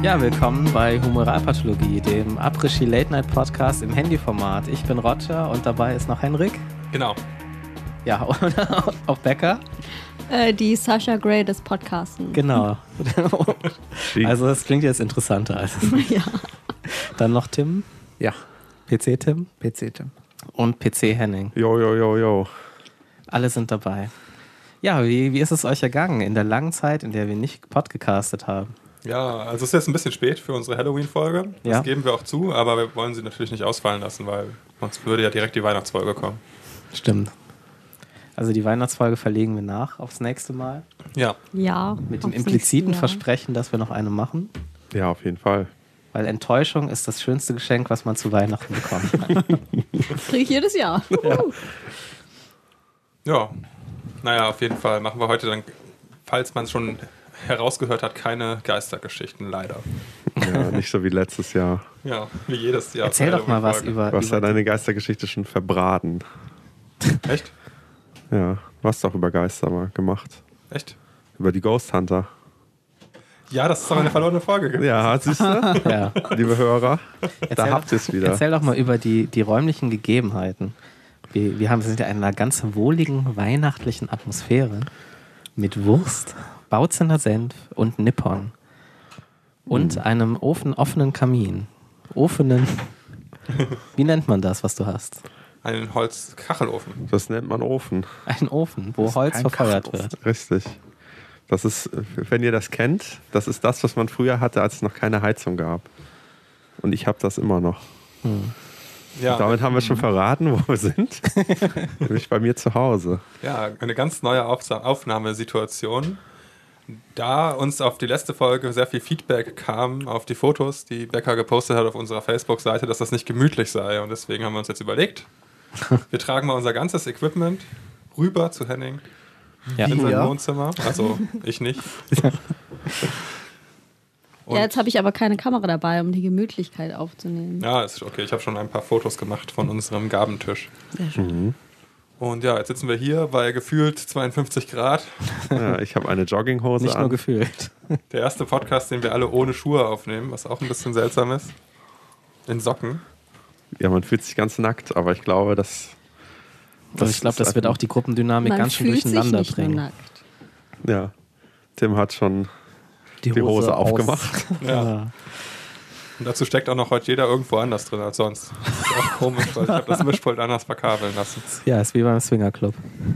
Ja, willkommen bei Humoralpathologie, dem Après-Ski Late Night Podcast im Handyformat. Ich bin Roger und dabei ist noch Henrik. Genau. Ja, und auch Becker. Die Sasha Grey des Podcasten. Genau. Also das klingt jetzt interessanter als Ja. Dann noch Tim. Ja. PC Tim. PC Tim. Und PC Henning. Jo. Alle sind dabei. Ja, wie ist es euch ergangen in der langen Zeit, in der wir nicht podcastet haben? Ja, also es ist jetzt ein bisschen spät für unsere Halloween-Folge. Das Ja. geben wir auch zu, aber wir wollen sie natürlich nicht ausfallen lassen, weil sonst würde ja direkt die Weihnachtsfolge kommen. Stimmt. Also die Weihnachtsfolge verlegen wir nach aufs nächste Mal. Ja. Ja. Mit dem aufs impliziten nächste Jahr. Versprechen, dass wir noch eine machen. Ja, auf jeden Fall. Weil Enttäuschung ist das schönste Geschenk, was man zu Weihnachten bekommt. Das kriege ich jedes Jahr. Ja. Naja, auf jeden Fall machen wir heute dann, falls man es schon herausgehört hat, keine Geistergeschichten, leider. Ja, nicht so wie letztes Jahr. Ja, wie jedes Jahr. Erzähl doch mal was Halloween-Folge. über... Du hast ja über deine Geistergeschichte schon verbraten. Echt? Ja, du hast doch über Geister mal gemacht. Echt? Über die Ghost Hunter. Ja, das ist doch eine verlorene Folge gewesen. Ja, siehst du? ja. Liebe Hörer, Erzähl da habt ihr es wieder. Erzähl doch mal über die räumlichen Gegebenheiten. Wir sind ja in einer ganz wohligen weihnachtlichen Atmosphäre mit Wurst, Bautzener Senf und Nippon. Und einem offenen Kamin. Wie nennt man das, was du hast? Einen Holzkachelofen. Das nennt man Ofen. Ein Ofen, wo Holz kein verfeuert Kachelofen. wird. Richtig. Das ist, wenn ihr das kennt, das ist das, was man früher hatte, als es noch keine Heizung gab. Und ich habe das immer noch. Ja, Damit haben wir schon verraten, wo wir sind. Nämlich bei mir zu Hause. ja, eine ganz neue Aufnahmesituation. Da uns auf die letzte Folge sehr viel Feedback kam auf die Fotos, die Becker gepostet hat auf unserer Facebook-Seite, dass das nicht gemütlich sei. Und deswegen haben wir uns jetzt überlegt, wir tragen mal unser ganzes Equipment rüber zu Henning Ja. in sein Ja. Wohnzimmer. Also ich nicht. Und Ja, jetzt habe ich aber keine Kamera dabei, um die Gemütlichkeit aufzunehmen. ja, ist okay. Ich habe schon ein paar Fotos gemacht von unserem Gabentisch. Sehr schön. Und ja, jetzt sitzen wir hier bei gefühlt 52 Grad. Ja, ich habe eine Jogginghose Nicht nur an. gefühlt. Der erste Podcast, den wir alle ohne Schuhe aufnehmen, was auch ein bisschen seltsam ist. In Socken. Ja, man fühlt sich ganz nackt, aber ich glaube, dass... Also ich glaube, das wird auch die Gruppendynamik Man ganz schön fühlt sich durcheinander nicht nur bringen. nackt. Ja, Tim hat schon die Hose aufgemacht. Ja. Und dazu steckt auch noch heute jeder irgendwo anders drin als sonst. Das ist auch komisch, weil ich habe das Mischpult anders verkabeln lassen. Ja, ist wie beim Swingerclub.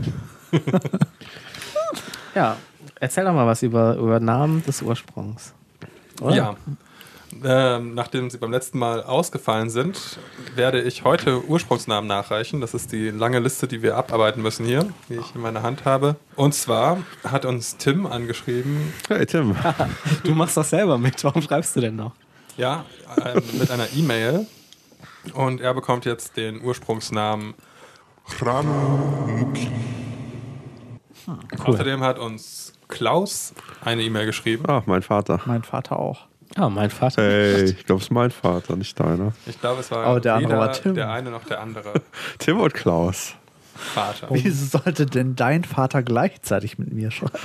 Ja, erzähl doch mal was über Namen des Ursprungs. Oder? Ja. Nachdem sie beim letzten Mal ausgefallen sind, werde ich heute Ursprungsnamen nachreichen. Das ist die lange Liste, die wir abarbeiten müssen hier, die ich in meiner Hand habe. Und zwar hat uns Tim angeschrieben, Hey Tim, Du machst das selber mit. Warum schreibst du denn noch? ja, mit einer E-Mail. Und er bekommt jetzt den Ursprungsnamen. Außerdem hat uns Klaus eine E-Mail geschrieben. ach, mein Vater. Mein Vater auch. Ah, mein Vater. Hey, ich glaube, es ist mein Vater, nicht deiner. Ich glaube, es war Oh, der andere weder war Tim. der eine noch der andere Tim und Klaus. Vater. Wieso sollte denn dein Vater gleichzeitig mit mir schreiben?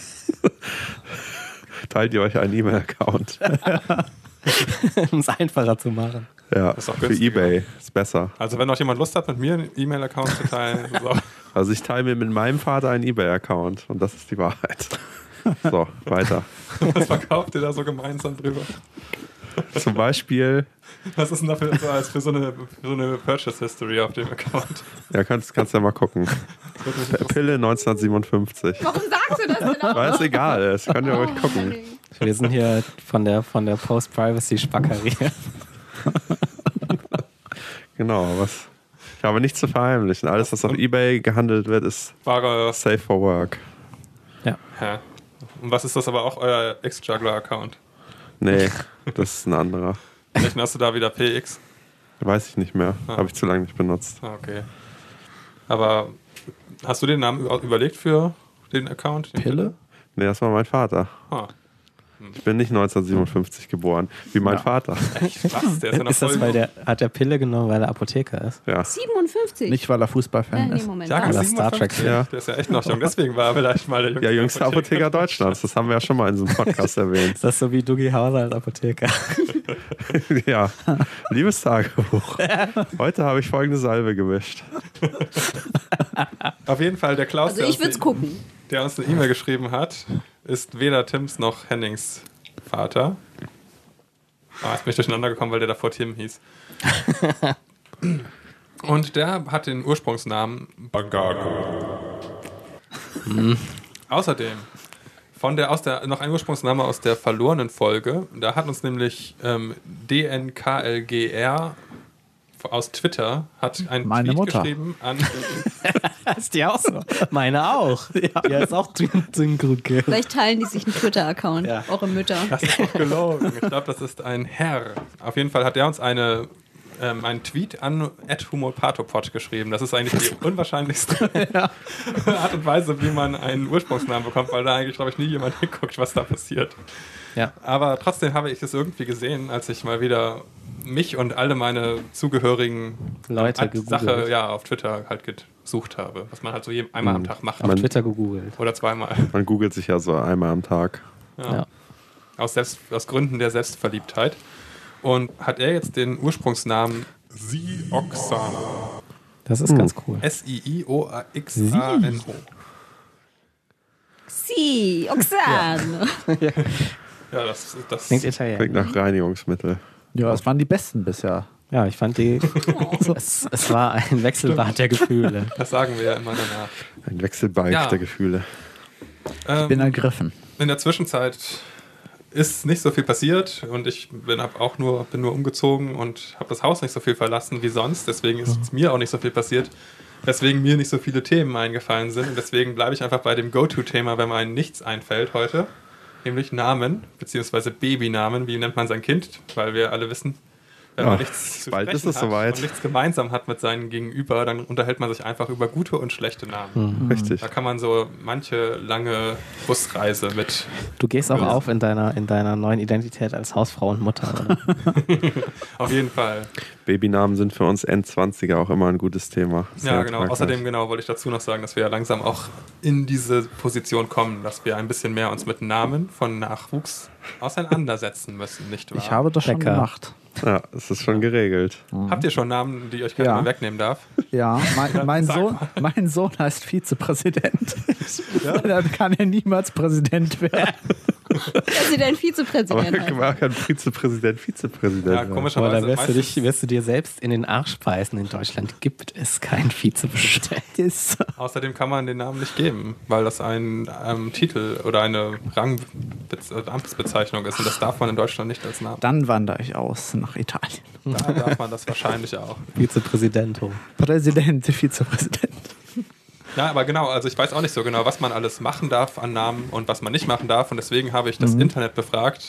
Teilt ihr euch einen E-Mail-Account? Um es einfacher zu machen. Ja, ist auch für günstiger. eBay. Ist besser. Also wenn noch jemand Lust hat, mit mir einen E-Mail-Account zu teilen, ist auch Also ich teile mir mit meinem Vater einen eBay-Account und das ist die Wahrheit. So, weiter. was verkauft ihr da so gemeinsam drüber? Zum Beispiel, Was ist denn dafür so als für so eine Purchase History auf dem Account? ja, kannst ja mal gucken. Pille 1957. Warum sagst du das denn auch? War ist egal, das könnt ihr ruhig gucken. Wir sind hier von der Post-Privacy-Spackerie. Genau, was. Ich habe nichts zu verheimlichen. Alles, was auf eBay gehandelt wird, ist Wahre. safe for work. Ja. Hä? Und was ist das aber auch euer Ex-Juggler-Account? Nee, das ist ein anderer. Welchen hast du da wieder PX? Weiß ich nicht mehr. Ah. Habe ich zu lange nicht benutzt. Ah, okay. Aber hast du den Namen überlegt für den Account? Den Pille? Nee, das war mein Vater. Ah. Ich bin nicht 1957 geboren, wie mein Vater. Echt? Was? Der ist ja noch Ist das, voll hat der Pille genommen, weil er Apotheker ist? Ja. 57? Nicht, weil er Fußballfan Nee, ist. Moment. Jahrgang Oder Was? Star Trek. 57. Ja. Der ist ja echt noch jung, deswegen war er vielleicht mal der Der jüngste Apotheker Deutschlands. Das haben wir ja schon mal in so einem Podcast erwähnt. Ist das so wie Dougie Hauser als Apotheker? Ja, liebes Tagebuch. Heute habe ich folgende Salbe gemischt. Auf jeden Fall, der Klaus, Also ich würde es gucken. der uns eine E-Mail geschrieben hat, ist weder Tims noch Hennings Vater. Jetzt bin ich durcheinander gekommen, weil der davor Tim hieß. Und der hat den Ursprungsnamen Bangago. Außerdem noch ein Ursprungsname aus der verlorenen Folge. Da hat uns nämlich DNKLGR aus Twitter hat einen Meine Tweet Mutter. geschrieben an Ist die auch so? Meine auch. Ja, ist auch Zynkrücke. Vielleicht teilen die sich einen Twitter-Account. Ja. Eure Mütter. Das ist doch gelogen. Ich glaube, das ist ein Herr. Auf jeden Fall hat er uns einen Tweet an @humopatopod geschrieben. Das ist eigentlich die unwahrscheinlichste Art und Weise, wie man einen Ursprungsnamen bekommt, weil da eigentlich, glaube ich, nie jemand hinguckt, was da passiert. Ja. Aber trotzdem habe ich es irgendwie gesehen, als ich mal wieder mich und alle meine zugehörigen Leute gegoogelt. Sache auf Twitter halt gesucht habe. Was man halt so einmal am Tag macht. Auf Twitter gegoogelt. Oder zweimal. Man googelt sich ja so einmal am Tag. Ja. Aus Gründen der Selbstverliebtheit. Und hat er jetzt den Ursprungsnamen Sioxano. Das ist ganz cool. SIIOXANO. Sie, Oxan. Ja, das Klingt Klingt italienisch. nach Reinigungsmittel. Ja, das waren die besten bisher. Ja, ich fand die. Es war ein Wechselbad der Gefühle. das sagen wir ja immer danach. Ein Wechselbalg Ja. der Gefühle. Bin ergriffen. In der Zwischenzeit ist nicht so viel passiert und ich bin nur umgezogen und habe das Haus nicht so viel verlassen wie sonst. Deswegen ist mir auch nicht so viel passiert. Weswegen mir nicht so viele Themen eingefallen sind. Und deswegen bleibe ich einfach bei dem Go-To-Thema, wenn mir einem nichts einfällt heute. Nämlich Namen, beziehungsweise Babynamen. Wie nennt man sein Kind? Weil wir alle wissen, wenn man nichts zu bald sprechen ist es hat soweit. und nichts gemeinsam hat mit seinem Gegenüber, dann unterhält man sich einfach über gute und schlechte Namen. Richtig. Da kann man so manche lange Busreise mit. Du gehst auch auf in deiner neuen Identität als Hausfrau und Mutter, oder? Auf jeden Fall. Babynamen sind für uns Endzwanziger auch immer ein gutes Thema. Sehr Ja, genau. tragreich. Außerdem wollte ich dazu noch sagen, dass wir ja langsam auch in diese Position kommen, dass wir ein bisschen mehr uns mit Namen von Nachwuchs auseinandersetzen müssen, nicht wahr? Ich habe das schon Lecker. gemacht. Ja, es ist schon geregelt. Habt ihr schon Namen, die ich euch gerne Ja. mal wegnehmen darf? Ja, mein Sohn heißt Vizepräsident. Dann kann er niemals Präsident werden. Präsident, Aber Vizepräsident. halt. man kann Vizepräsident Ja, werden. Aber komischerweise. da wirst du dir selbst in den Arsch beißen. In Deutschland gibt es keinen Vizepräsident. Außerdem kann man den Namen nicht geben, weil das ein Titel oder eine Amtsbezeichnung ist und das darf man in Deutschland nicht als Namen. Dann wandere ich aus nach Italien. Da darf man das wahrscheinlich auch. Vizepräsidento. Präsident, Vizepräsident. Ja, aber genau, also ich weiß auch nicht so genau, was man alles machen darf an Namen und was man nicht machen darf und deswegen habe ich das Internet befragt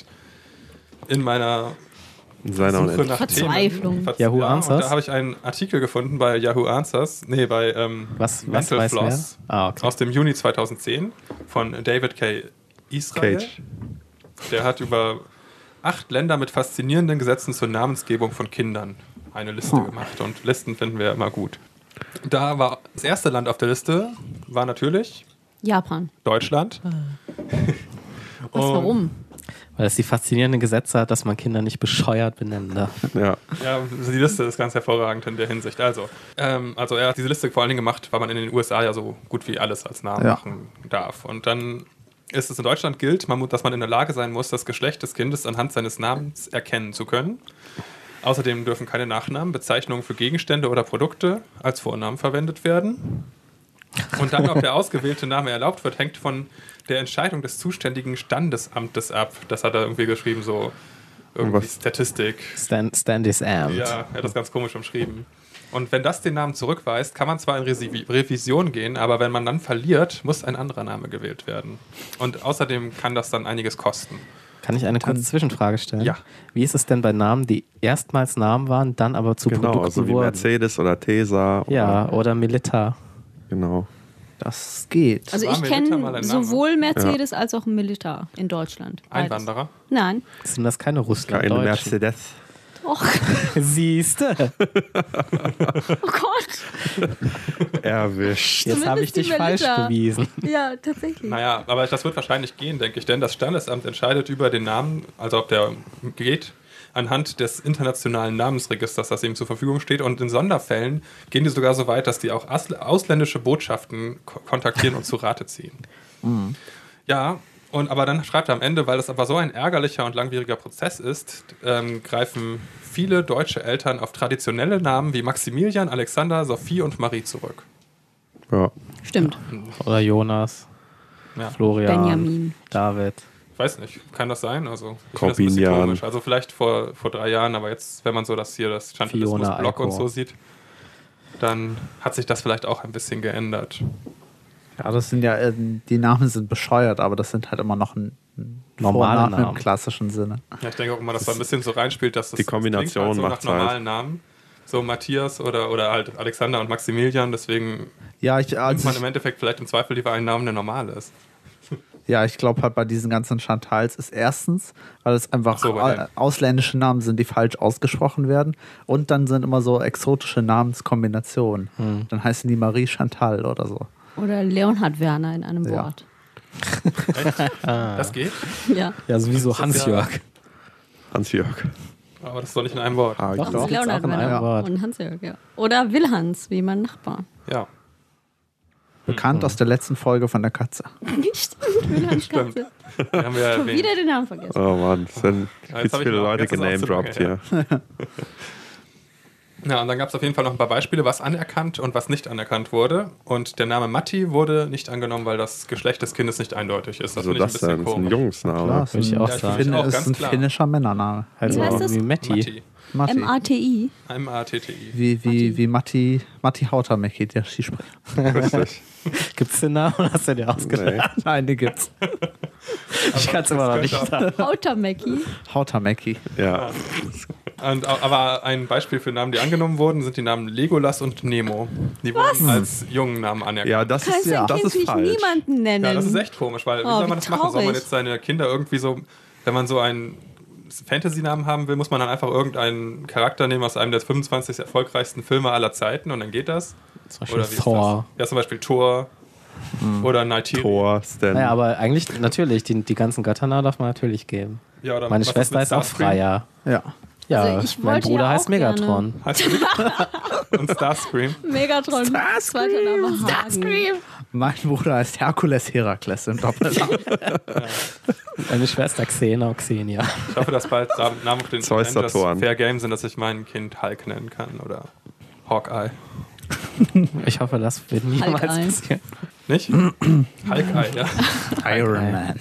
in meiner In seiner Suche nach Verzweiflung. Themen. Yahoo Und Answers? da habe ich einen Artikel gefunden bei Yahoo Answers, bei Was Mental weiß Floss wer? Ah, okay. aus dem Juni 2010 von David K. Israel. Cage. Der hat über 8 Länder mit faszinierenden Gesetzen zur Namensgebung von Kindern eine Liste gemacht und Listen finden wir immer gut. Da war das erste Land auf der Liste, war natürlich Japan. Deutschland. Was, warum? Weil es die faszinierenden Gesetze hat, dass man Kinder nicht bescheuert benennen darf. Ja. Ja, die Liste ist ganz hervorragend in der Hinsicht. Also er hat diese Liste vor allen Dingen gemacht, weil man in den USA ja so gut wie alles als Namen machen darf. Und dann ist es in Deutschland gilt, dass man in der Lage sein muss, das Geschlecht des Kindes anhand seines Namens erkennen zu können. Außerdem dürfen keine Nachnamen, Bezeichnungen für Gegenstände oder Produkte als Vornamen verwendet werden. Und dann, ob der ausgewählte Name erlaubt wird, hängt von der Entscheidung des zuständigen Standesamtes ab. Das hat er irgendwie geschrieben, so irgendwie Was? Statistik. Standis Amt. Ja, er hat das ganz komisch umschrieben. Und wenn das den Namen zurückweist, kann man zwar in Revision gehen, aber wenn man dann verliert, muss ein anderer Name gewählt werden. Und außerdem kann das dann einiges kosten. Kann ich eine kurze Zwischenfrage stellen? Ja. Wie ist es denn bei Namen, die erstmals Namen waren, dann aber zu Genau, Produkten so wie wurden? Mercedes oder Tesa. Ja, oder Milita. Genau. Das geht. Also War ich Milita mal kenne ein Name? sowohl Mercedes als auch Milita in Deutschland. Beides. Einwanderer. Nein. Sind das keine Keine Russlanddeutschen? Mercedes. Och, Siehste, oh Gott. Erwischt. jetzt habe ich Zumindest die dich falsch Melita. bewiesen. Ja, tatsächlich. Naja, aber das wird wahrscheinlich gehen, denke ich, denn das Standesamt entscheidet über den Namen, also ob der geht, anhand des internationalen Namensregisters, das ihm zur Verfügung steht. Und in Sonderfällen gehen die sogar so weit, dass die auch ausländische Botschaften kontaktieren und zu Rate ziehen. Ja, aber dann schreibt er am Ende, weil das aber so ein ärgerlicher und langwieriger Prozess ist, greifen viele deutsche Eltern auf traditionelle Namen wie Maximilian, Alexander, Sophie und Marie zurück. Ja. Stimmt. Oder Jonas, Ja. Florian, Benjamin. David. Ich weiß nicht, kann das sein? Also, ich finde das ein bisschen Corbinian. komisch. Also vielleicht vor 3 Jahren, aber jetzt, wenn man so das Chantilismus-Blog und Alcor. so sieht, dann hat sich das vielleicht auch ein bisschen geändert. Ja, das sind ja, die Namen sind bescheuert, aber das sind halt immer noch ein Normale Vornamen Namen. im klassischen Sinne. Ja, ich denke auch immer, dass da ein bisschen so reinspielt, dass das Die Kombination das klingt halt macht's so nach halt. normalen Namen. So Matthias oder halt Alexander und Maximilian, deswegen Ja, nimmt also man im Endeffekt vielleicht im Zweifel lieber einen Namen, der normal ist. ich glaube halt bei diesen ganzen Chantals ist erstens, weil es einfach So, bei den- ausländische Namen sind, die falsch ausgesprochen werden. Und dann sind immer so exotische Namenskombinationen. Dann heißen die Marie Chantal oder so. Oder Leonhard Werner in einem Ja. Wort. Das geht, Ja. Ja, sowieso Das ist Hans-Jörg. Hans-Jörg. aber das ist doch nicht in einem Wort. Ah, ich Doch, glaub. das gibt's Leonhard auch in einem Werner Wort. und Hans-Jörg, ja. Oder Wilhans, wie mein Nachbar. Ja, Bekannt aus der letzten Folge von der Katze. Stimmt, Wilhans Stimmt. Katze. den haben wir ja Schon erwähnt. wieder den Namen vergessen. Oh Mann, es sind Ja, viel jetzt zu hab ich viele noch- Leute jetzt ist auch zu genamedroppt lange hier. Ja, und dann gab es auf jeden Fall noch ein paar Beispiele, was anerkannt und was nicht anerkannt wurde. Und der Name Matti wurde nicht angenommen, weil das Geschlecht des Kindes nicht eindeutig ist. Das Also finde ich ein das bisschen denn? Das ist ein komisch. Jungsname. Klar, ist Würde ich ein, auch Ja, ich sagen. finde- Finne auch ist ganz ein klar. finnischer Männername. Also Wie heißt das? wie Matti. Matti. Matti. M-A-T-I. M-A-T-T-I. Wie Matti Hautamäki, der Skispringer. Richtig. Gibt's den Namen oder hast du dir ausgedacht? Nee. Nein, den gibt's. Ich kann es immer noch nicht sagen. Hautamecki. Hautamäki. Ja. Aber ein Beispiel für Namen, die angenommen wurden, sind die Namen Legolas und Nemo. Die wurden als jungen Namen anerkannt. Ja, das Kannst ist, dein das Kind ist wie falsch. niemanden nennen. Ja, das ist echt komisch, weil wie Oh, soll man wie das machen? Soll man traurig. jetzt seine Kinder irgendwie so, wenn man so einen Fantasy-Namen haben will, muss man dann einfach irgendeinen Charakter nehmen aus einem der 25 erfolgreichsten Filme aller Zeiten und dann geht das? Zum Beispiel Oder wie ist Thor. das? Ja, zum Beispiel Thor oder Nightiri. Thor, Stan. Naja, aber eigentlich, natürlich, die ganzen Götternamen darf man natürlich geben. Ja, oder Meine was Schwester mit ist auch Starscream? Freier. Ja. Ja, Also ich mein wollte Bruder ja heißt auch gerne- Megatron. Heißt du nicht? Und Starscream. Megatron. Zweiter Name Hagen. Mein Bruder heißt Herkules Herakles im Doppelnamen. Meine Schwester Xena und Xenia. Ich hoffe, dass bald Namen auf den Zeus Avengers Saturn. Fair Game sind, dass ich mein Kind Hulk nennen kann oder Hawkeye. Ich hoffe, das wird niemals Hawkeye. passieren. Nicht? Hulkeye, ja. Iron Man.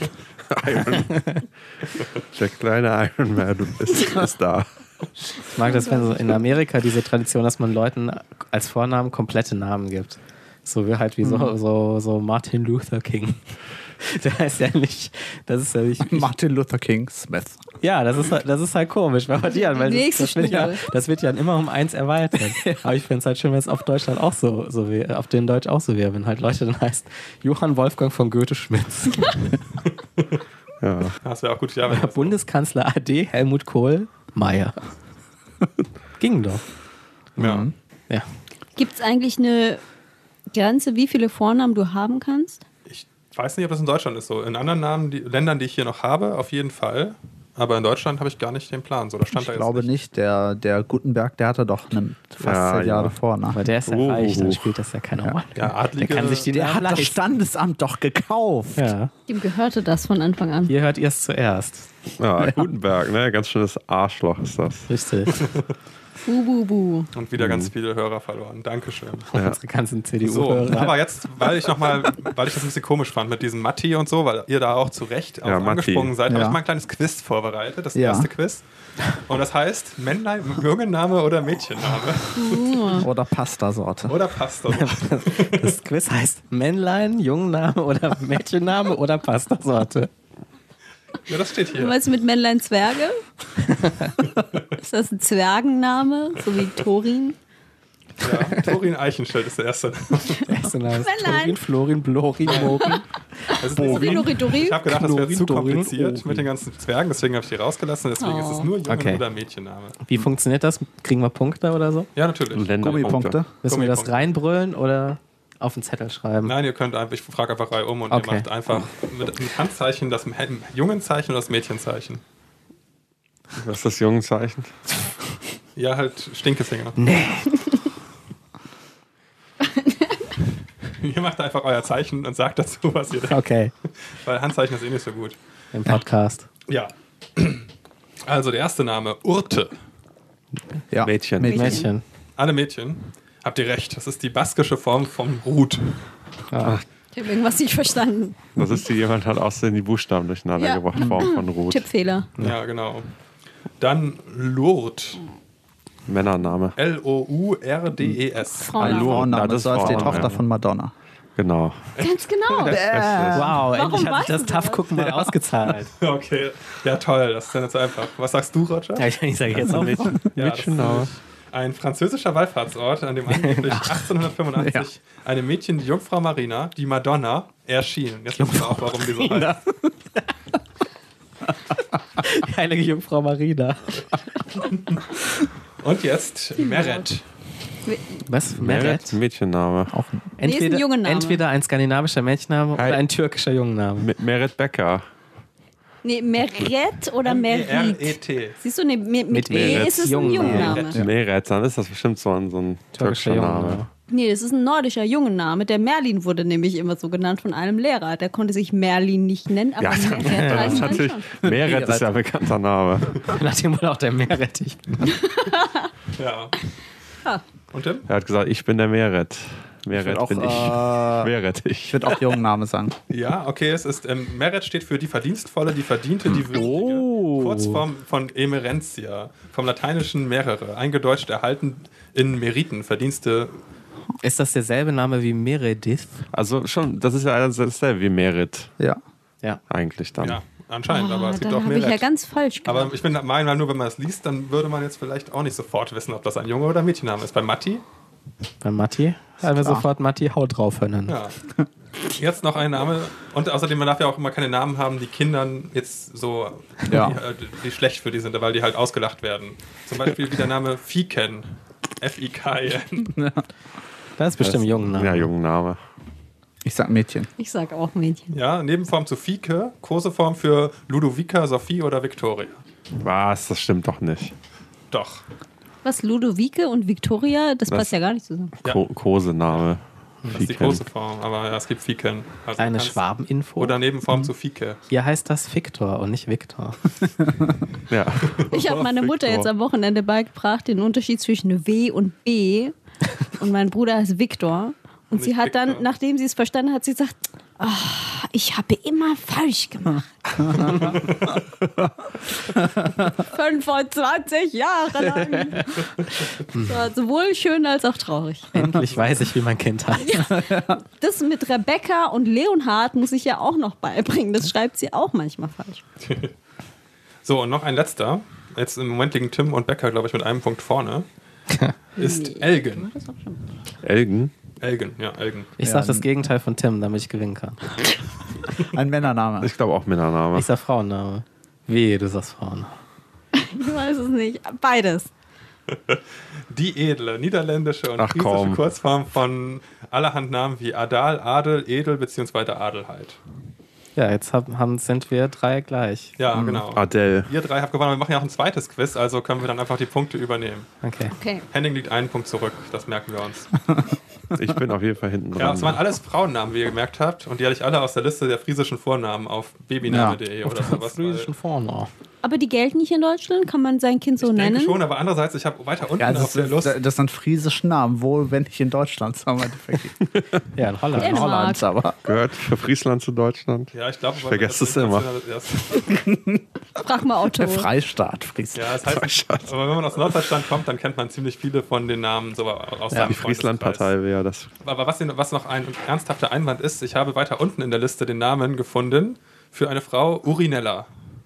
Der kleine Iron Man ist da. Ich mag das, wenn so in Amerika diese Tradition, dass man Leuten als Vornamen komplette Namen gibt. So wie halt wie so Martin Luther King. Der heißt ja nicht, das ist ja nicht. Martin Luther King Smith. Ja, das ist halt komisch, weil das Nächste das wird ja immer um 1 erweitert. Aber ich finde es halt schön, wenn es auf Deutschland auch so wäre, auf den Deutsch auch so wäre, wenn halt Leute dann heißt Johann Wolfgang von Goethe-Schmitz. Ja. Das wäre auch gut. Ja, wenn das Bundeskanzler AD Helmut Kohl Mayer. Ging doch. ja. Ja. Gibt es eigentlich eine Grenze, wie viele Vornamen du haben kannst? Ich weiß nicht, ob das in Deutschland ist so. In anderen Ländern, die ich hier noch habe, auf jeden Fall. Aber in Deutschland habe ich gar nicht den Plan. So, da stand Ich da jetzt glaube nicht. Der Gutenberg, der hatte doch fast Ja, 10 Jahre ja. vor. Ne? Aber der ist ja reich, dann spielt das ja keine Rolle. Ja, Adlige. Der kann sich die Der Namen hat das leisten. Standesamt doch gekauft. Ja. Ihm gehörte das von Anfang an. Hier hört ihr es zuerst. Ja, Gutenberg, ne? Ganz schönes Arschloch ist das. Richtig. Bu. Und wieder ganz viele Hörer verloren. Dankeschön. Unsere ganzen So, CDU-Hörer. aber jetzt, weil ich das ein bisschen komisch fand mit diesem Matti und so, weil ihr da auch zu Recht Ja, Matti. angesprungen seid, habe Ja. ich mal ein kleines Quiz vorbereitet, das Ja. erste Quiz. Und das heißt Männlein, Jungenname oder Mädchenname? Oder Pastasorte. Oder Pasta. Das Quiz heißt Männlein, Jungenname oder Mädchenname oder Pastasorte. Ja, das steht Du hier. meinst mit Männlein Zwerge? Ist das ein Zwergenname? So wie Thorin? Ja, Torin Eichenschild ist der erste Name. Der erste Name ist Nein. Florin, Blorin, Morin. Das ist nicht so Dori. Ich habe gedacht, das wäre zu Dorin, kompliziert Dorin. mit den ganzen Zwergen, deswegen habe ich die rausgelassen. Deswegen ist es nur Jungen- Okay. oder Mädchenname. Wie funktioniert das? Kriegen wir Punkte oder so? Ja, natürlich. Gummipunkte. Müssen wir das Gummipunkte. reinbrüllen oder auf den Zettel schreiben? Nein, ihr könnt einfach, ich frage einfach Reihe um und Okay. ihr macht einfach mit Handzeichen das Jungenzeichen und das Mädchenzeichen. Was ist das Jungenzeichen? Ja, halt Stinkefinger. Nee. Ihr macht einfach euer Zeichen und sagt dazu, was ihr denkt. Okay, Weil Handzeichen ist eh nicht so gut. im Podcast. Ja. Also der erste Name, Urte. Ja. Mädchen. Mädchen. Alle Mädchen. Habt ihr recht, das ist die baskische Form von Ruth. Ah, Ich habe irgendwas nicht verstanden. Das ist jemand hat außerdem die Buchstaben durcheinander Ja. gebracht, Form von Ruth. Tippfehler. Ja, genau. Dann Lourdes. Männername. L-O-U-R-D-E-S. Frauenname. Frauenname, Ja, das so als die Frauenname, Tochter ja. von Madonna. Genau. Ganz genau. wow, Warum endlich hat sich weißt das du TAF-Gucken mal ausgezahlt. Okay, ja toll, das ist ja nicht so einfach. Was sagst du, Roger? Ja, ich sage jetzt auch nicht. Ja, das ist Mädchenname. nämlich ein französischer Wallfahrtsort, an dem angeblich 1885 eine Mädchen, die Jungfrau Marina, die Madonna, erschien. Jetzt wissen wir auch, warum die so heißt. Die heilige Jungfrau Marina. Und jetzt Meret. Was? Meret, Meret? Mädchenname. Nee, ist ein Jungenname. Entweder ein skandinavischer Mädchenname Hi. oder ein türkischer Jungenname. Meret Becker. Nee, Meret oder Merit. M-E-R-E-T. Siehst du, nee, mit Mit E Meret. ist es ein Jungname. Jungenname. Meret, dann ist das bestimmt so ein türkischer Name. Nee, das ist ein nordischer Jungenname. Der Merlin wurde nämlich immer so genannt von einem Lehrer. Der konnte sich Merlin nicht nennen, aber Ja, das Meret ist eigentlich natürlich. schon. Meret ist ja ein bekannter Name. Nachdem wohl auch der Meerrettich. Ja. Ah. Und Tim? Er hat gesagt, ich bin der Meret. Meret auch, bin ich. Meret Ich ich. würde auch Jungenname sagen. Ja, okay, es ist, Meret steht für die Verdienstvolle, die Verdiente, die Würdige. Oh. Kurzform von Emerentia, vom lateinischen mehrere, eingedeutscht erhalten in Meriten, Verdienste. Ist das derselbe Name wie Meredith? Also schon, das ist ja dasselbe wie Merit Ja. Ja. eigentlich dann. Ja, anscheinend, aber es gibt da auch habe ich ja Meret. ganz falsch gemacht. Aber ich bin der Meinung, nur wenn man es liest, dann würde man jetzt vielleicht auch nicht sofort wissen, ob das ein Junge oder Mädchenname ist. Bei Matti? Bei Matti haben wir klar. sofort Matti Haut drauf können. Ja. Jetzt noch ein Name. Und außerdem, man darf ja auch immer keine Namen haben, die Kindern jetzt so, Ja. die schlecht für die sind, weil die halt ausgelacht werden. Zum Beispiel wie der Name Fiken. F-I-K-N. Das ist bestimmt ein Jungenname. Ja, Jungenname. Ich sag Mädchen. Ich sag auch Mädchen. Ja, Nebenform zu Fike, Koseform für Ludovica, Sophie oder Victoria. Was? Das stimmt doch nicht. Doch. Was, Ludovike und Victoria? Das Was? passt ja gar nicht zusammen. Ja. Kosename. Das ist die Fiken. Koseform, aber ja, es gibt Fiken. Also Eine kannst- Schwabeninfo. Oder Nebenform zu Fike. Hier heißt das Victor und nicht Victor. Ja. Ich habe meiner Mutter jetzt am Wochenende beigebracht, den Unterschied zwischen W und B. Und mein Bruder heißt Viktor. Und sie Nicht hat dann, Viktor. nachdem sie es verstanden hat, sie gesagt, "Ah, ich habe immer falsch gemacht. 25 Jahre lang. Das war sowohl schön als auch traurig. Endlich weiß ich, wie mein Kind heißt. Das mit Rebecca und Leonhard muss ich ja auch noch beibringen. Das schreibt sie auch manchmal falsch. So, und noch ein letzter. Jetzt im Moment liegen Tim und Becker, glaube ich, mit einem Punkt vorne. Ist Elgen. Elgen. Elgen, ja, Elgen. Ich sag das Gegenteil von Tim, damit ich gewinnen kann. Ein Männername. Ich glaube auch Männername. Ich sag Frauenname. Wehe, du sagst Frauenname. Ich weiß es nicht. Beides. Die edle, niederländische und Ach, griechische komm. Kurzform von allerhand Namen wie Adal, Adel, Edel bzw. Adelheid. Ja, jetzt sind wir 3 gleich. Ja, genau. Adele. Ihr 3 habt gewonnen, wir machen ja auch ein zweites Quiz, also können wir dann einfach die Punkte übernehmen. Okay. Okay. Henning liegt einen Punkt zurück, das merken wir uns. Ich bin auf jeden Fall hinten dran. Ja, es waren alles Frauennamen, wie ihr gemerkt habt, und die hatte ich alle aus der Liste der friesischen Vornamen auf babyname.de oder sowas. Friesischen Vornamen. Aber die gelten nicht in Deutschland? Kann man sein Kind so Ich nennen? denke schon, aber andererseits, ich habe weiter unten Ja, auf der Lust. das sind friesische Namen, wohl wenn nicht in Deutschland, sagen wir Ja, in Holland. Dänemark. Holland, aber Gehört für Friesland zu Deutschland? Ja, ich glaube, vergesse es immer. Frag mal Otto. der Freistaat Friesland. Ja, das heißt, aber wenn man aus Norddeutschland kommt, dann kennt man ziemlich viele von den Namen so aus seinem Die Friesland-Partei wäre das. Aber was noch ein ernsthafter Einwand ist, ich habe weiter unten in der Liste den Namen gefunden für eine Frau Urinella.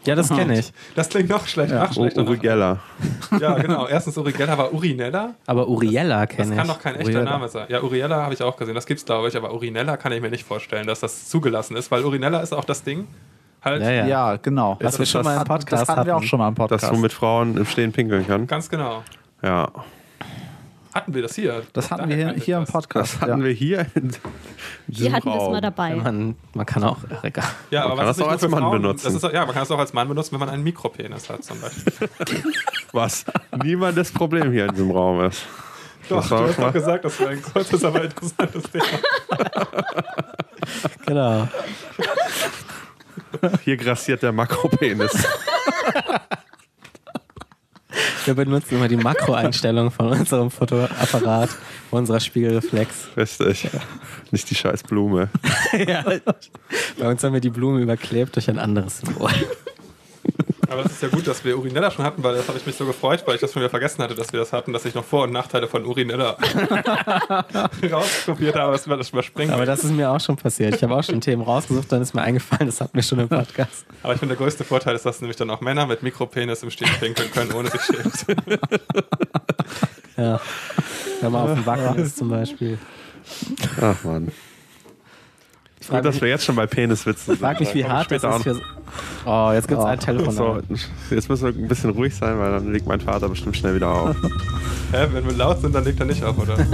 Ja, das kenne ich. Das klingt noch schlechter. Ja. Noch schlechter. Uri Geller. Ja, genau. Erstens Uri Geller war Urinella. Aber Uriella Das kenne ich. kann doch kein echter Uriella. Name sein. Ja, Uriella habe ich auch gesehen. Das gibt's, glaube ich. Aber Urinella kann ich mir nicht vorstellen, dass das zugelassen ist. Weil Urinella ist auch das Ding. Halt. Ja, ja. Ja, genau. Was wir schon mal im Podcast das hatten wir auch hatten. schon mal im Podcast. Das womit Frauen im Stehen pinkeln kann. Ganz genau. Ja. Hatten wir das hier? Das hatten wir hier im Podcast. Das hatten wir hier in Wir diesem hatten das Raum. mal dabei. Man kann auch, egal. Ja, Man aber kann was das auch ist als nicht nur für Mann Frauen? benutzen. Das ist, ja, man kann es auch als Mann benutzen, wenn man einen Mikropenis hat zum Beispiel. Was niemand das Problem hier in diesem Raum ist. Doch, Das du war hast schon doch mal- gesagt, das wäre ein kurzes, aber interessantes Thema. Genau. Hier grassiert der Makropenis. Wir benutzen immer die Makroeinstellung von unserem Fotoapparat, unserer Spiegelreflex. Richtig. Nicht die scheiß Blume. Ja. Bei uns haben wir die Blume überklebt durch ein anderes Symbol. Aber das ist ja gut, dass wir Urinella schon hatten, weil das habe ich mich so gefreut, weil ich das schon wieder vergessen hatte, dass wir das hatten, dass ich noch Vor- und Nachteile von Urinella rauskopiert habe, dass wir das überspringen. Aber das ist mir auch schon passiert. Ich habe auch schon Themen rausgesucht, dann ist mir eingefallen, das hatten wir schon im Podcast. Aber ich finde, der größte Vorteil ist, dass nämlich dann auch Männer mit Mikropenis im Stehen pinkeln können, ohne sich schämen zu. Ja. Wenn man auf dem Wacken ist zum Beispiel. Ach Mann. Ich Gut, frage dass mich, wir jetzt schon bei Peniswitzen sind. frag mich, wie hart das Später ist für... Oh, jetzt gibt es ein So, Telefonat. jetzt müssen wir ein bisschen ruhig sein, weil dann legt mein Vater bestimmt schnell wieder auf. Hä, wenn wir laut sind, dann legt er nicht auf, oder?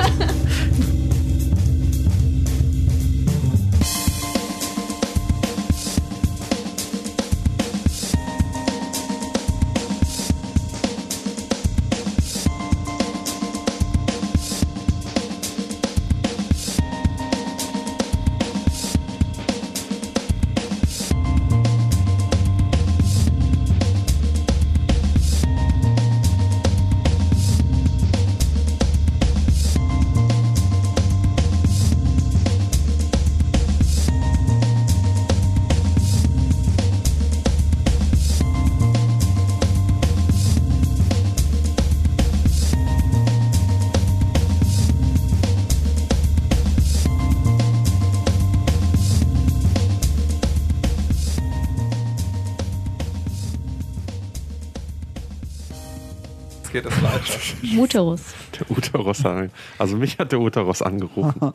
Jetzt geht es weiter. Uterus. Der Uterus. Also mich hat der Uterus angerufen.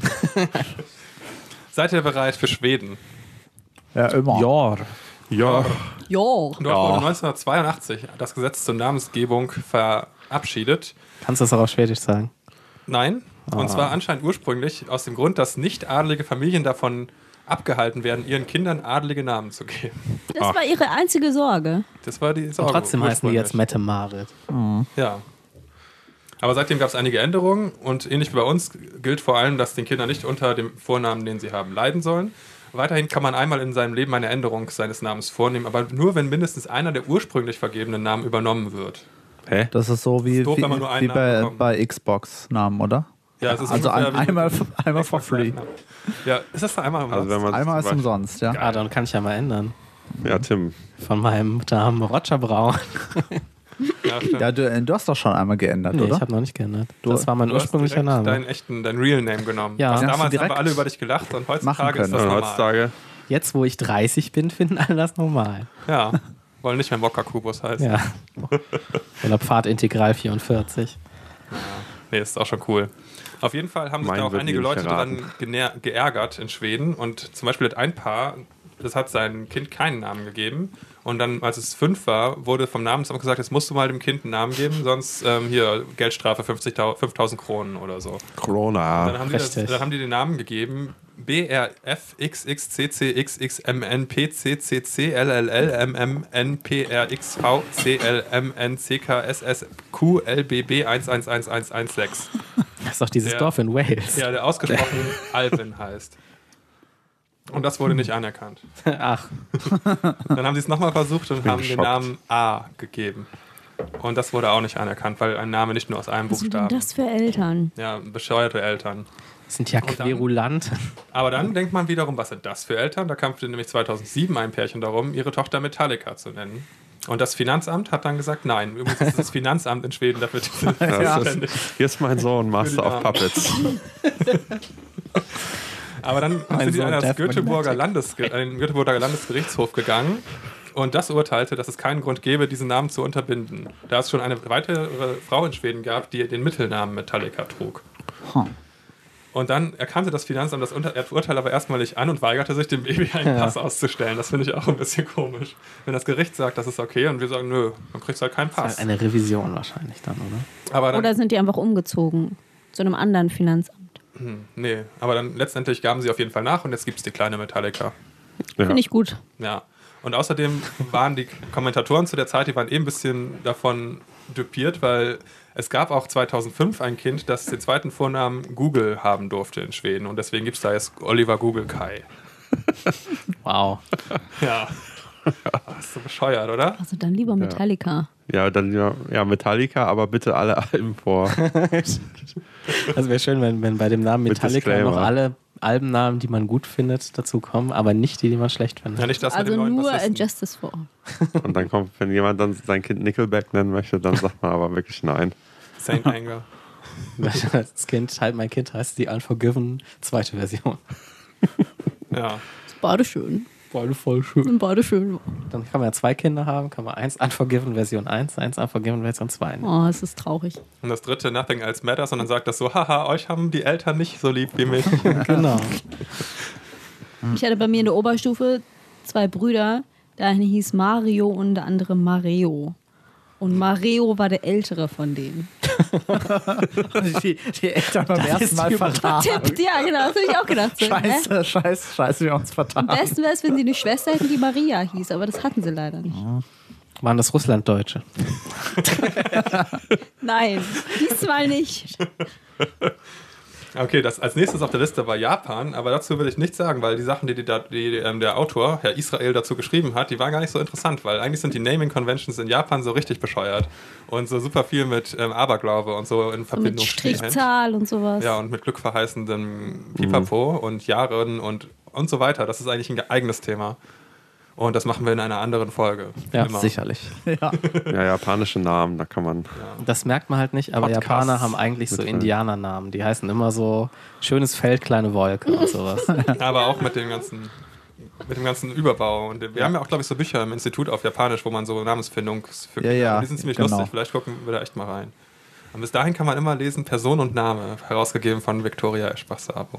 Seid ihr bereit für Schweden? Ja, immer. Ja. Ja. Ja. Dort wurde 1982 das Gesetz zur Namensgebung verabschiedet. Kannst du das auch auf Schwedisch sagen? Nein. Und zwar anscheinend ursprünglich aus dem Grund, dass nicht adelige Familien davon abgehalten werden, ihren Kindern adelige Namen zu geben. Das war ihre einzige Sorge. Das war die Und Sorge. trotzdem heißen die jetzt ursprünglich. Mette Marit. Ja. Aber seitdem gab es einige Änderungen und ähnlich wie bei uns gilt vor allem, dass den Kinder nicht unter dem Vornamen, den sie haben, leiden sollen. Weiterhin kann man einmal in seinem Leben eine Änderung seines Namens vornehmen, aber nur, wenn mindestens einer der ursprünglich vergebenen Namen übernommen wird. Hä? Das ist so wie, ist doof, wenn man nur einen wie Namen bekommt. bei Xbox-Namen, oder? Ja, es ist Also ungefähr wie einmal for free. Ja, ist das da einmal Also wenn man Einmal ist zum Beispiel- umsonst, ja. Ah, dann kann ich ja mal ändern. Ja, Tim. Von meinem Namen Roger Braun. Ja, stimmt. Ja, du hast doch schon einmal geändert, Nee, oder? ich habe noch nicht geändert. Das war mein Du hast ursprünglicher direkt Name. dein Real Name genommen. Ja. Was Den hast du damals haben direkt wir alle über dich gelacht und machen heutzutage ist können. das Und normal. heutzutage Jetzt, wo ich 30 bin, finden alle das normal. Ja, wollen nicht mehr Mokka-Kubus heißen. Ja. Oder Pfadintegral 44. Nee, ist auch schon cool. Auf jeden Fall haben sich Mein da auch wird einige mir nicht Leute daran geärgert in Schweden. Und zum Beispiel hat ein Paar, das hat seinem Kind keinen Namen gegeben. Und dann, als es 5 war, wurde vom Namensamt gesagt, jetzt musst du mal dem Kind einen Namen geben, sonst hier Geldstrafe 5.000 Kronen oder so. Corona. Dann haben, richtig. dann haben die den Namen gegeben: BRFXXCCXXMNPCCCLLMMNPRXVCLMNCKSSQLBB111116. Das ist doch dieses Der- Dorf in Wales. Ja, der ausgesprochen Alvin heißt. Und das wurde nicht anerkannt. Ach, Dann haben sie es nochmal versucht und haben den geschockt. Namen A gegeben. Und das wurde auch nicht anerkannt, weil ein Name nicht nur aus einem Was sind denn Buchstaben. das für Eltern? Ja, bescheuerte Eltern. das sind ja dann- querulant. Aber dann denkt man wiederum, was sind das für Eltern? Da kämpfte nämlich 2007 ein Pärchen darum, ihre Tochter Metallica zu nennen. Und das Finanzamt hat dann gesagt, nein. Übrigens ist das Finanzamt in Schweden dafür zuständig. Hier ist mein Sohn, Master of Puppets. Aber dann Mein sind die Sohn an Death den Göteborger Landesgerichtshof gegangen Und das urteilte, dass es keinen Grund gäbe, diesen Namen zu unterbinden, da es schon eine weitere Frau in Schweden gab, die den Mittelnamen Metallica trug. Und dann erkannte das Finanzamt das Urteil aber erstmalig an und weigerte sich, dem Baby einen Pass auszustellen. Das finde ich auch ein bisschen komisch. Wenn das Gericht sagt, das ist okay und wir sagen, nö, dann kriegst du halt keinen Pass. Das ist halt eine Revision wahrscheinlich dann, oder? Aber dann, Oder sind die einfach umgezogen zu einem anderen Finanzamt? nee, aber dann letztendlich gaben sie auf jeden Fall nach und jetzt gibt es die kleine Metallica. Ja. Finde ich gut. Ja. Und außerdem waren die Kommentatoren zu der Zeit, die waren ein bisschen davon düpiert, weil es gab auch 2005 ein Kind, das den zweiten Vornamen Google haben durfte in Schweden. Und deswegen gibt es da jetzt Oliver Google Kai. Wow. Ja. Das ist so bescheuert, oder? Also dann lieber Metallica. Ja, dann ja, Metallica, aber bitte alle Alben vor. Das wäre schön, wenn bei dem Namen Mit Metallica Disclaimer. noch alle Albennamen, die man gut findet, dazu kommen, aber nicht die man schlecht findet. Ja, nicht das Also mit dem neuen nur Bassisten. Justice for All. Und dann kommt, wenn jemand dann sein Kind Nickelback nennen möchte, dann sagt man aber wirklich nein. Saint Anger. Das Kind, halt mein Kind heißt die Unforgiven, zweite Version. Ja. Ist beide schön. Beide voll schön. Sind beide schön. Dann kann man ja 2 Kinder haben, kann man eins Unforgiven Version 1, eins Unforgiven Version 2 nehmen. Oh, es ist traurig. Und das dritte, Nothing Else Matters. Und dann sagt das so, haha, euch haben die Eltern nicht so lieb wie mich. Genau. Ich hatte bei mir in der Oberstufe 2 Brüder. Der eine hieß Mario und der andere Mareo. Und Mareo war der ältere von denen. Die Eltern beim ersten Mal vertan. Tippt, ja, genau, das habe ich auch gedacht. So, hä? Scheiße, wir uns vertan. Am besten wäre es, wenn sie eine Schwester hätten, die Maria hieß, aber das hatten sie leider nicht. Waren das Russlanddeutsche? Nein, diesmal nicht. Okay, das als nächstes auf der Liste war Japan, aber dazu will ich nichts sagen, weil die Sachen, die der Autor, Herr Israel, dazu geschrieben hat, die waren gar nicht so interessant, weil eigentlich sind die Naming-Conventions in Japan so richtig bescheuert und so super viel mit Aberglaube und so in So Verbindung mit stehen. Strichzahl und sowas. Ja, und mit glückverheißendem Pipapo und Jahren und so weiter. Das ist eigentlich ein eigenes Thema. Und das machen wir in einer anderen Folge. Ja, Immer. sicherlich. Ja. Ja, japanische Namen, da kann man. Das merkt man halt nicht, aber Podcasts Japaner haben eigentlich so mit rein. Indianernamen. Die heißen immer so schönes Feld, kleine Wolke und sowas. Aber auch mit dem ganzen Überbau. Und wir haben ja auch, glaube ich, so Bücher im Institut auf Japanisch, wo man so Namensfindung für Ja, die sind ziemlich genau. lustig. Vielleicht gucken wir da echt mal rein. Und bis dahin kann man immer lesen Person und Name, herausgegeben von Victoria Eschbach-Sabo.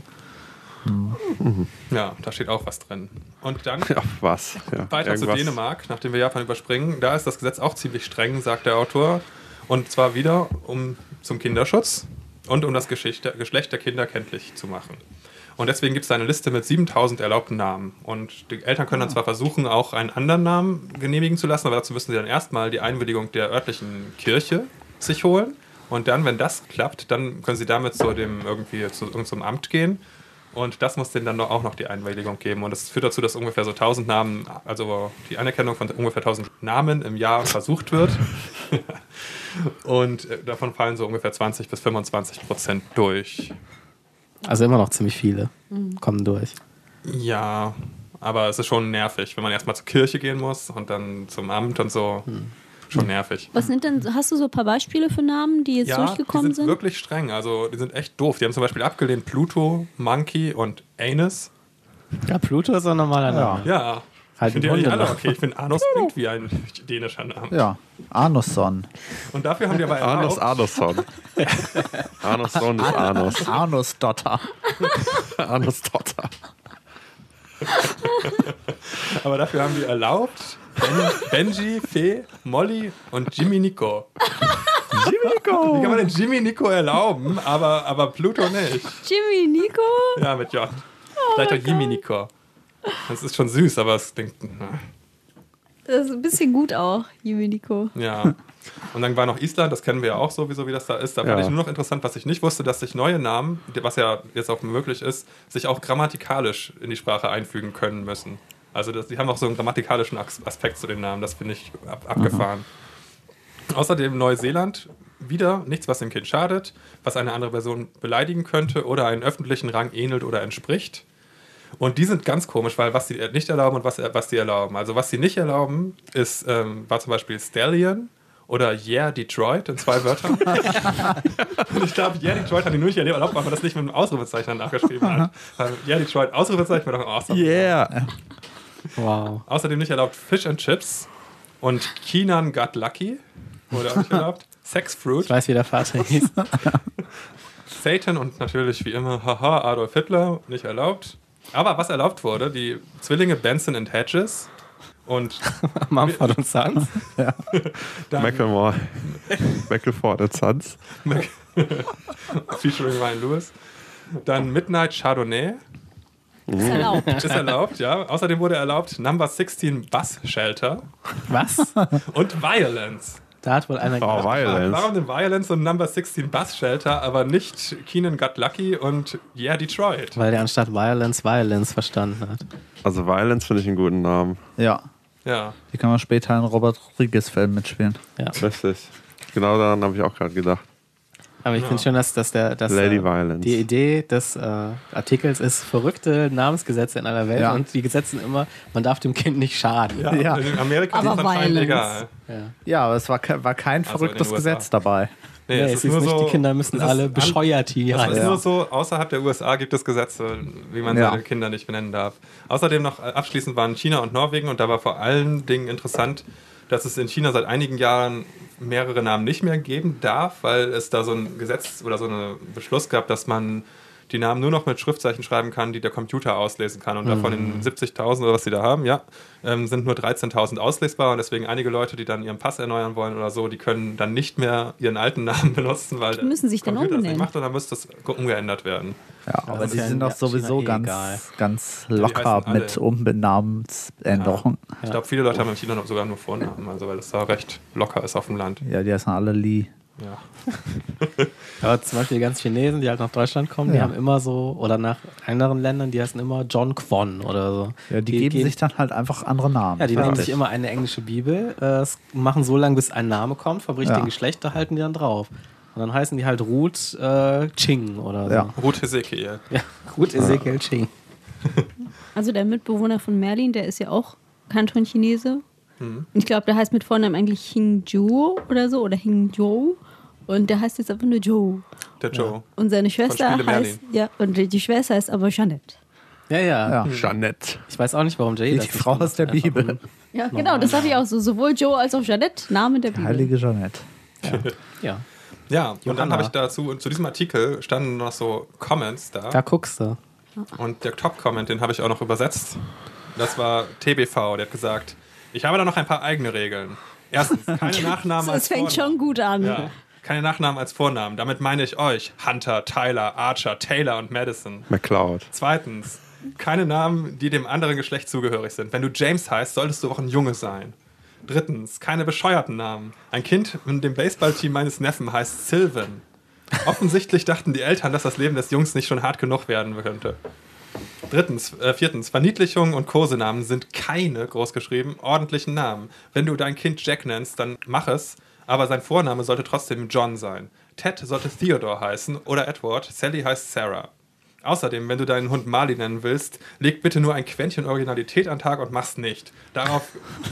Ja, da steht auch was drin. Und dann Ja, was? Ja, weiter zu Dänemark, nachdem wir Japan überspringen. Da ist das Gesetz auch ziemlich streng, sagt der Autor. Und zwar wieder zum Kinderschutz und um das Geschlecht der Kinder kenntlich zu machen. Und deswegen gibt es eine Liste mit 7000 erlaubten Namen. Und die Eltern können dann zwar versuchen, auch einen anderen Namen genehmigen zu lassen, aber dazu müssen sie dann erstmal die Einwilligung der örtlichen Kirche sich holen. Und dann, wenn das klappt, dann können sie damit zu irgendeinem Amt gehen. Und das muss denen dann auch noch die Einwilligung geben. Und das führt dazu, dass ungefähr so 1000 Namen, also die Anerkennung von ungefähr 1000 Namen im Jahr versucht wird. Und davon fallen so ungefähr 20-25% durch. Also immer noch ziemlich viele kommen durch. Ja, aber es ist schon nervig, wenn man erstmal zur Kirche gehen muss und dann zum Amt und so. Schon nervig. Was sind denn, hast du so ein paar Beispiele für Namen, die jetzt durchgekommen die sind wirklich streng. Also die sind echt doof. Die haben zum Beispiel abgelehnt Pluto, Monkey und Anus. Ja, Pluto ist ein normaler Name. Ja, Halt ich finde die ein eigentlich alle Hundename. okay. Ich finde Anus klingt wie ein dänischer Name. Ja, Anusson. Und dafür haben die aber Arnus erlaubt, Arnusson. Arnusson ist Arnus. Anusdotter. Arnus Dotter. aber dafür haben die erlaubt Benji, Fee, Molly und Jimmy Nico. Jimmy Nico! Wie kann man denn Jimmy Nico erlauben, aber Pluto nicht? Jimmy, Nico? Ja, mit J. Vielleicht auch Jimmy Nico. Das ist schon süß, aber es klingt. Das ist ein bisschen gut auch, Jimmy, Nico. Ja. Und dann war noch Island, das kennen wir ja auch sowieso, wie das da ist. Da fand Ja. ich nur noch interessant, was ich nicht wusste, dass sich neue Namen, was ja jetzt auch möglich ist, sich auch grammatikalisch in die Sprache einfügen können müssen. Also die haben auch so einen grammatikalischen Aspekt zu den Namen, das finde ich abgefahren. Außerdem Neuseeland, wieder nichts, was dem Kind schadet, was eine andere Person beleidigen könnte oder einen öffentlichen Rang ähnelt oder entspricht. Und die sind ganz komisch, weil was sie nicht erlauben und was sie erlauben. Also was sie nicht erlauben, war zum Beispiel Stallion oder Yeah Detroit in 2 Wörtern. Und ich glaube, Yeah Detroit haben die nur nicht erlaubt, weil man das nicht mit einem Ausrufezeichen nachgeschrieben hat. Weil Yeah Detroit, Ausrufezeichen, war doch awesome. Yeah. Wow. Außerdem nicht erlaubt Fish and Chips und Keenan Got Lucky. Wurde auch nicht erlaubt. Sex Fruit. Ich weiß, wie der Vater hieß. Satan und natürlich wie immer, haha, Adolf Hitler, nicht erlaubt. Aber was erlaubt wurde, die Zwillinge Benson and Hedges und Mumford und Sons. dann Macklemore Sons. featuring Ryan Lewis. Dann Midnight Chardonnay. Ist erlaubt. Ist erlaubt, ja. Außerdem wurde erlaubt Number 16 Bus Shelter Was? und Violence. Da hat wohl einer Oh, gedacht, Violence. Warum denn Violence und Number 16 Bus Shelter, aber nicht Keenan Got Lucky und Yeah Detroit? weil der anstatt Violence verstanden hat. Also Violence finde ich einen guten Namen. Ja, Ja. die kann man später in Robert Rodriguez-Film mitspielen. Ja. Richtig. Genau daran habe ich auch gerade gedacht. Aber ich finde schon, dass Lady Violence. die Idee des Artikels ist verrückte Namensgesetze in aller Welt Ja. und die Gesetze immer, man darf dem Kind nicht schaden. Ja, Ja. in Amerika ist Aber es anscheinend Violence. egal. Ja. Ja, aber es war kein Also verrücktes in den USA. Gesetz dabei. Nee, Nee, es es ist ist nur nicht, so, die Kinder müssen es ist alle an- Bescheuerti Das ist heißen. nur so, außerhalb der USA gibt es Gesetze, wie man Ja. seine Kinder nicht benennen darf. Außerdem noch abschließend waren China und Norwegen und da war vor allen Dingen interessant, dass es in China seit einigen Jahren mehrere Namen nicht mehr geben darf, weil es da so ein Gesetz oder so einen Beschluss gab, dass man die Namen nur noch mit Schriftzeichen schreiben kann, die der Computer auslesen kann. Und davon in 70.000 oder was sie da haben, sind nur 13.000 auslesbar. Und deswegen einige Leute, die dann ihren Pass erneuern wollen oder so, die können dann nicht mehr ihren alten Namen benutzen, weil der müssen sich dann Computer das nicht umbenennen. macht und dann müsste das umgeändert werden. Ja, aber ist die ja sind in doch sowieso China egal. ganz die locker heißen alle. mit Umbenamensänderungen. Ich glaube, viele Leute haben in China sogar nur Vornamen, also weil das da recht locker ist auf dem Land. Ja, die heißen alle Lee. Ja. Aber zum Beispiel die ganzen Chinesen, die halt nach Deutschland kommen, die Ja. haben immer so, oder nach anderen Ländern, die heißen immer John Kwon oder so. Ja, die geben sich dann halt einfach andere Namen. Ja, die nehmen Fertig. sich immer eine englische Bibel, machen so lange, bis ein Name kommt, vom richtigen Ja. Geschlecht, da halten die dann drauf. Und dann heißen die halt Ruth Ching oder so. Ja. Ruth Hesekiel. Ja, Ruth Ezekiel Ching. Also der Mitbewohner von Merlin, der ist ja auch Kanton-Chinese. Mhm. Ich glaube, der heißt mit Vornamen eigentlich Hingzhou oder so, oder Hingzhou. Und der heißt jetzt einfach nur Joe. Der Joe. Und seine Schwester Spiele heißt, Merlin. ja, und die Schwester heißt aber Jeanette. Ja, ja, Ja. Jeanette. Ich weiß auch nicht, warum Jay Die das Frau nicht aus der macht. Einfach Bibel. Ja, genau, das hatte ich auch so. Sowohl Joe als auch Jeanette, Namen der Bibel. Heilige Jeanette. Ja, Ja, und dann Johanna. habe ich zu diesem Artikel standen noch so Comments da. da guckst du. Und der Top-Comment, den habe ich auch noch übersetzt. Das war TBV, der hat gesagt, ich habe da noch ein paar eigene Regeln. Erstens, keine Nachnamen als Das fängt Vornamen. schon gut an. Ja, keine Nachnamen als Vornamen. Damit meine ich euch, Hunter, Tyler, Archer, Taylor und Madison. McCloud. Zweitens, keine Namen, die dem anderen Geschlecht zugehörig sind. Wenn du James heißt, solltest du auch ein Junge sein. Drittens, keine bescheuerten Namen. Ein Kind in dem Baseballteam meines Neffen heißt Sylvan. Offensichtlich dachten die Eltern, dass das Leben des Jungs nicht schon hart genug werden könnte. Viertens, Verniedlichungen und Kosenamen sind keine, großgeschrieben, ordentlichen Namen. Wenn du dein Kind Jack nennst, dann mach es, aber sein Vorname sollte trotzdem John sein. Ted sollte Theodore heißen oder Edward, Sally heißt Sarah. Außerdem, wenn du deinen Hund Marley nennen willst, leg bitte nur ein Quäntchen Originalität an den Tag und mach's nicht. Darauf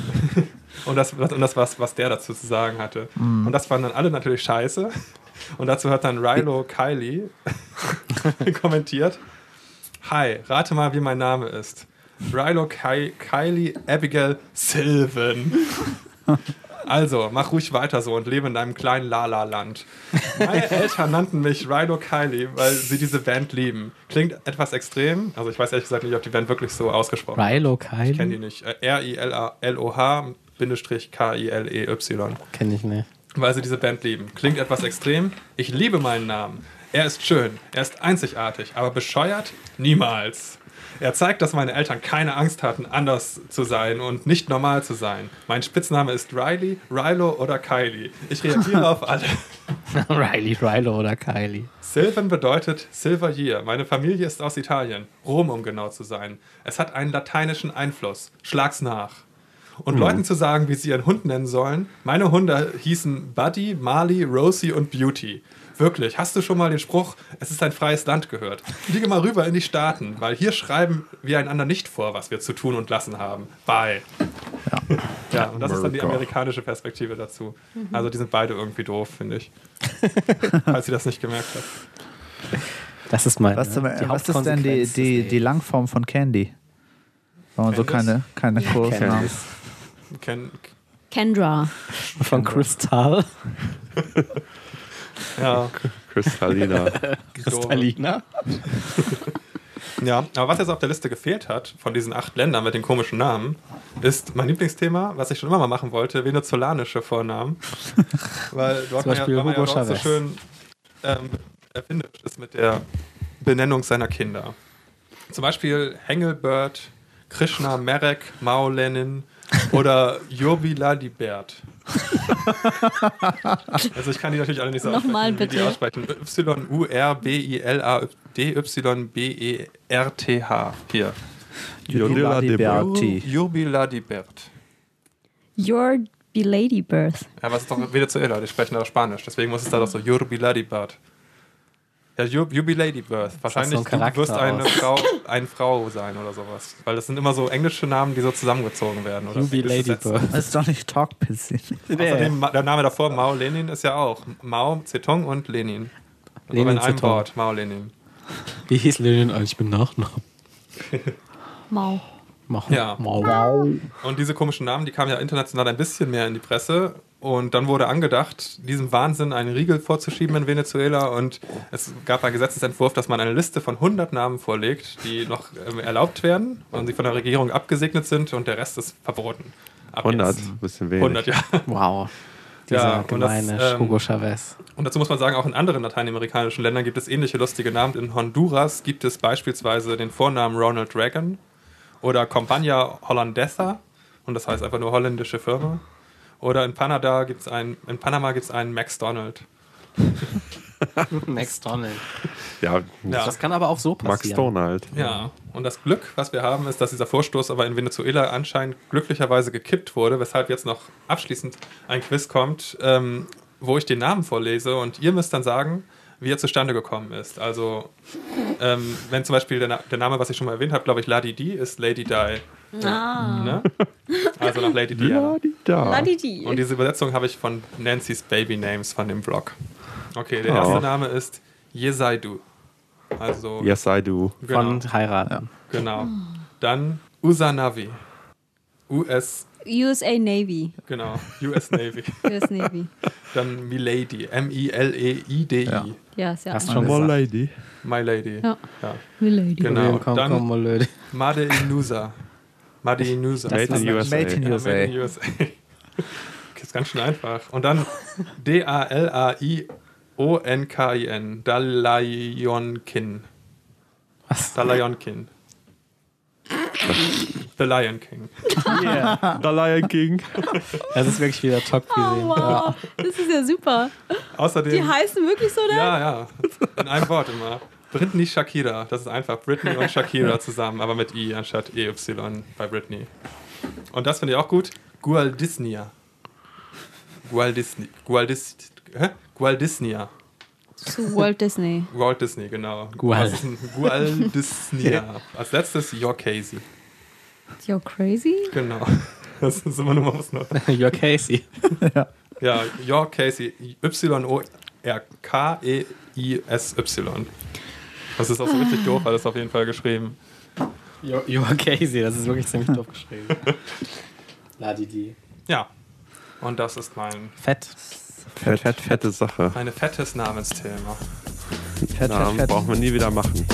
und das was der dazu zu sagen hatte. Und das fanden dann alle natürlich scheiße. Und dazu hat dann Rilo Kiley kommentiert: Hi, rate mal, wie mein Name ist. Rilo Kiley Abigail Sylvan. Also, mach ruhig weiter so und lebe in deinem kleinen Lala-Land. Meine Eltern nannten mich Rilo Kiley, weil sie diese Band lieben. Klingt etwas extrem. Also ich weiß ehrlich gesagt nicht, ob die Band wirklich so ausgesprochen wird. Rilo Ich kenne die Kiley? nicht. R-I-L-O-H-K-I-L-E-Y. Kenn ich nicht. Weil sie diese Band lieben. Klingt etwas extrem. Ich liebe meinen Namen. Er ist schön. Er ist einzigartig. Aber bescheuert? Niemals. Er zeigt, dass meine Eltern keine Angst hatten, anders zu sein und nicht normal zu sein. Mein Spitzname ist Riley, Rilo oder Kylie. Ich reagiere auf alle. Rilo oder Kylie. Sylvan bedeutet Silver Year. Meine Familie ist aus Italien. Rom, um genau zu sein. Es hat einen lateinischen Einfluss. Schlag's nach. Und Leuten zu sagen, wie sie ihren Hund nennen sollen. Meine Hunde hießen Buddy, Marley, Rosie und Beauty. Wirklich, hast du schon mal den Spruch, es ist ein freies Land gehört? Fliege mal rüber in die Staaten, weil hier schreiben wir einander nicht vor, was wir zu tun und lassen haben. Bye. Ja, und das ist dann die amerikanische Perspektive dazu. Also die sind beide irgendwie doof, finde ich. Falls ihr das nicht gemerkt habt. Das ist mal Was die ist denn Hauptkonsequenz des die Lebens. Langform von Candy? Wenn man so Candice? keine Kursnamen. Kendra. Von Kristall. Ja. Kristallina. Kristallina. Ja, aber was jetzt auf der Liste gefehlt hat, von diesen 8 Ländern mit den komischen Namen, ist mein Lieblingsthema, was ich schon immer mal machen wollte, venezolanische Vornamen. Weil dort Zum Beispiel weil man Hugo dort so Chavez. schön erfinderisch ist mit der Benennung seiner Kinder. Zum Beispiel Hengelbert, Krishna Merek, Mao Lenin oder Jurbiladibert. Also ich kann die natürlich alle nicht so Nochmal aussprechen, wie die bitte. aussprechen. Y-U-R-B-I-L-A-D-Y-B-E-R-T-H. Hier. Berti. Jurbiladibert. Your Lady Birth. Ja, was ist doch Venezuela, die sprechen auch Spanisch, deswegen muss es da doch so Jurbiladibert. Ja, Jubiladibirth. Wahrscheinlich so ein du wirst Charakter eine Frau sein oder sowas. Weil das sind immer so englische Namen, die so zusammengezogen werden. Oder Jubiladibirth. Das ist doch nicht Talk-Pissy. Außerdem, der Name davor, Mao Lenin, ist ja auch Mao Zedong und Lenin. Also Lenin in einem Zedong. Wort, Mao Lenin. Wie hieß Lenin eigentlich mit Nachnamen? Mau. Ja. Mau. Und diese komischen Namen, die kamen ja international ein bisschen mehr in die Presse. Und dann wurde angedacht, diesem Wahnsinn einen Riegel vorzuschieben in Venezuela. Und es gab einen Gesetzesentwurf, dass man eine Liste von 100 Namen vorlegt, die noch erlaubt werden und sie von der Regierung abgesegnet sind. Und der Rest ist verboten. Ab 100, jetzt. bisschen wenig. 100, ja. Wow. Dieser Ja, und das, gemeine Hugo Chavez. Und dazu muss man sagen, auch in anderen lateinamerikanischen Ländern gibt es ähnliche lustige Namen. In Honduras gibt es beispielsweise den Vornamen Ronald Reagan oder Compañía Hollandesa. Und das heißt einfach nur holländische Firma. Oder in Panama gibt es einen Max Donald. Max Donald. Ja, Ja. Das kann aber auch so Max passieren. Donald. Ja, und das Glück, was wir haben, ist, dass dieser Vorstoß aber in Venezuela anscheinend glücklicherweise gekippt wurde, weshalb jetzt noch abschließend ein Quiz kommt, wo ich den Namen vorlese und ihr müsst dann sagen, wie er zustande gekommen ist. Also, wenn zum Beispiel der Name, was ich schon mal erwähnt habe, glaube ich, Ladi Di, ist Lady Di. Ne? Also nach Lady Diana. Da. Didi. Und diese Übersetzung habe ich von Nancy's Baby Names von dem Blog. Okay, der erste Name ist Yesaidu. Also, Yes, I do. genau. Von heiraten. Genau. Dann Usanavi. USA Navy. Genau. US Navy. US Navy. Dann Milady. M-I-L-E-I-D-I. Ja. Ja, ist ja Hast einfach. schon Mal gesagt. Lady. My Lady. Ja. Ja. Milady. Genau. Komm, Dann komm, mal Leute. Made Inusa. Made Inusa. Made in USA. Made in Ja, USA. Made in USA. Okay, ist ganz schön einfach. Und dann D-A-L-A-I-O-N-K-I-N. Dalayonkin. Was? Dalayonkin. The Lion King. Yeah. The Lion King. Das ist wirklich wieder top Oh, gesehen. wow. Das ist ja super. Außerdem. Die heißen wirklich so da? Ja, ja. In einem Wort immer. Britney Shakira. Das ist einfach Britney und Shakira zusammen, aber mit I anstatt EY bei Britney. Und das finde ich auch gut. Gualdisnia. Gualdisnia. Zu Walt Disney. Walt Disney, genau. Gual. Was ist ein Gualdisnia? Als letztes Your Casey. You're crazy? Genau. Das ist immer nur mal was Neues. You're Casey. Ja, Your Casey. Y-O-R-K-E-I-S-Y. Das ist auch so richtig doof, weil das auf jeden Fall geschrieben. You're Casey, das ist wirklich ziemlich doof geschrieben. Ladidi. Ja. Und das ist mein Fette Sache. eine fettes Namensthema. Namen brauchen wir nie wieder machen.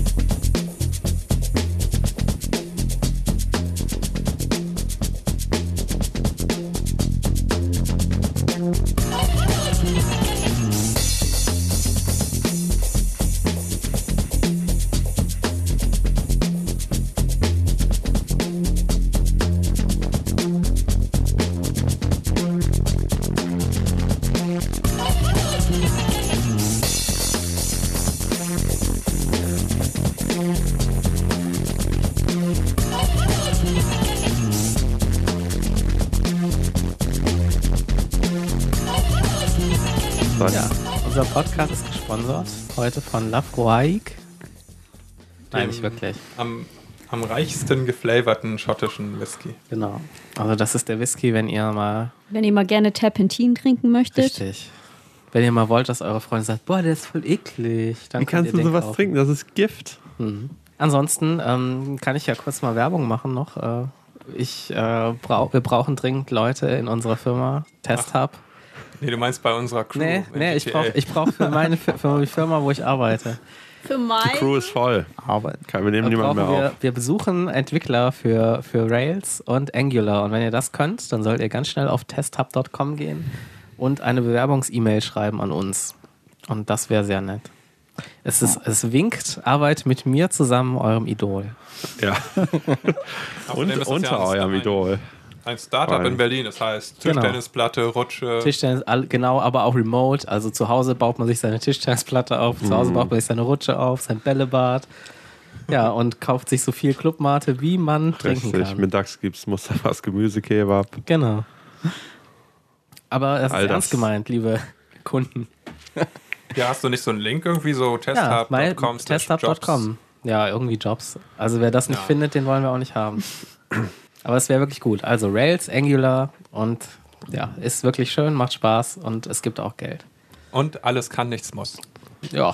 Ja, unser Podcast ist gesponsert heute von Lafroig. Nein, nicht wirklich. Am reichsten geflavorten schottischen Whisky. Genau. Also das ist der Whisky, wenn ihr mal... Wenn ihr mal gerne Terpentin trinken möchtet. Richtig. Wenn ihr mal wollt, dass eure Freunde sagt, boah, der ist voll eklig. Dann Wie kannst du ihr den sowas kaufen. trinken? Das ist Gift. Mhm. Ansonsten kann ich ja kurz mal Werbung machen noch. Wir brauchen dringend Leute in unserer Firma, TestHub. Nee, du meinst bei unserer Crew. Nee, ich brauch für meine für die Firma, wo ich arbeite. Für Die Crew ist voll. Aber Wir nehmen niemanden mehr auf. Wir besuchen Entwickler für Rails und Angular. Und wenn ihr das könnt, dann sollt ihr ganz schnell auf testhub.com gehen und eine Bewerbungs-E-Mail schreiben an uns. Und das wäre sehr nett. Es winkt, Arbeit mit mir zusammen, eurem Idol. Ja. Und unter eurem Idol. Ein Startup in Berlin, das heißt Tischtennisplatte, Rutsche. Tischtennis, genau, aber auch remote. Also zu Hause baut man sich seine Tischtennisplatte auf, zu Hause baut man sich seine Rutsche auf, sein Bällebad. Ja, und kauft sich so viel Clubmate, wie man trinken kann. Mittags gibt es Mustafas Gemüsekebab. Genau. Aber das All ist das. ernst gemeint, liebe Kunden. Ja, hast du nicht so einen Link irgendwie, so testhub.com? testhub.com. Ja, irgendwie Jobs. Also wer das nicht findet, den wollen wir auch nicht haben. Aber es wäre wirklich gut. Also Rails, Angular und ja, ist wirklich schön, macht Spaß und es gibt auch Geld. Und alles kann, nichts muss. Ja.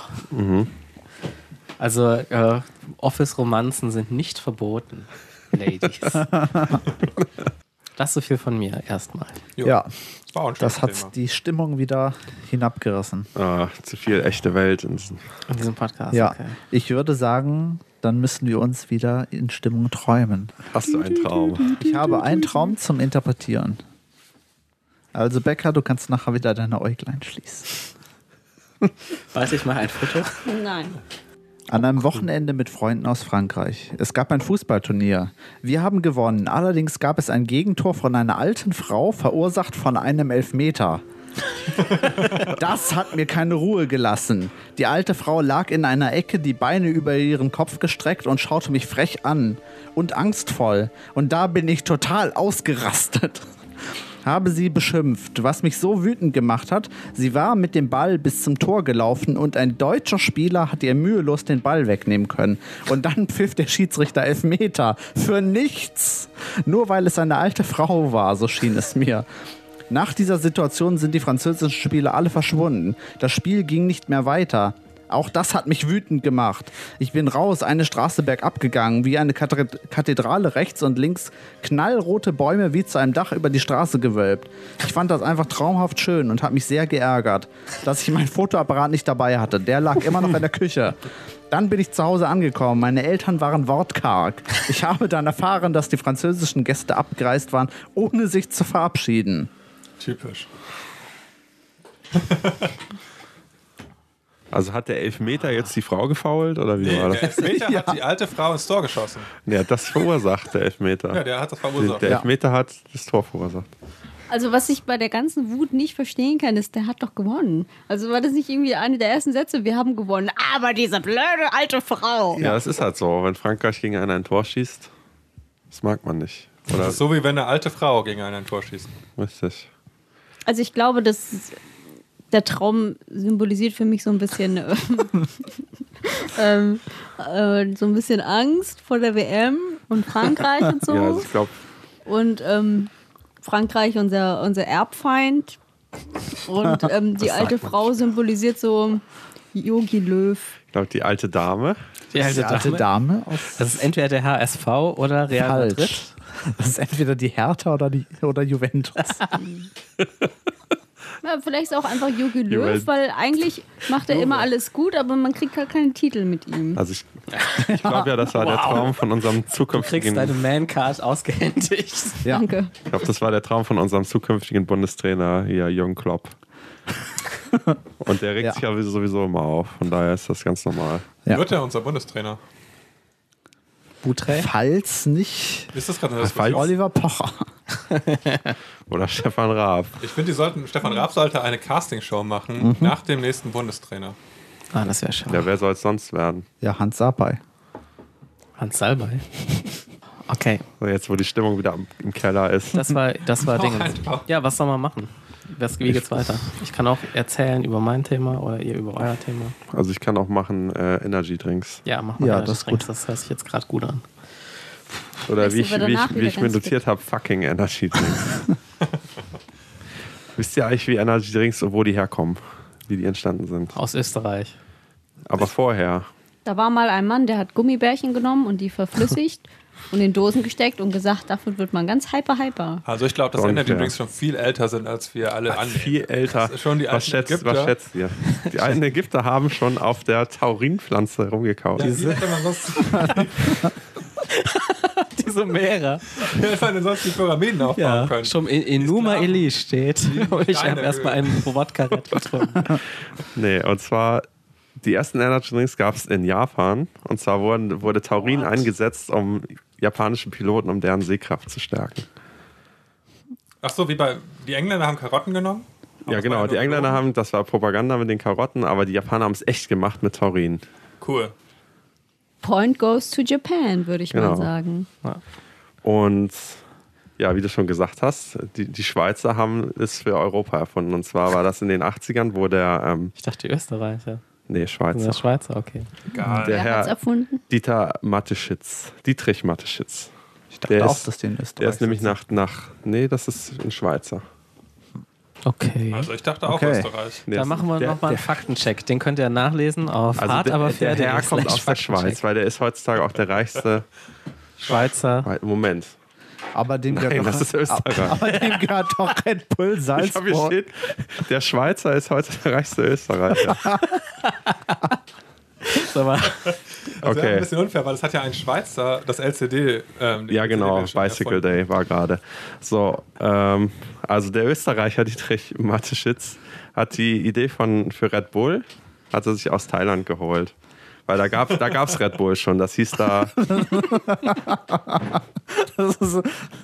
Also Office-Romanzen sind nicht verboten, Ladies. Das so viel von mir erstmal. Jo. ja, War auch ein das schönes hat die Stimmung wieder hinabgerissen. Zu viel echte Welt. In diesem Podcast. Ja, Okay. ich würde sagen, dann müssen wir uns wieder in Stimmung träumen. Hast du einen Traum? Ich habe einen Traum zum Interpretieren. Also Becker, du kannst nachher wieder deine Äuglein schließen. Warte, ich mache ein Foto. Nein. An einem Wochenende mit Freunden aus Frankreich. Es gab ein Fußballturnier. Wir haben gewonnen. Allerdings gab es ein Gegentor von einer alten Frau, verursacht von einem Elfmeter. Das hat mir keine Ruhe gelassen. Die alte Frau lag in einer Ecke, die Beine über ihren Kopf gestreckt und schaute mich frech an und angstvoll. Und da bin ich total ausgerastet. Habe sie beschimpft, was mich so wütend gemacht hat. Sie war mit dem Ball bis zum Tor gelaufen und ein deutscher Spieler hat ihr mühelos den Ball wegnehmen können. Und dann pfiff der Schiedsrichter Elfmeter. Für nichts. Nur weil es eine alte Frau war, so schien es mir. Nach dieser Situation sind die französischen Spieler alle verschwunden. Das Spiel ging nicht mehr weiter. Auch das hat mich wütend gemacht. Ich bin raus, eine Straße bergab gegangen, wie eine Kathedrale rechts und links, knallrote Bäume wie zu einem Dach über die Straße gewölbt. Ich fand das einfach traumhaft schön und habe mich sehr geärgert, dass ich meinen Fotoapparat nicht dabei hatte. Der lag immer noch in der Küche. Dann bin ich zu Hause angekommen. Meine Eltern waren wortkarg. Ich habe dann erfahren, dass die französischen Gäste abgereist waren, ohne sich zu verabschieden. Typisch. Also hat der Elfmeter jetzt die Frau gefoult oder wie war Der das? Elfmeter hat die alte Frau ins Tor geschossen. Der hat das verursacht, der Elfmeter. Ja, der hat das verursacht. Der Elfmeter hat das Tor verursacht. Also was ich bei der ganzen Wut nicht verstehen kann, ist, der hat doch gewonnen. Also war das nicht irgendwie eine der ersten Sätze, wir haben gewonnen, aber diese blöde alte Frau. Ja, das ist halt so. Wenn Frankreich gegen einen ein Tor schießt, das mag man nicht. Oder Das ist so wie wenn eine alte Frau gegen einen ein Tor schießt. richtig. Also ich glaube, dass der Traum symbolisiert für mich so ein bisschen so ein bisschen Angst vor der WM und Frankreich und so. Ja, also ich glaube, Und Frankreich unser Erbfeind. Und die alte Frau symbolisiert so Jogi Löw. die alte Dame. Die alte Dame. aus Das ist entweder der HSV oder Real Madrid. falsch. Das ist entweder die Hertha oder Juventus. Ja, vielleicht ist auch einfach Jogi Löw, Juventus. weil eigentlich macht er immer alles gut, aber man kriegt halt keinen Titel mit ihm. Also ich glaube ja, das war der Traum von unserem Du kriegst zukünftigen. deine Man-Card ausgehändigt. Ja. Danke. Ich glaube, das war der Traum von unserem zukünftigen Bundestrainer hier, Jürgen Klopp. Und der regt Ja. sich ja sowieso immer auf. Von daher ist das ganz normal. Ja. Wird er unser Bundestrainer? Boutrey? Falls nicht Ist das gerade eine Falls- Diskussion? Oliver Pocher. Oder Stefan Raab. Ich finde, Stefan Raab sollte eine Castingshow machen nach dem nächsten Bundestrainer. Ah, das wäre schön. Ja, wer soll es sonst werden? Ja, Hans Sapai. Hans Salbei. Okay, So, jetzt, wo die Stimmung wieder im Keller ist. das war Dingens. ein Traum. Ja, was soll man machen? Wie geht's weiter? Ich kann auch erzählen über mein Thema oder ihr über euer Thema. Also ich kann auch machen Energy Drinks. Ja, mach mal Ja, Energy das ist Drinks. gut. Das hört sich jetzt gerade gut an. Oder Vielleicht sind wir danach wie wieder ich mir ganz notiert habe, fucking Energy Drinks. Wisst ihr eigentlich, wie Energy Drinks und wo die herkommen? Wie die entstanden sind? Aus Österreich. Aber vorher. Da war mal ein Mann, der hat Gummibärchen genommen und die verflüssigt und in Dosen gesteckt und gesagt, davon wird man ganz hyper. Also ich glaube, dass Energy Drinks schon viel älter sind, als wir alle annehmen. Viel älter. Das ist schon die was alten Ägypter. schätzt ihr? Die alten Ägypter haben schon auf der Taurinpflanze rumgekaut. Ja, wie hätte man sonst, Die Sumerer. wie hätte man denn sonst die Pyramiden aufbauen Ja, können? schon in Numa Sklaven. Eli steht. Und ich habe Steine erstmal einen Wodka-Red getrunken. Nee, und zwar, die ersten Energy Drinks gab es in Japan. Und zwar wurde Taurin eingesetzt, um japanische Piloten, um deren Sehkraft zu stärken. Ach so, die Engländer haben Karotten genommen? Aber Ja, das war genau. nur Die Engländer gelogen. das war Propaganda mit den Karotten, aber die Japaner haben es echt gemacht mit Taurin. Cool. Point goes to Japan, würde ich Genau. mal sagen. Und ja, wie du schon gesagt hast, die Schweizer haben es für Europa erfunden. Und zwar war das in den 80ern, wo der, Ich dachte, die Österreicher. nee, Der Schweizer, Schweizer, okay. Egal. Der Wer hat's Herr erfunden? Dietrich Mateschitz. Ich dachte Der auch, ist- dass die in Österreich Der ist nämlich sitzen. nee, das ist ein Schweizer. Okay. Also ich dachte auch Okay. Österreich. Der Da ist- machen wir der- nochmal einen Faktencheck. Den könnt ihr nachlesen auf Also hart, aber fair. der Herr kommt aus der Schweiz, weil der ist heutzutage auch der reichste. Schweizer. Moment. Aber dem Nein, gehört das ist Österreich. aber dem gehört doch Red Bull Ich habe hier Salzburg. steht, der Schweizer ist heute der reichste Österreicher. Aber Also ja, Okay. ein bisschen unfair, weil es hat ja ein Schweizer das LCD. Ja, genau, LCD schon Bicycle erfunden. Day war gerade. So, also der Österreicher Dietrich Mateschitz hat die Idee für Red Bull, hat er sich aus Thailand geholt. Weil da gab's Red Bull schon. Das hieß da. Das ist so,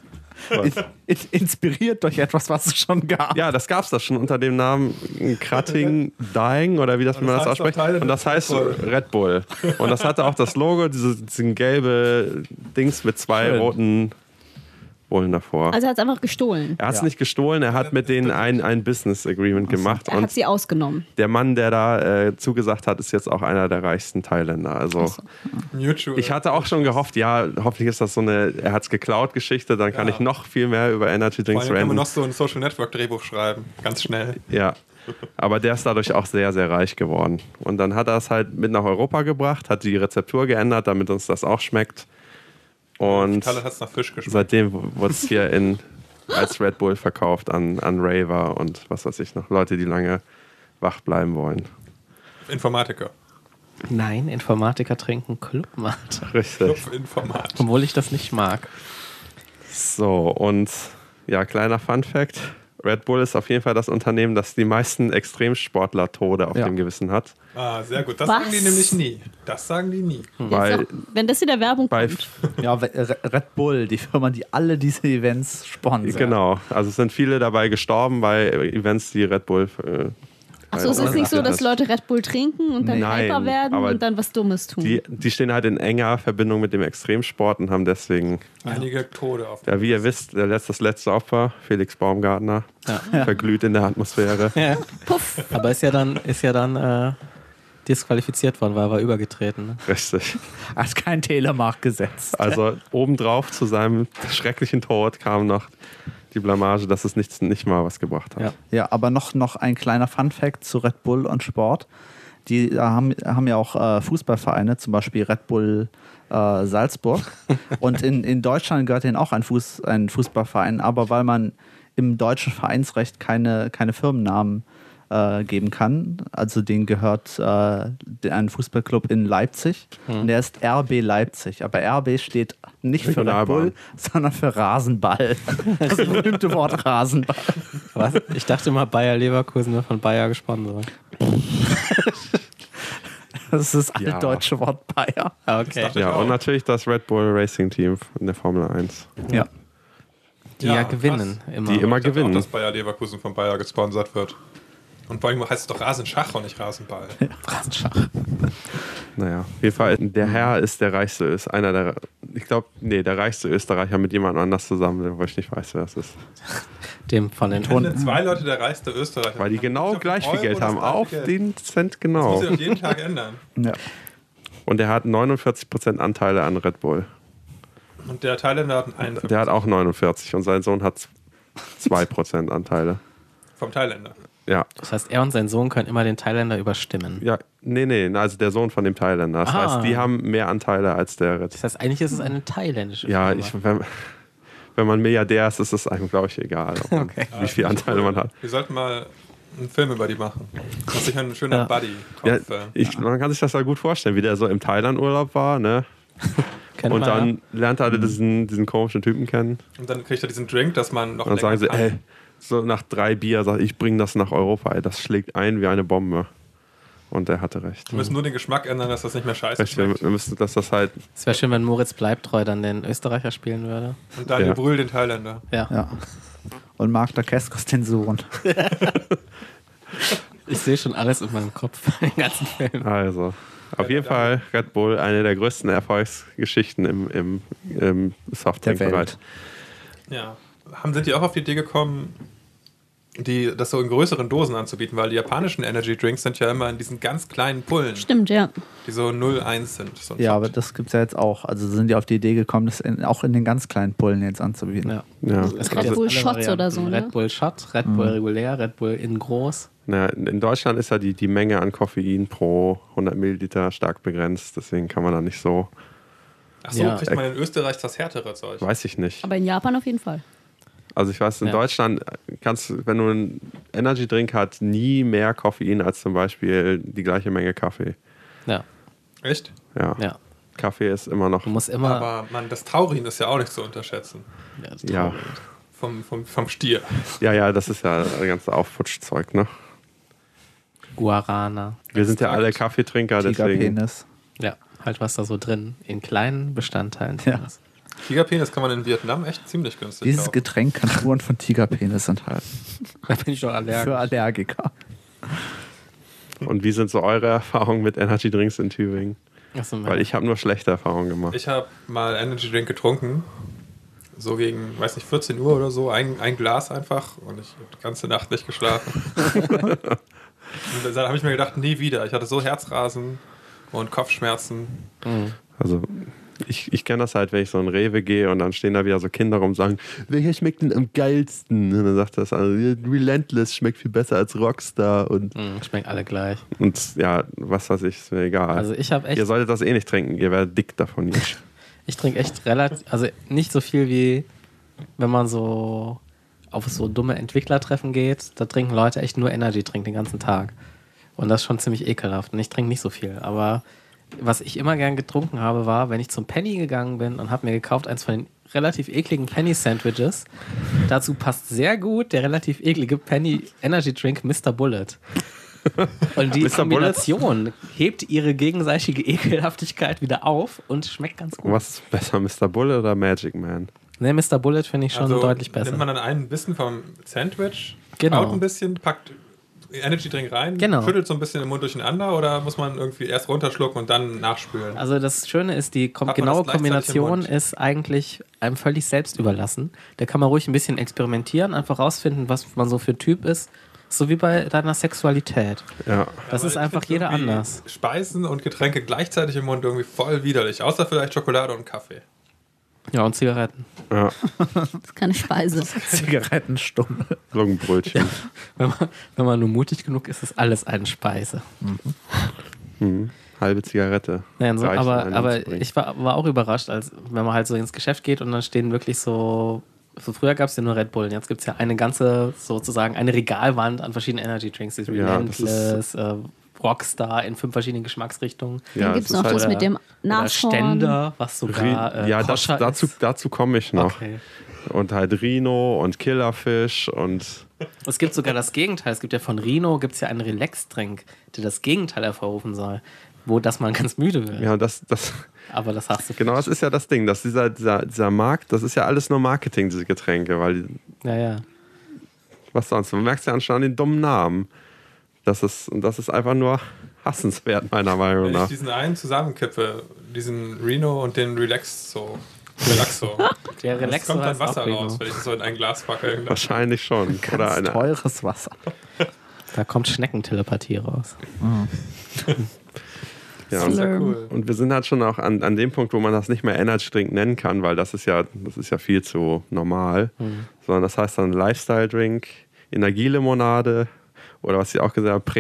inspiriert durch etwas, was es schon gab. Ja, das gab's da schon unter dem Namen Krating Dying oder wie man das heißt ausspricht. auf Thailand Und das heißt Red Bull. Red Bull. Und das hatte auch das Logo, diesen gelbe Dings mit zwei Schön. roten Bullen davor. Also er hat es einfach gestohlen. Er hat es Ja. nicht gestohlen, er hat mit denen ein Business Agreement gemacht. Er hat Und sie ausgenommen. der Mann, der da zugesagt hat, ist jetzt auch einer der reichsten Thailänder. Also Mutual. ich hatte auch schon gehofft, ja, hoffentlich ist das so eine, er hat es geklaut Geschichte, dann kann Ja. ich noch viel mehr über Energy Vor Drinks allem kann man reden. noch so ein Social Network Drehbuch schreiben. Ganz schnell. Ja, aber der ist dadurch auch sehr, sehr reich geworden. Und dann hat er es halt mit nach Europa gebracht, hat die Rezeptur geändert, damit uns das auch schmeckt. Und Thailand hat es nach Fisch geschmeckt. seitdem wurde es hier als Red Bull verkauft an Raver und was weiß ich noch. Leute, die lange wach bleiben wollen. Informatiker. nein, Informatiker trinken Clubmate. Richtig. Informat. Obwohl ich das nicht mag. So, und ja, kleiner Fun-Fact. Red Bull ist auf jeden Fall das Unternehmen, das die meisten Extremsportler-Tode auf Ja. dem Gewissen hat. Ah, sehr gut. Das Was? sagen die nämlich nie. Das sagen die nie. Weil Jetzt doch, wenn das in der Werbung bei kommt. Ja, Red Bull, die Firma, die alle diese Events sponsert. Genau, also es sind viele dabei gestorben bei Events, die Red Bull. Achso, es ist nicht so, dass Leute Red Bull trinken und dann Nein, hyper werden aber und dann was Dummes tun. Die stehen halt in enger Verbindung mit dem Extremsport und haben deswegen, Einige Tode auf ja, wie ihr wisst, das letzte Opfer, Felix Baumgartner, verglüht in der Atmosphäre. Ja. Puff. Aber ist ja dann disqualifiziert worden, weil er war übergetreten. Ne? Richtig. Hat kein Telemark gesetzt. Also obendrauf zu seinem schrecklichen Tod kam noch die Blamage, dass es nicht mal was gebracht hat. Ja. Ja, aber noch ein kleiner Funfact zu Red Bull und Sport. Die haben ja auch Fußballvereine, zum Beispiel Red Bull Salzburg. Und in Deutschland gehört denen auch ein Fußballverein, aber weil man im deutschen Vereinsrecht keine Firmennamen geben kann, also denen gehört ein Fußballclub in Leipzig und der ist RB Leipzig. Aber RB steht nicht für Red Regionalbahn. Bull, sondern für Rasenball. Das berühmte Wort Rasenball. Was? Ich dachte immer, Bayer Leverkusen wird von Bayer gesponsert. Das ist das Ja. altdeutsche Wort Bayer. Ah, okay. Ja, und natürlich das Red Bull Racing Team in der Formel 1. Ja. Die ja gewinnen immer. Die immer Ich dachte gewinnen. auch, dass Bayer Leverkusen von Bayer gesponsert wird. Und vor allem heißt es doch Rasenschach und nicht Rasenball. Naja, auf jeden Fall, der Herr ist der reichste der reichste Österreicher mit jemand anders zusammen, wo ich nicht weiß, wer es ist. Dem von den Sind zwei Leute der reichste Österreicher. Weil die genau gleich viel Geld haben, auf den Cent Das genau. muss sich auf jeden Tag ändern. Ja. Und der hat 49% Anteile an Red Bull. Und der Thailänder hat einen 51. Der hat auch 49 und sein Sohn hat 2% Anteile. vom Thailänder. Ja. Das heißt, er und sein Sohn können immer den Thailänder überstimmen. Ja, nee, also der Sohn von dem Thailänder. Das heißt, die haben mehr Anteile als der Red. Das heißt, eigentlich ist es eine thailändische Ja, Firma. wenn man Milliardär ist, ist es einem, glaube ich, egal, wie viele Anteile man hat. Wir sollten mal einen Film über die machen. Das ist sicher ein schöner Ja, Buddy-Film. man kann sich das ja gut vorstellen, wie der so im Thailand-Urlaub war, ne? Kennt Und man dann lernt er diesen komischen Typen kennen. Und dann kriegt er diesen Drink, dass man noch Und dann sagen sie, kann. ey, so nach 3 Bier, sag ich, bring das nach Europa, ey, das schlägt ein wie eine Bombe. Und er hatte recht. Wir müssen nur den Geschmack ändern, dass das nicht mehr scheiße Recht, wir schmeckt. müssen, dass das halt, Es wäre schön, wenn Moritz Bleibtreu dann den Österreicher spielen würde. Und Daniel Ja. Brühl den Thailänder. Ja. Ja. Und Marc Dacascos den Sohn. Ich sehe schon alles in meinem Kopf, den ganzen Film. also, auf jeden Fall Red Bull, eine der größten Erfolgsgeschichten im Softdrink-Bereich. Welt. Ja. Sind die auch auf die Idee gekommen, das so in größeren Dosen anzubieten? Weil die japanischen Energy Drinks sind ja immer in diesen ganz kleinen Pullen, Stimmt, ja. die so 0,1 sind. So ein Ja, Shot. aber das gibt es ja jetzt auch. Also sind die auf die Idee gekommen, das auch in den ganz kleinen Pullen jetzt anzubieten. Ja. Ja. Es gibt Red jetzt Bull alle Shots Varianten. oder so, ne? Red Bull Shot, Red Bull regulär, Red Bull in groß. Ja, in Deutschland ist ja die Menge an Koffein pro 100 Milliliter stark begrenzt, deswegen kann man da nicht so, Ach so, Ja. kriegt man in Österreich das härtere Zeug. weiß ich nicht. Aber in Japan auf jeden Fall. Also ich weiß, in Ja. Deutschland kannst du, wenn du einen Energy Drink hast, nie mehr Koffein als zum Beispiel die gleiche Menge Kaffee. Ja, Echt? Ja. ja. Kaffee ist immer noch. Du musst immer. Aber das Taurin ist ja auch nicht zu unterschätzen. Ja, das Ja. Taurin. Vom Stier. Ja, das ist ja das ganze Aufputschzeug, ne? Guarana. Wir sind ja Extrakt. alle Kaffeetrinker, deswegen. Tigerpenis. Ja, halt was da so drin in kleinen Bestandteilen. Ja. ist. Tigerpenis kann man in Vietnam echt ziemlich günstig Dieses kaufen. Getränk kann Spuren von Tigerpenis enthalten. Da bin ich doch Für allergisch. Allergiker. Und wie sind so eure Erfahrungen mit Energy Drinks in Tübingen? Achso, Weil ich habe nur schlechte Erfahrungen gemacht. Ich habe mal Energy Drink getrunken. So gegen, weiß nicht, 14 Uhr oder so. Ein Glas einfach. Und ich habe die ganze Nacht nicht geschlafen. Und dann habe ich mir gedacht, nie wieder. Ich hatte so Herzrasen und Kopfschmerzen. Also ich kenne das halt, wenn ich so in Rewe gehe und dann stehen da wieder so Kinder rum und sagen, welcher schmeckt denn am geilsten? Und dann sagt das andere, Relentless schmeckt viel besser als Rockstar und Schmecken alle gleich. ja, was weiß ich, ist mir egal. Also ich habe echt. Ihr solltet das eh nicht trinken, ihr werdet dick davon. Ich trinke echt relativ, also nicht so viel wie wenn man so auf so dumme Entwicklertreffen geht, da trinken Leute echt nur Energy-Drink den ganzen Tag. Und das ist schon ziemlich ekelhaft. Und ich trinke nicht so viel. Aber was ich immer gern getrunken habe, war, wenn ich zum Penny gegangen bin und habe mir gekauft, eins von den relativ ekligen Penny-Sandwiches. Dazu passt sehr gut der relativ eklige Penny-Energy-Drink Mr. Bullet. Und die Mr. Kombination hebt ihre gegenseitige Ekelhaftigkeit wieder auf und schmeckt ganz gut. Was ist besser, Mr. Bull oder Magic Man? Ne, Mr. Bullet finde ich schon deutlich besser. Nimmt man dann ein bisschen vom Sandwich, Genau. kaut ein bisschen, packt Energy Drink rein, Genau. schüttelt so ein bisschen im Mund durcheinander oder muss man irgendwie erst runterschlucken und dann nachspülen? Also das Schöne ist, die man das genaue gleichzeitig im Kombination Mund? ist eigentlich einem völlig selbst überlassen. Da kann man ruhig ein bisschen experimentieren, einfach rausfinden, was man so für ein Typ ist. So wie bei deiner Sexualität. Ja. Das Aber ist ich einfach find's jeder irgendwie anders. Speisen und Getränke gleichzeitig im Mund irgendwie voll widerlich. Außer vielleicht Schokolade und Kaffee. Ja, und Zigaretten. Ja, Das ist keine Speise. Zigarettenstummel. Loggenbrötchen. Wenn man nur mutig genug ist, ist alles eine Speise. Halbe Zigarette. Naja, so, Reicht, um einen aber umzubringen. ich war auch überrascht, als wenn man halt so ins Geschäft geht und dann stehen wirklich so früher gab es ja nur Red Bull, jetzt gibt es ja eine ganze, sozusagen, eine Regalwand an verschiedenen Energy Drinks. Die Ja, das Relentless, Rockstar in 5 verschiedenen Geschmacksrichtungen. Ja, Dann gibt es es ist noch halt das mit dem Oder Nashorn. Ständer, was sogar ja, koscher ist. dazu komme ich noch. Okay. Und halt Rhino und Killerfish und Es gibt sogar das Gegenteil. Es gibt ja von Rhino gibt's ja einen Relax-Drink, der das Gegenteil hervorrufen soll, wo das man ganz müde wird. ja, das Aber das hast du. genau, das ist ja das Ding, dass dieser Markt, das ist ja alles nur Marketing, diese Getränke, weil Ja, ja. was sonst? Man merkt ja anscheinend an den dummen Namen. Das ist einfach nur hassenswert, meiner Meinung Wenn ich nach. diesen einen zusammenkippe, diesen Reno und den Relaxo. Der Es Relaxo kommt dann heißt Wasser auch Rhino. raus, wenn ich das so in ein Glas packe. Wahrscheinlich schon. Oder Ganz eine, teures Wasser. Da kommt Schneckentelepathie raus. ja, und, Slurm. Cool. und wir sind halt schon auch an dem Punkt, wo man das nicht mehr Energy Drink nennen kann, weil das ist ja viel zu normal. Sondern das heißt dann Lifestyle Drink, Energielimonade oder was ich auch gesagt habe,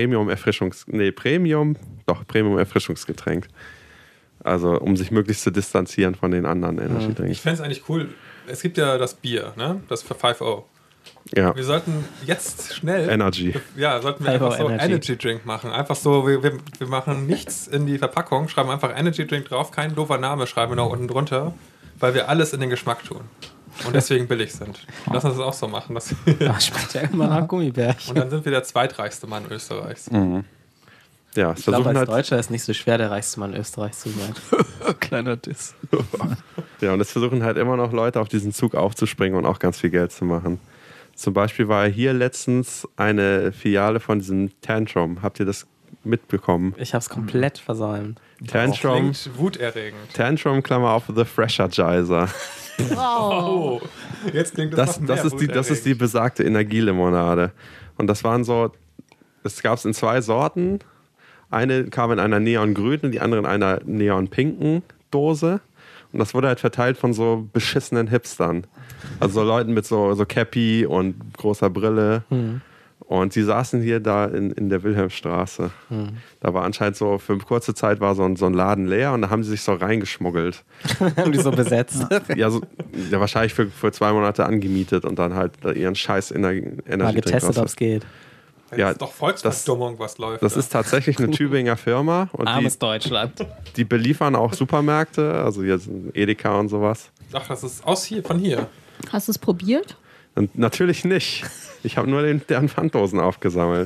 Premium-Erfrischungsgetränk. Also um sich möglichst zu distanzieren von den anderen Energy Drinks. Ich fände es eigentlich cool. Es gibt ja das Bier, ne? Das für 5-0. Ja, Wir sollten jetzt schnell. Energy. Ja, sollten wir 5-0 einfach so Energy. Energy Drink machen. Einfach so, wir machen nichts in die Verpackung, schreiben einfach Energy Drink drauf, kein doofer Name schreiben wir noch unten drunter, weil wir alles in den Geschmack tun. Und deswegen billig sind. Lass uns das auch so machen. Dass Das schmeckt ja immer nach Gummibärchen. und dann sind wir der zweitreichste Mann Österreichs. Ja, es Ich glaube, versuchen als halt, Deutscher ist nicht so schwer, der reichste Mann Österreichs zu sein. Kleiner Diss. ja, und es versuchen halt immer noch Leute auf diesen Zug aufzuspringen und auch ganz viel Geld zu machen. Zum Beispiel war hier letztens eine Filiale von diesem Tantrum. Habt ihr das mitbekommen? Ich habe es komplett versäumt. Tantrum, Klingt wuterregend. Tantrum, Klammer auf, The Freshergizer. Wow. Oh, jetzt klingt das noch mehr Das ist die besagte Energielimonade. Und das waren so, das gab es in 2 Sorten. Eine kam in einer neongrünen, die andere in einer neonpinken Dose. Und das wurde halt verteilt von so beschissenen Hipstern. Also so Leuten mit so Cappy und großer Brille. Und die saßen hier da in der Wilhelmstraße. Da war anscheinend so, für eine kurze Zeit war so ein Laden leer und da haben sie sich so reingeschmuggelt. Haben die so besetzt. Ja, wahrscheinlich für 2 Monate angemietet und dann halt ihren scheiß Mal Energy getestet, ob es geht. Das Ja, ist doch Volksverdummung, was läuft. Das da. ist tatsächlich eine Tübinger Firma und Armes Deutschland. die beliefern auch Supermärkte, also jetzt Edeka und sowas. Ach, das ist von hier. Hast du es probiert? Und natürlich nicht. Ich habe nur deren Pfanddosen aufgesammelt.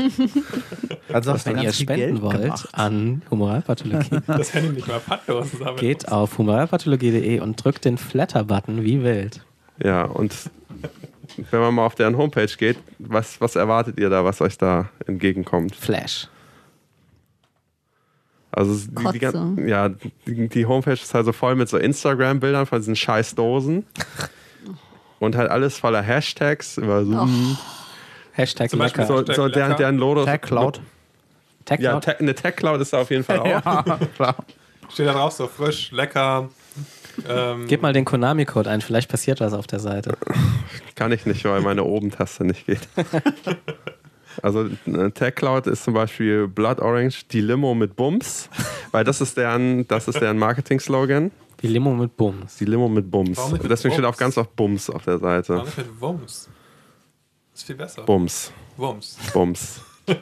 Also hast du Wenn ihr ganz viel spenden Geld wollt gemacht. an Humoralpathologie, Das hätte ich nicht mal Pfanddosen sammeln. geht auf humoralpathologie.de und drückt den Flatter-Button wie wild. Ja, und wenn man mal auf deren Homepage geht, was erwartet ihr da, was euch da entgegenkommt? Flash. Also Kotze. die Homepage ist halt so voll mit so Instagram-Bildern von diesen scheiß Dosen. Und halt alles voller Hashtags über so, Hashtag Zum Beispiel lecker. so deren Lodos. Tag Cloud. Tech Ja, Cloud. eine Tech Cloud ist da auf jeden Fall auch. Ja, klar. Steht da drauf so frisch, lecker. Gib mal den Konami-Code ein, vielleicht passiert was auf der Seite. Kann ich nicht, weil meine Oben-Taste nicht geht. Also eine Tech Cloud ist zum Beispiel Blood Orange, die Limo mit Bums, weil das ist deren Marketing-Slogan. Die Limo mit Bums. Die Limo mit Bums. Warum nicht mit Deswegen steht Bums? auch ganz oft Bums auf der Seite. Warum nicht mit Wumms? Ist viel besser. Bums. Wumms. Bums.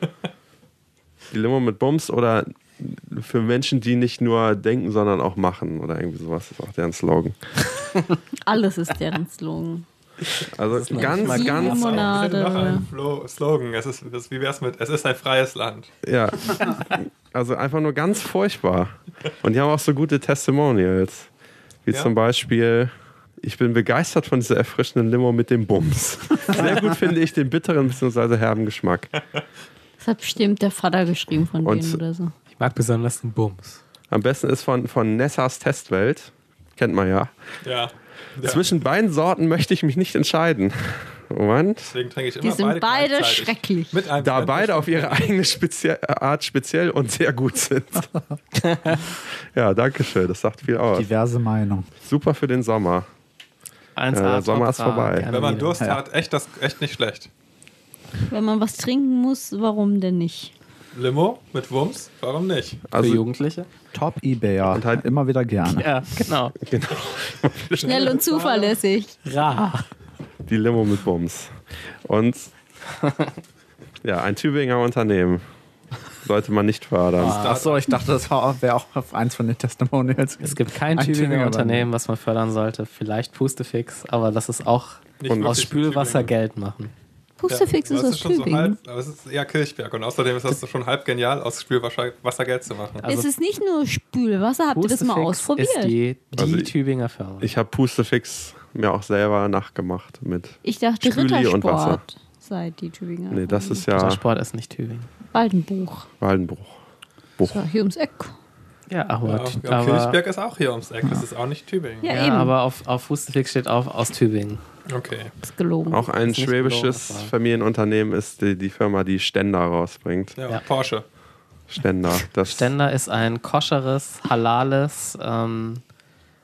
Die Limo mit Bums oder für Menschen, die nicht nur denken, sondern auch machen oder irgendwie sowas ist auch deren Slogan. Alles ist deren Slogan. Also noch ganz, nicht mal Die ganz, Limonade. Noch ein Slogan. Wie wär's mit, es ist ein freies Land. ja. Also einfach nur ganz furchtbar. Und die haben auch so gute Testimonials. Wie Ja? zum Beispiel, ich bin begeistert von dieser erfrischenden Limo mit dem Bums. Sehr gut finde ich den bitteren bzw. herben Geschmack. Das hat bestimmt der Vater geschrieben von Und- denen oder so. Ich mag besonders den Bums. Am besten ist von Nessas Testwelt. Kennt man ja. Ja. Zwischen beiden Sorten möchte ich mich nicht entscheiden. Moment. Deswegen trinke ich immer Die sind beide gleichzeitig. schrecklich. Mit einem Da Pfand- beide auf ihre eigene Art speziell und sehr gut sind. Ja, danke schön. Das sagt viel aus. Diverse Meinung. Super für den Sommer. 1A der Sommer ist Top A, vorbei. gerne Wenn man wieder. Durst hat, echt nicht schlecht. Wenn man was trinken muss, warum denn nicht? Limo mit Wumms, warum nicht? Für Also, Jugendliche? Top Ebayer. Und halt- immer wieder gerne. Ja, genau. Schnell und zuverlässig. Rar. die Limo mit Bums. Und ja, ein Tübinger Unternehmen. Sollte man nicht fördern. Achso, ich dachte, das wäre auch auf eins von den Testimonials. Es gibt kein Ein Tübinger Tübinger Unternehmen, was man fördern sollte. Vielleicht Pustefix, aber das ist auch Nicht Und wirklich aus für Spülwasser Tübingen. Geld machen. Pustefix Ja, ist aber aus es schon so Tübingen. halb, aber es ist eher Kirchberg und außerdem ist das schon halb genial, aus Spülwasser Geld zu machen. Also es ist nicht nur Spülwasser, habt ihr das mal Pustefix ausprobiert? ist die Also ich- Tübinger Firma. Ich habe Pustefix mir auch selber nachgemacht mit. Ich dachte, Spüli und Wasser. Rittersport sei die Tübinger. Nee, das ist Der ja Sport ist nicht Tübingen. Waldenbuch. Waldenbruch. Das war hier ums Eck. Ja, aber, Ja, Kirchberg ist auch hier ums Eck, das ist auch nicht Tübingen. Ja, ja, eben. aber auf Pustefix steht auch aus Tübingen. Okay. Das ist gelogen. Auch ein Ist nicht schwäbisches gelogen, das war- Familienunternehmen ist die Firma, die Ständer rausbringt. Ja, Ja. Porsche. Ständer. Das Ständer ist ein koscheres, halales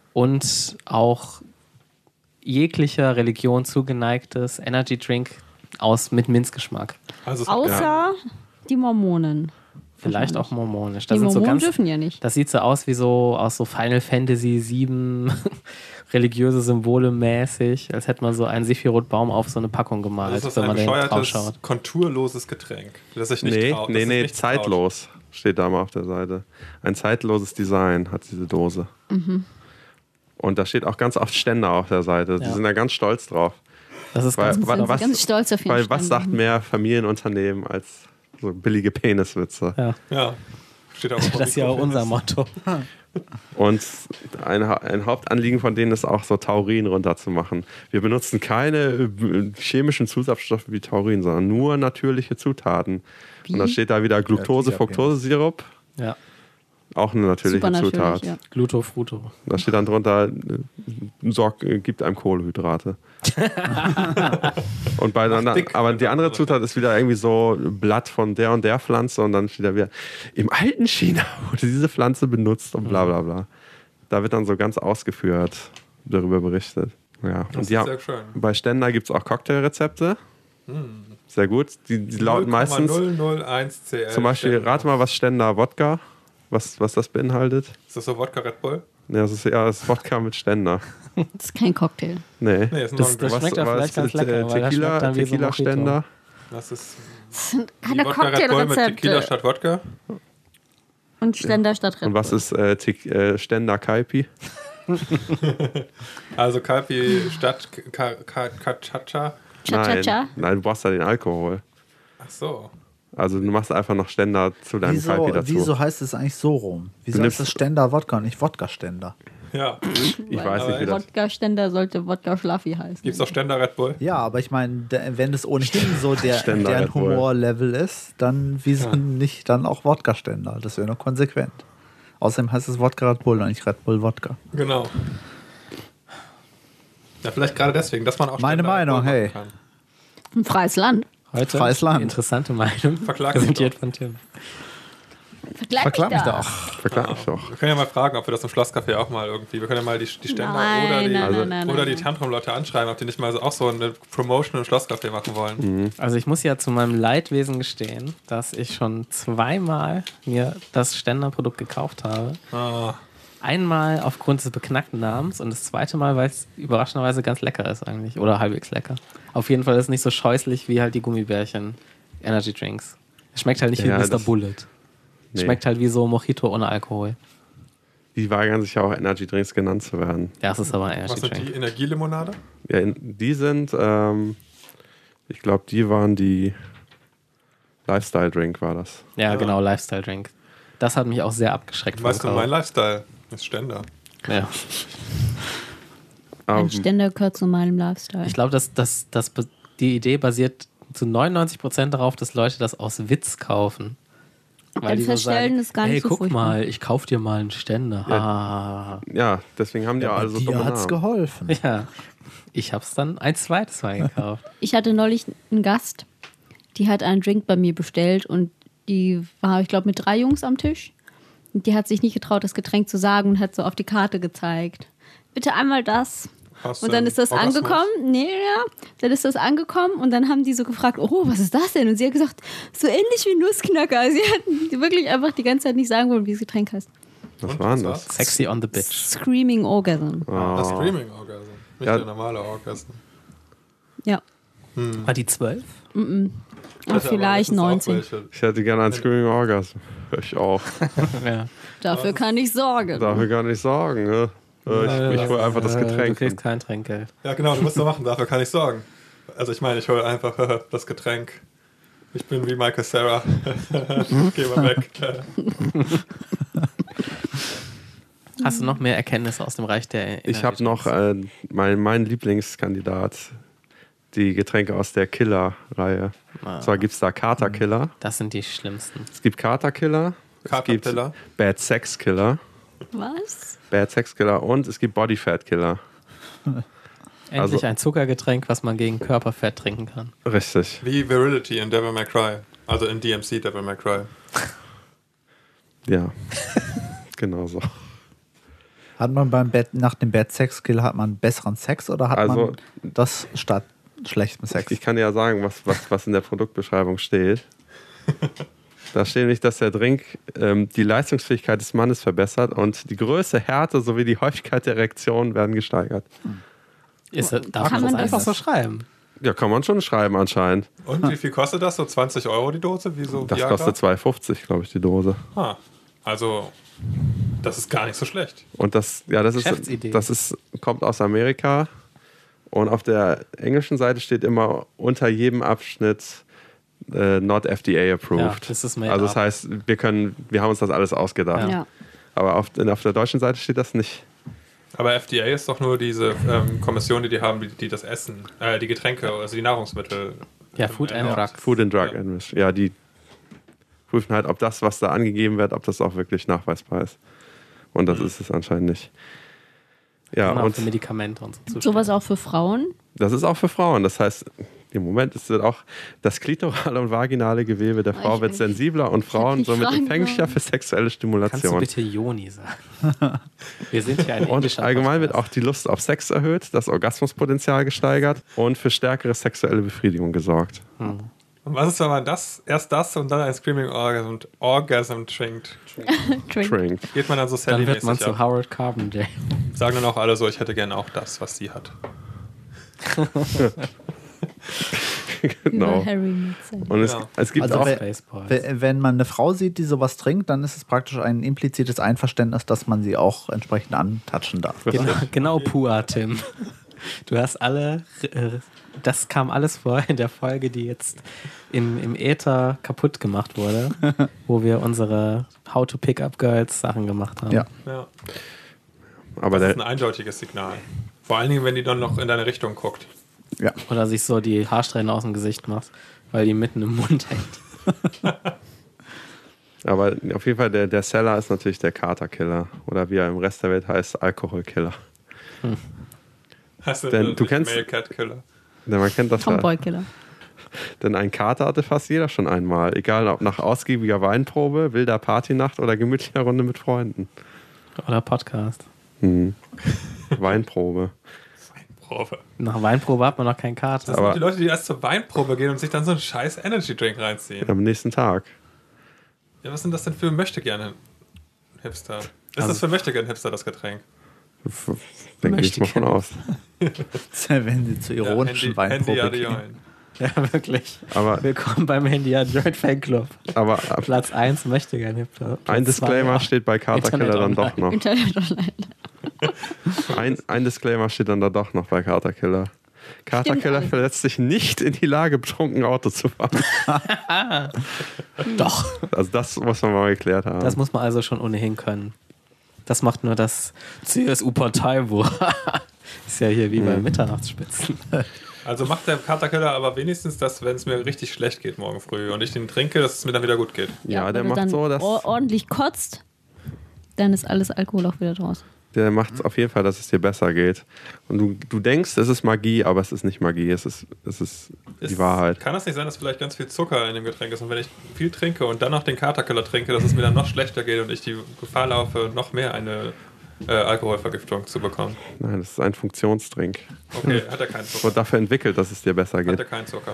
und auch jeglicher Religion zugeneigtes Energy Drink mit Minzgeschmack. Also, Außer die Mormonen. Vielleicht auch mormonisch. Das Die sind so Mormonen ganz, dürfen ja nicht. das sieht so aus wie so aus so Final Fantasy 7 religiöse Symbole mäßig, als hätte man so einen Sephiroth-Baum auf so eine Packung gemalt, das ist wenn ein man den drauf bescheuertes, schaut. konturloses Getränk, das sich nicht traut. das sich Nee, nichts traut. zeitlos steht da mal auf der Seite. Ein zeitloses Design hat diese Dose. Und da steht auch ganz oft Ständer auf der Seite. Die Ja. sind da ganz stolz drauf. Das ist Weil, ganz Sind sie was, ganz stolz auf ihren weil was Ständer. sagt mehr Familienunternehmen als so billige Peniswitze? ja, Ja, steht auch auf das ist ja auch unser Motto. Und ein Hauptanliegen von denen ist auch so Taurin runterzumachen. Wir benutzen keine chemischen Zusatzstoffe wie Taurin, sondern nur natürliche Zutaten. Wie? Und da steht da wieder Glucose, Ja, Fructose-Sirup, Ja, auch eine natürliche Supernatürlich, Zutat. ja. Gluto Fruto. Da steht dann drunter, gibt einem Kohlenhydrate. Und aber die andere Zutat ist wieder irgendwie so Blatt von der und der Pflanze und dann steht da wieder, im alten China wurde diese Pflanze benutzt und bla bla bla. Da wird dann so ganz ausgeführt darüber berichtet. Ja. Das Und ist die haben, sehr schön. bei Stender gibt es auch Cocktailrezepte. Sehr gut. Die lauten meistens, 0,001 CL. zum Beispiel, rate mal, was Stender Wodka, was das beinhaltet. Ist das so Wodka Red Bull? Ja, das ist Wodka mit Ständer. Das ist kein Cocktail. Nee. Nee, ist Das noch ein schmeckt ja vielleicht ganz lecker, weil das schmeckt dann wie so ein Tequila-Ständer. Das ist Das sind die keine Wodka Red Bull mit Tequila Cocktailrezepte. statt Wodka. Und Ständer statt Red Und was ist Ständer Kaipi? Also Kalpi statt Kachacha. Cha-cha-cha. Nein, du brauchst ja den Alkohol. Ach so. Also du machst einfach noch Ständer zu deinem Kaipi dazu. Wieso heißt es eigentlich so rum? Wieso Du heißt nimmst- es Ständer Wodka und nicht Wodka-Ständer? Ja. Ich weiß nicht, wie das... Wodka-Ständer sollte Wodka-Schlaffi heißen. Gibt's auch Ständer Red Bull? Ja, aber ich meine, wenn es ohnehin so Ständer deren Red Bull. Humorlevel ist, dann wieso nicht dann auch Wodka-Ständer? Das wäre nur konsequent. Außerdem heißt es Wodka Red Bull und nicht Red Bull Wodka. Genau. Ja, vielleicht gerade deswegen, dass man auch Meine Ständer Red Bull Meinung, hey. machen kann. Ein freies Land. Heute Freies Land. interessante Meinung, Verklag mich präsentiert doch. von Tim. Verklag mich doch. Verklag mich doch. Wir können ja mal fragen, ob wir das im Schlosscafé auch mal irgendwie. Wir können ja mal die Ständer oder die Tantrum-Leute anschreiben, ob die nicht mal auch so eine Promotion im Schlosscafé machen wollen. Also ich muss ja zu meinem Leidwesen gestehen, dass ich schon zweimal mir das Ständerprodukt gekauft habe. Ah, Einmal aufgrund des beknackten Namens und das zweite Mal, weil es überraschenderweise ganz lecker ist eigentlich. Oder halbwegs lecker. Auf jeden Fall ist es nicht so scheußlich wie halt die Gummibärchen Energy Drinks. Es schmeckt halt nicht Ja, wie Mr. das- Bullet. Nee. Schmeckt halt wie so Mojito ohne Alkohol. Die weigern sich ja auch Energy Drinks genannt zu werden. Ja, es ist aber ein was Energy sind Drink. die? Energielimonade? Ja, die sind, ich glaube, die waren die Lifestyle Drink war das. Ja, Ja. genau, Lifestyle Drink. Das hat mich auch sehr abgeschreckt. Weißt du, vom mein Kauf. Lifestyle ist Ständer. Ja. Ein Ähm, Ständer gehört zu meinem Lifestyle. Ich glaube, die Idee basiert zu 99% darauf, dass Leute das aus Witz kaufen. Weil die so Feststellen sagen, ist gar hey, nicht so guck furchtbar. mal, ich kauf dir mal einen Ständer. Ah. ja, deswegen haben die ja, alle so Dir dumme hat's Namen. geholfen. Ja, ich hab's dann ein zweites Mal gekauft. Ich hatte neulich einen Gast, die hat einen Drink bei mir bestellt und die war, ich glaube, mit 3 Jungs am Tisch. Und die hat sich nicht getraut, das Getränk zu sagen und hat so auf die Karte gezeigt. Bitte einmal das. Hast Und du dann ist das Orgasmus? angekommen. Nee, ja. Dann ist das angekommen und dann haben die so gefragt, oh, was ist das denn? Und sie hat gesagt, so ähnlich wie Nussknacker. Sie hatten wirklich einfach die ganze Zeit nicht sagen wollen, wie das Getränk heißt. Was Und war denn was das? Sexy on the Bitch. Screaming Orgasm. Das Screaming Orgasm. Nicht Ja. der normale Orgasm. Ja. War die 12? Und Aber vielleicht das ist auch 19. welche. Ich hätte gerne einen Screaming Orgasm. Ich auch. Ja. Dafür kann ich sorgen. Darf ich gar nicht sagen. Ne? Ich hole einfach das Du Getränk. kriegst kein Trinkgeld. Ja, genau, du musst so machen, dafür kann ich sorgen. Also ich meine, ich hole einfach das Getränk. Ich bin wie Michael Cera. Geh mal weg. Hast du noch mehr Erkenntnisse aus dem Reich der Ich habe Energy noch Drinks? mein Lieblingskandidat. Die Getränke aus der Killer-Reihe. Und zwar gibt es da Carter Killer. Das sind die schlimmsten. Es gibt Carter Killer. Es gibt Caterpillar. Bad Sex Killer. Was? Bad Sex Killer und es gibt Body Fat Killer. Endlich Also- ein Zuckergetränk, was man gegen Körperfett trinken kann. Richtig. Wie Virility in Devil May Cry. Also in DMC Devil May Cry. Ja. Genau so. Hat man nach dem Bad Sex Kill hat man besseren Sex oder hat Also- man das statt schlechtem Sex. Ich kann dir ja sagen, was in der Produktbeschreibung steht. Da steht nämlich, dass der Drink die Leistungsfähigkeit des Mannes verbessert und die Größe, Härte sowie die Häufigkeit der Erektionen werden gesteigert. Darf man das einfach so schreiben? Ja, kann man schon schreiben anscheinend. Und wie viel kostet das? So 20 € die Dose? Wie so Das Viagra? kostet 2,50, glaube ich, die Dose. Also, das ist gar nicht so schlecht. Und das Geschäftsidee. Kommt aus Amerika. Und auf der englischen Seite steht immer unter jedem Abschnitt not FDA approved. Ja, das ist made also das up. heißt, wir haben uns das alles ausgedacht. Ja. Aber auf der deutschen Seite steht das nicht. Aber FDA ist doch nur diese Kommission, die haben, die das Essen, die Getränke, also die Nahrungsmittel. Ja, Food and Drug. Food and Drug Administration. Ja, die prüfen halt, ob das, was da angegeben wird, ob das auch wirklich nachweisbar ist. Und das ist es anscheinend nicht. Ja, Genau, und für Medikamente und so. Sowas auch für Frauen? das ist auch für Frauen. Das heißt, im Moment ist es auch das klitorale und vaginale Gewebe der Frau wird sensibler und Frauen mich somit fragen empfänglicher sollen. für sexuelle Kannst du Stimulation. bitte Joni sagen? Wir sind ja ein Und englischer allgemein wird Podcast. auch die Lust auf Sex erhöht, das Orgasmuspotenzial gesteigert und für stärkere sexuelle Befriedigung gesorgt. Und was ist, wenn man erst das und dann ein Screaming Orgasm trinkt? Drink. Geht man dann so Dann wird man Sally-mäßig zu ab? Howard Carpendale. Sagen dann auch alle so, ich hätte gerne auch das, was sie hat. Genau. Über Harry mit Sally. Und Ja. es gibt Also auch Spaceballs. Wenn man eine Frau sieht, die sowas trinkt, dann ist es praktisch ein implizites Einverständnis, dass man sie auch entsprechend antatschen darf. Genau, Pua, Tim. Du hast alle, das kam alles vor in der Folge, die jetzt im Äther kaputt gemacht wurde, wo wir unsere How to Pick Up Girls Sachen gemacht haben. Ja. Ja. aber Das ist ein der, eindeutiges Signal. Vor allen Dingen, wenn die dann noch in deine Richtung guckt. Ja. Oder sich so die Haarsträhne aus dem Gesicht macht, weil die mitten im Mund hängt. aber auf jeden Fall der Seller ist natürlich der Katerkiller. Oder wie er im Rest der Welt heißt, Alkoholkiller. Hast Denn du kennst- Male Cat Killer. Denn man kennt das ja. Tomboy-Killer. Denn einen Kater hatte fast jeder schon einmal. Egal ob nach ausgiebiger Weinprobe, wilder Partynacht oder gemütlicher Runde mit Freunden. Oder Podcast. Weinprobe. Probe. Nach Weinprobe hat man noch keinen Kater. Das sind die Leute, die erst zur Weinprobe gehen und sich dann so einen scheiß Energy Drink reinziehen. Am nächsten Tag. Ja, was sind das denn für Möchtegern-Hipster? Ist das für Möchtegern-Hipster, das Getränk? Denke ich mal von aus. Wenn sie zu ironischen Weinprobe gehen. Ja, wirklich. Aber, Willkommen beim Handy Android Fanclub. aber Platz 1 möchte gern Hipster. ein Disclaimer steht bei Katerkiller Internet dann doch noch. Internet online. Ein Disclaimer steht dann da doch noch bei Katerkiller. Katerkiller alles. verletzt sich nicht in die Lage, betrunken Auto zu fahren. Doch. Also das muss man mal geklärt haben. Das muss man also schon ohnehin können. Das macht nur das CSU-Parteibuch. Ist ja hier wie bei Mitternachtsspitzen. Also macht der Katerkiller aber wenigstens das, wenn es mir richtig schlecht geht morgen früh und ich den trinke, dass es mir dann wieder gut geht. Ja, wenn der du macht dann so, dass ordentlich kotzt, dann ist alles Alkohol auch wieder draus. der macht es auf jeden Fall, dass es dir besser geht. Und du denkst, es ist Magie, aber es ist nicht Magie, es ist die Wahrheit. Kann das nicht sein, dass vielleicht ganz viel Zucker in dem Getränk ist und wenn ich viel trinke und dann noch den Katerkiller trinke, dass es mir dann noch schlechter geht und ich die Gefahr laufe, noch mehr eine Alkoholvergiftung zu bekommen? Nein, das ist ein Funktionsdrink. Okay, hat er keinen Wurde Zucker? dafür entwickelt, dass es dir besser Hat er geht. keinen Zucker?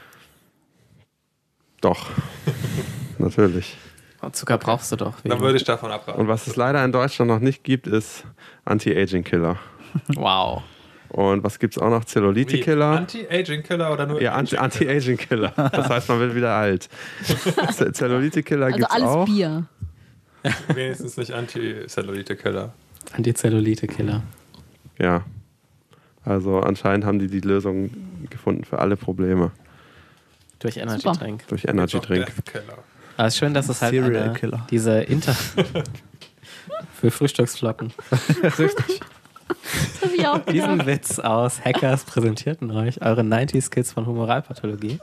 Doch. Natürlich. Zucker brauchst du doch. Dann würde ich davon abraten. Und was es leider in Deutschland noch nicht gibt, ist Anti-Aging-Killer. Wow. Und was gibt es auch noch? Wie? Zellulite-Killer. Anti-Aging-Killer oder nur Ja, Anti-Aging-Killer. Das heißt, man wird wieder alt. Zellulite-Killer Also gibt es alles auch. Bier. Wenigstens nicht Anti-Cellulite-Killer. Antizellulite-Killer. Ja. Also anscheinend haben die Lösung gefunden für alle Probleme. Durch Energy Drink. Durch Energy Drink. Death-Killer. Aber es ist schön, dass es halt Serial Killer. diese für Frühstücksflocken. Richtig. Das hab ich auch gedacht. Diesen Witz aus Hackers präsentierten euch eure 90s Kids von Humoralpathologie.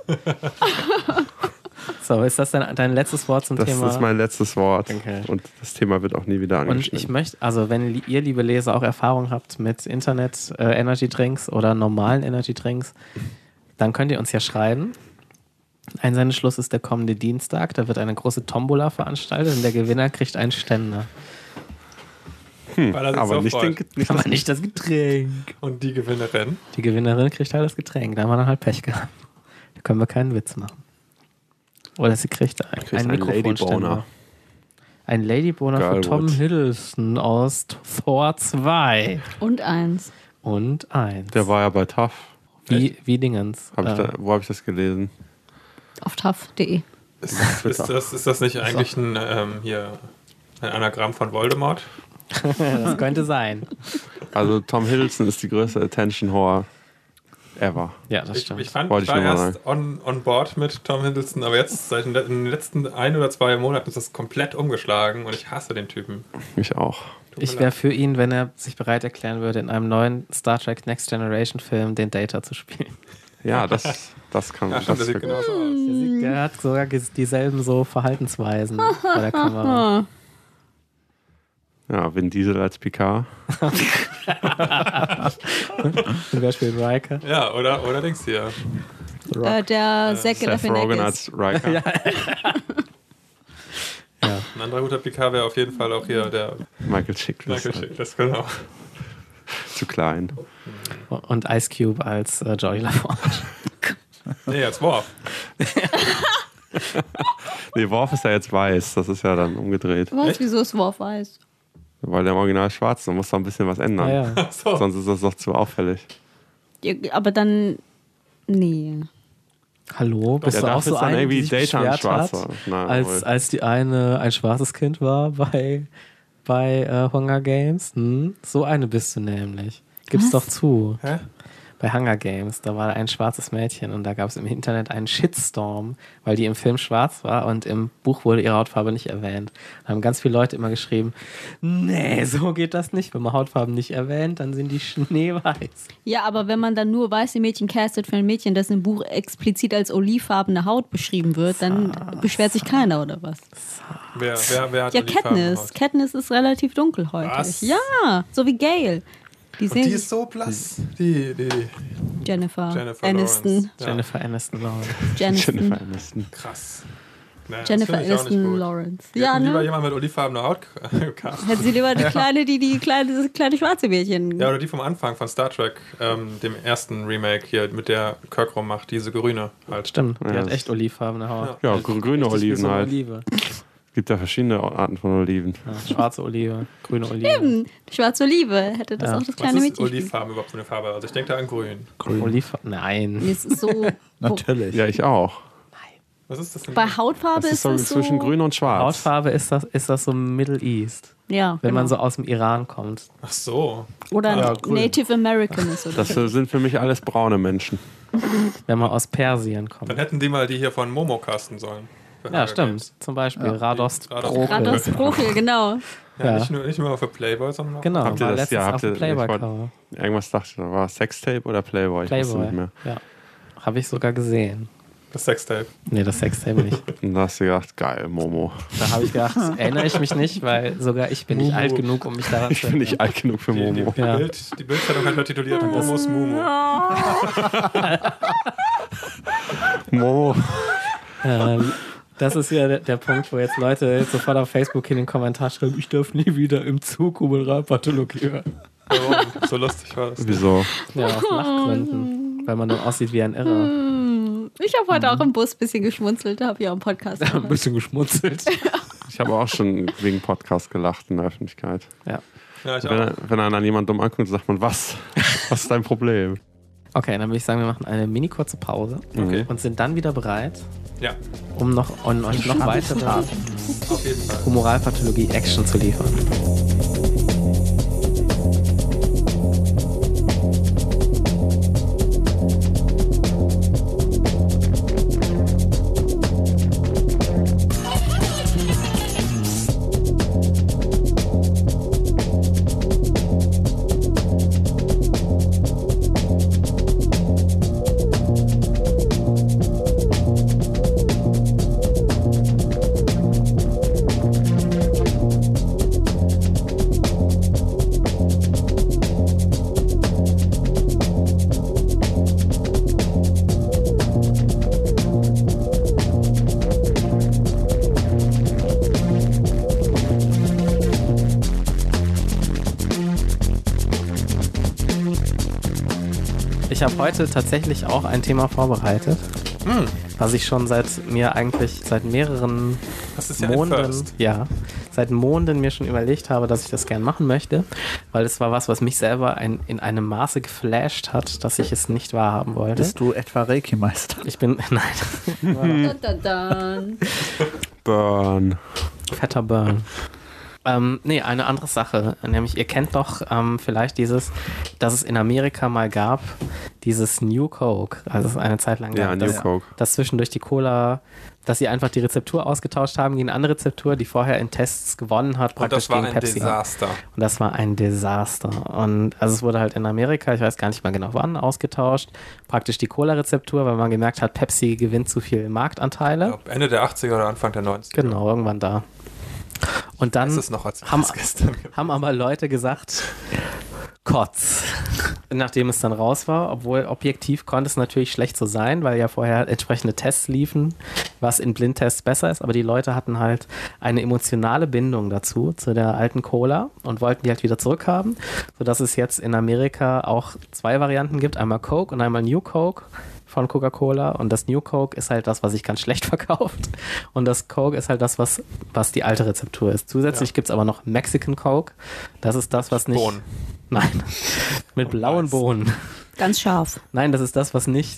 So, ist das dein letztes Wort zum Das Thema? ist mein letztes Wort. Okay. Und das Thema wird auch nie wieder Und angeschnitten. ich möchte, also wenn ihr, liebe Leser, auch Erfahrung habt mit Internet-Energy-Drinks oder normalen Energy-Drinks, dann könnt ihr uns ja schreiben. Einsendeschluss ist der kommende Dienstag. Da wird eine große Tombola veranstaltet und der Gewinner kriegt einen Ständer. Weil er sich Aber so nicht, freut. nicht Aber nicht das Getränk. Und die Gewinnerin. Die Gewinnerin kriegt halt das Getränk. Da haben wir dann halt Pech gehabt. Da können wir keinen Witz machen. Oder sie kriegt einen Mikrofonständer. Ladyboner. Ein Ladyboner von Girlwood. Tom Hiddleston aus Thor 2 Und 1. und 1. Der war ja bei TAF. Wie Dingens. Wo habe ich das gelesen? Auf taff.de. Ist das nicht eigentlich ein Anagramm von Voldemort? Das könnte sein. Also Tom Hiddleston ist die größte Attention-Whore ever. Ja, das Ich stimmt. war Wollte ich nur mal erst on board mit Tom Hiddleston, aber jetzt seit in den letzten 1 oder 2 Monaten ist das komplett umgeschlagen und ich hasse den Typen. Ich auch. Ich wäre für ihn, wenn er sich bereit erklären würde, in einem neuen Star Trek Next Generation Film den Data zu spielen. Ja, das kann Ja, stimmt, der sieht genauso aus. Der hat sogar dieselben so Verhaltensweisen bei der Kamera. Ja, Vin Diesel als Picard. Und wer spielt Riker? Ja, oder Dings hier. Der Zack Seth Rogen als Riker. Ein anderer guter PK wäre auf jeden Fall auch hier der Michael Chiklis. Michael Chiklis, genau. Zu klein. Und Ice Cube als Joey LaForge. Nee, als Worf. Nee, Worf ist ja jetzt weiß. Das ist ja dann umgedreht. Was? Wieso ist Worf weiß? Weil der im Original schwarz ist. Da muss da ein bisschen was ändern. Ja. So. Sonst ist das doch zu auffällig. Ja, aber dann. Nee. Hallo, bist Ja, du auch dafür so ist dann eine, die irgendwie sich Data ein beschwert hat, Schwarzer. Nein, wohl. als die eine ein schwarzes Kind war bei Hunger Games? So eine bist du nämlich. Gib's doch zu. Hä? Bei Hunger Games, da war ein schwarzes Mädchen und da gab es im Internet einen Shitstorm, weil die im Film schwarz war und im Buch wurde ihre Hautfarbe nicht erwähnt. Da haben ganz viele Leute immer geschrieben, nee, so geht das nicht. Wenn man Hautfarben nicht erwähnt, dann sind die schneeweiß. Ja, aber wenn man dann nur weiße Mädchen castet für ein Mädchen, das im Buch explizit als olivfarbene Haut beschrieben wird, dann beschwert sich keiner, oder was? Wer hat Ja, die Farben Katniss. gemacht? Katniss ist relativ dunkelhäutig. Was? Ja, so wie Gale. Die Und sehen die ist so blass. Die Jennifer Jennifer Aniston. Lawrence. Ja. Jennifer Aniston Lawrence. Jennifer Aniston. Krass. Nee, das Jennifer find ich auch nicht Aniston gut. Lawrence. Wir Ja, hätten lieber ne? jemand mit olivenfarbener Haut gecastet. Hätten sie lieber die kleine schwarze Mädchen. Ja, oder die vom Anfang von Star Trek, dem ersten Remake hier, mit der Kirk rummacht, diese grüne halt. Stimmt, die Ja, hat das- echt olivfarbene Haut. Ja, grüne Richtig wie Oliven so eine halt. Olive. Gibt ja verschiedene Arten von Oliven. Ja, schwarze Olive, grüne Olive. Eben, schwarze Olive hätte das Ja. auch das Was kleine ist Mädchen. Olivfarben überhaupt für eine Farbe? Also ich denke da an grün. Olivfarben? Nein. Es ist so. Natürlich. Ja, ich auch. Was ist das denn? Bei Hautfarbe Das ist so es zwischen grün und schwarz. Hautfarbe ist das so Middle East. Ja, Wenn genau. man so aus dem Iran kommt. Ach so. Oder Ja, grün. Native American ist oder Das sind für mich alles braune Menschen. Wenn man aus Persien kommt. Dann hätten die mal die hier von Momo casten sollen. Für Ja, Hunger stimmt. Games. Zum Beispiel Ja. Radost Radost Prokel. Rados Prochel, genau. Ja, Ja. nicht nur für Playboy, sondern auch. Genau, Habt ihr war das? letztens Ja, auf habt dem ihr. Ich Playboy-Cover. Irgendwas dachte ich, da war Sextape oder Playboy? Ich wusste Playboy, nicht mehr. ja. Habe ich sogar gesehen. Das Sextape. Nee, das Sextape nicht. Und da hast du gedacht, geil, Momo. Da habe ich gedacht, erinnere ich mich nicht, weil sogar ich bin nicht alt genug, um mich daran Ich zu bin erinnern. nicht alt genug für Momo. Ja. Die Bildzeitung hat mal tituliert Momos Mumu. Momo. Das ist ja der Punkt, wo jetzt Leute sofort auf Facebook in den Kommentar schreiben, ich darf nie wieder im Zug Humoralpathologie hören. Warum? So lustig war das. Wieso? Ja, aus Lachgründen. Weil man dann aussieht wie ein Irrer. Ich habe heute auch im Bus ein bisschen geschmunzelt, habe ja auch im Podcast Ein gehört. bisschen geschmunzelt. Ich habe auch schon wegen Podcast gelacht in der Öffentlichkeit. Ja. Ja, ich auch. Wenn einer jemand dumm anguckt, sagt man, was? Was ist dein Problem? Okay, dann würde ich sagen, wir machen eine mini kurze Pause Okay. und sind dann wieder bereit, Ja, um euch noch weitere auf jeden Fall. Humoralpathologie-Action zu liefern. habe heute tatsächlich auch ein Thema vorbereitet, was ich schon seit mehreren Das ist ja ein Monaten, First. seit Monaten mir schon überlegt habe, dass ich das gern machen möchte, weil es war was mich selber in einem Maße geflasht hat, dass ich es nicht wahrhaben wollte. Bist du etwa Reiki-Meister? Ich bin, nein, Dun, dun, dun. Burn. fetter Burn. Eine andere Sache, nämlich ihr kennt doch vielleicht dass es in Amerika mal gab, dieses New Coke, also es eine Zeit lang Ja, gab, New Coke. dass zwischendurch die Cola, dass sie einfach die Rezeptur ausgetauscht haben gegen eine andere Rezeptur, die vorher in Tests gewonnen hat, Und praktisch das war gegen ein Pepsi. Desaster. Und das war ein Desaster. Und also es wurde halt in Amerika, ich weiß gar nicht mehr genau wann, ausgetauscht, praktisch die Cola-Rezeptur, weil man gemerkt hat, Pepsi gewinnt zu viel Marktanteile. Ich glaube, Ende der 80er oder Anfang der 90er. Genau, irgendwann da. Und dann Das ist noch, als ich haben, das gestern gemacht haben aber Leute gesagt, Kotz. Nachdem es dann raus war, obwohl objektiv konnte es natürlich schlecht so sein, weil ja vorher entsprechende Tests liefen, was in Blindtests besser ist, aber die Leute hatten halt eine emotionale Bindung dazu, zu der alten Cola und wollten die halt wieder zurückhaben, sodass es jetzt in Amerika auch 2 Varianten gibt, einmal Coke und einmal New Coke von Coca-Cola und das New Coke ist halt das, was sich ganz schlecht verkauft und das Coke ist halt das, was die alte Rezeptur ist. Zusätzlich gibt es aber noch Mexican Coke, das ist das, was nicht... Bohnen. Nein, mit blauen Mais. Bohnen. Ganz scharf. Nein, das ist das, was nicht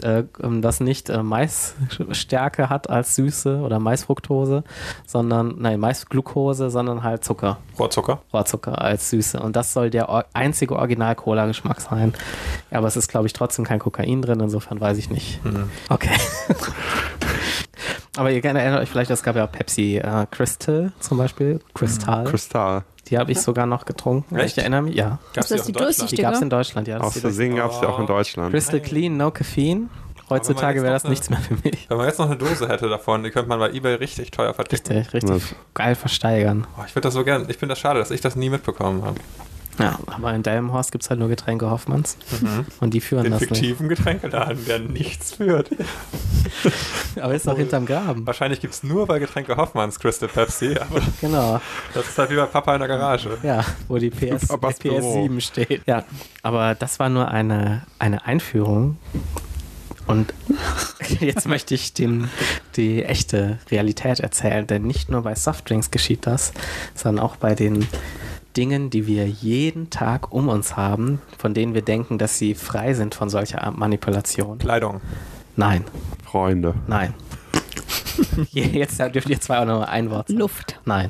Maisstärke hat als Süße oder Maisfructose, Maisglucose, sondern halt Zucker, Rohrzucker. Rohrzucker als Süße. Und das soll der einzige Original-Cola-Geschmack sein. Ja, aber es ist, glaube ich, trotzdem kein Kokain drin, insofern weiß ich nicht. Okay. Aber ihr erinnert euch vielleicht, es gab ja auch Pepsi Crystal zum Beispiel. Kristall. Die habe ich sogar noch getrunken. Echt? Ich erinnere mich, ja. Gab's Ist das die die auch in Deutschland? Die gab es durchsichtige? in Deutschland, ja. Das Aus ist die Versehen gab es ja auch in Deutschland. Crystal Clean, no Caffeine. Heutzutage jetzt wäre noch das nichts mehr für mich. Wenn man jetzt noch eine Dose hätte davon, die könnte man bei eBay richtig teuer verticken. Richtig Was? geil versteigern. Oh, ich würde das so gern. Ich finde das schade, dass ich das nie mitbekommen habe. Ja, aber in Delmenhorst gibt es halt nur Getränke Hoffmanns. Und die führen Den das nicht. fiktiven Getränkeladen, der nichts führt. Aber ist doch hinterm Graben. Wahrscheinlich gibt es nur bei Getränke Hoffmanns Crystal Pepsi, aber Genau. das ist halt wie bei Papa in der Garage. Ja, wo die Papas PS7 steht. Ja, aber das war nur eine Einführung. Und jetzt möchte ich die echte Realität erzählen, denn nicht nur bei Softdrinks geschieht das, sondern auch bei den Dingen, die wir jeden Tag um uns haben, von denen wir denken, dass sie frei sind von solcher Manipulation. Kleidung. Nein, Freunde. nein. Jetzt dürft ihr 2 auch noch ein Wort sagen. Luft. Nein.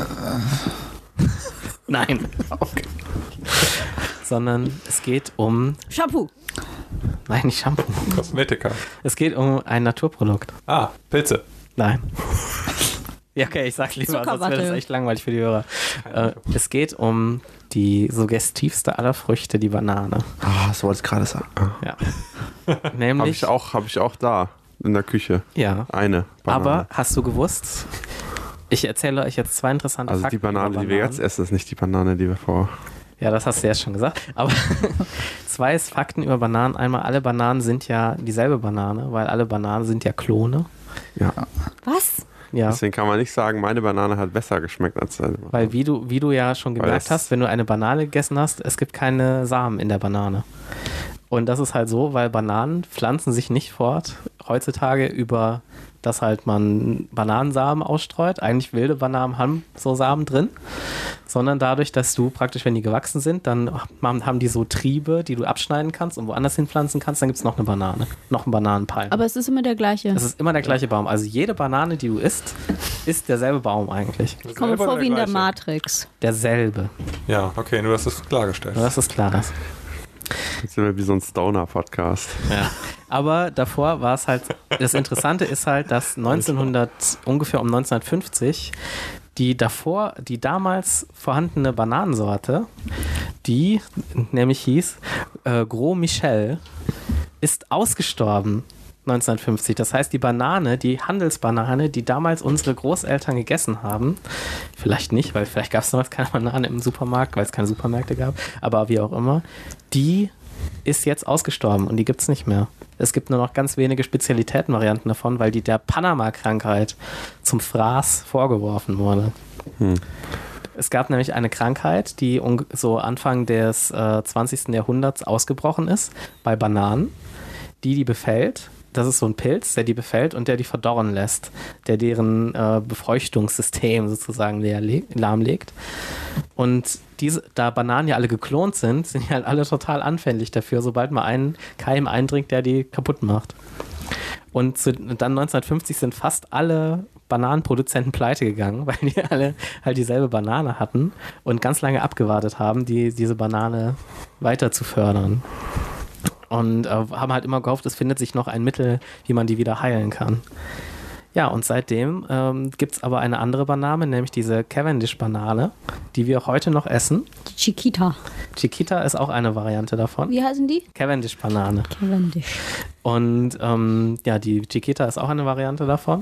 Nein. Okay. Sondern es geht um... Shampoo. Nein, nicht Shampoo. Kosmetika. Es geht um ein Naturprodukt. Ah, Pilze. Nein. Ja, okay, ich sag's lieber, sonst wird Zuckerwatte. das echt langweilig für die Hörer. Es geht um die suggestivste aller Früchte, die Banane. Ah, das wollte ich gerade sagen. Ja. Habe Nämlich, hab ich auch da in der Küche. ja. Eine Banane. Aber hast du gewusst, ich erzähle euch jetzt 2 interessante Also Fakten die Banane, über die wir jetzt essen, ist nicht die Banane, die wir vor... Ja, das hast du jetzt schon gesagt. Aber 2 Fakten über Bananen. Einmal, alle Bananen sind ja dieselbe Banane, weil alle Bananen sind ja Klone. Ja. Was? Ja. Deswegen kann man nicht sagen, meine Banane hat besser geschmeckt als deine Banane. Weil wie du ja schon Weil gemerkt das- hast, wenn du eine Banane gegessen hast, es gibt keine Samen in der Banane. Und das ist halt so, weil Bananen pflanzen sich nicht fort heutzutage über, dass halt man Bananensamen ausstreut. Eigentlich wilde Bananen haben so Samen drin, sondern dadurch, dass du praktisch, wenn die gewachsen sind, dann haben die so Triebe, die du abschneiden kannst und woanders hinpflanzen kannst, dann gibt es noch eine Banane, noch einen Bananenpalm. Aber es ist immer der gleiche. Das ist immer der gleiche Baum. Also jede Banane, die du isst, ist derselbe Baum eigentlich. Ich komme Selber vor oder wie in der gleiche? Matrix. Derselbe. Ja, okay, nur dass das klargestellt. Nur, dass das klar ist. Jetzt sind wir wie so ein Stoner-Podcast. Ja. Aber davor war es halt, das Interessante ist halt, dass ungefähr um 1950 die damals vorhandene Bananensorte, die nämlich hieß Gros Michel, ist ausgestorben 1950. Das heißt, die Banane, die Handelsbanane, die damals unsere Großeltern gegessen haben, vielleicht nicht, weil vielleicht gab es damals keine Banane im Supermarkt, weil es keine Supermärkte gab, aber wie auch immer, die ist jetzt ausgestorben und die gibt es nicht mehr. Es gibt nur noch ganz wenige Spezialitätenvarianten davon, weil die der Panama-Krankheit zum Fraß vorgeworfen wurde. Es gab nämlich eine Krankheit, die so Anfang des 20. Jahrhunderts ausgebrochen ist bei Bananen, die befällt. Das ist so ein Pilz, der die befällt und der die verdorren lässt, der deren Befeuchtungssystem sozusagen lahmlegt. Und da Bananen ja alle geklont sind die halt alle total anfällig dafür, sobald mal ein Keim eindringt, der die kaputt macht. Und dann 1950 sind fast alle Bananenproduzenten pleite gegangen, weil die alle halt dieselbe Banane hatten und ganz lange abgewartet haben, diese Banane weiter zu fördern. Und haben halt immer gehofft, es findet sich noch ein Mittel, wie man die wieder heilen kann. Ja, und seitdem gibt es aber eine andere Banane, nämlich diese Cavendish-Banane, die wir heute noch essen. Die Chiquita. Chiquita ist auch eine Variante davon. Wie heißen die? Cavendish-Banane. Cavendish. Und die Chiquita ist auch eine Variante davon.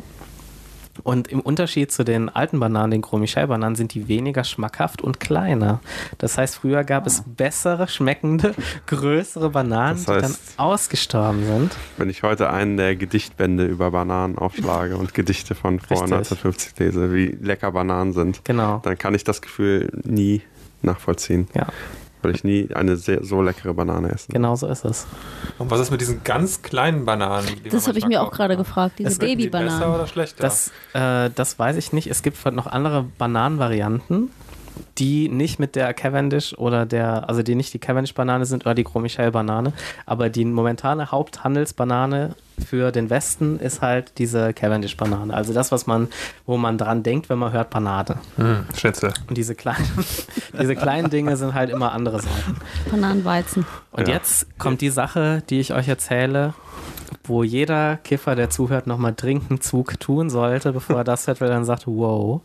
Und im Unterschied zu den alten Bananen, den Gros Michel-Bananen, sind die weniger schmackhaft und kleiner. Das heißt, früher gab es bessere, schmeckende, größere Bananen, die dann ausgestorben sind. Wenn ich heute einen der Gedichtbände über Bananen aufschlage und Gedichte von vor 1950 lese, wie lecker Bananen sind, dann kann ich das Gefühl nie nachvollziehen. Ja. Weil ich nie eine so leckere Banane esse. Genau so ist es. Und was ist mit diesen ganz kleinen Bananen? Das habe ich mir auch gerade gefragt, diese Babybananen. Besser oder schlechter? Das weiß ich nicht. Es gibt noch andere Bananenvarianten, die nicht mit der Cavendish also die nicht die Cavendish-Banane sind oder die Gros Michel-Banane, aber die momentane Haupthandelsbanane für den Westen ist halt diese Cavendish-Banane. Also das, wo man dran denkt, wenn man hört Banane. Schnitzel. Und diese kleinen Dinge sind halt immer andere Sorten. Bananenweizen. Und jetzt kommt die Sache, die ich euch erzähle, wo jeder Kiffer, der zuhört, nochmal dringend einen Zug tun sollte, bevor er das hört, weil er dann sagt, wow.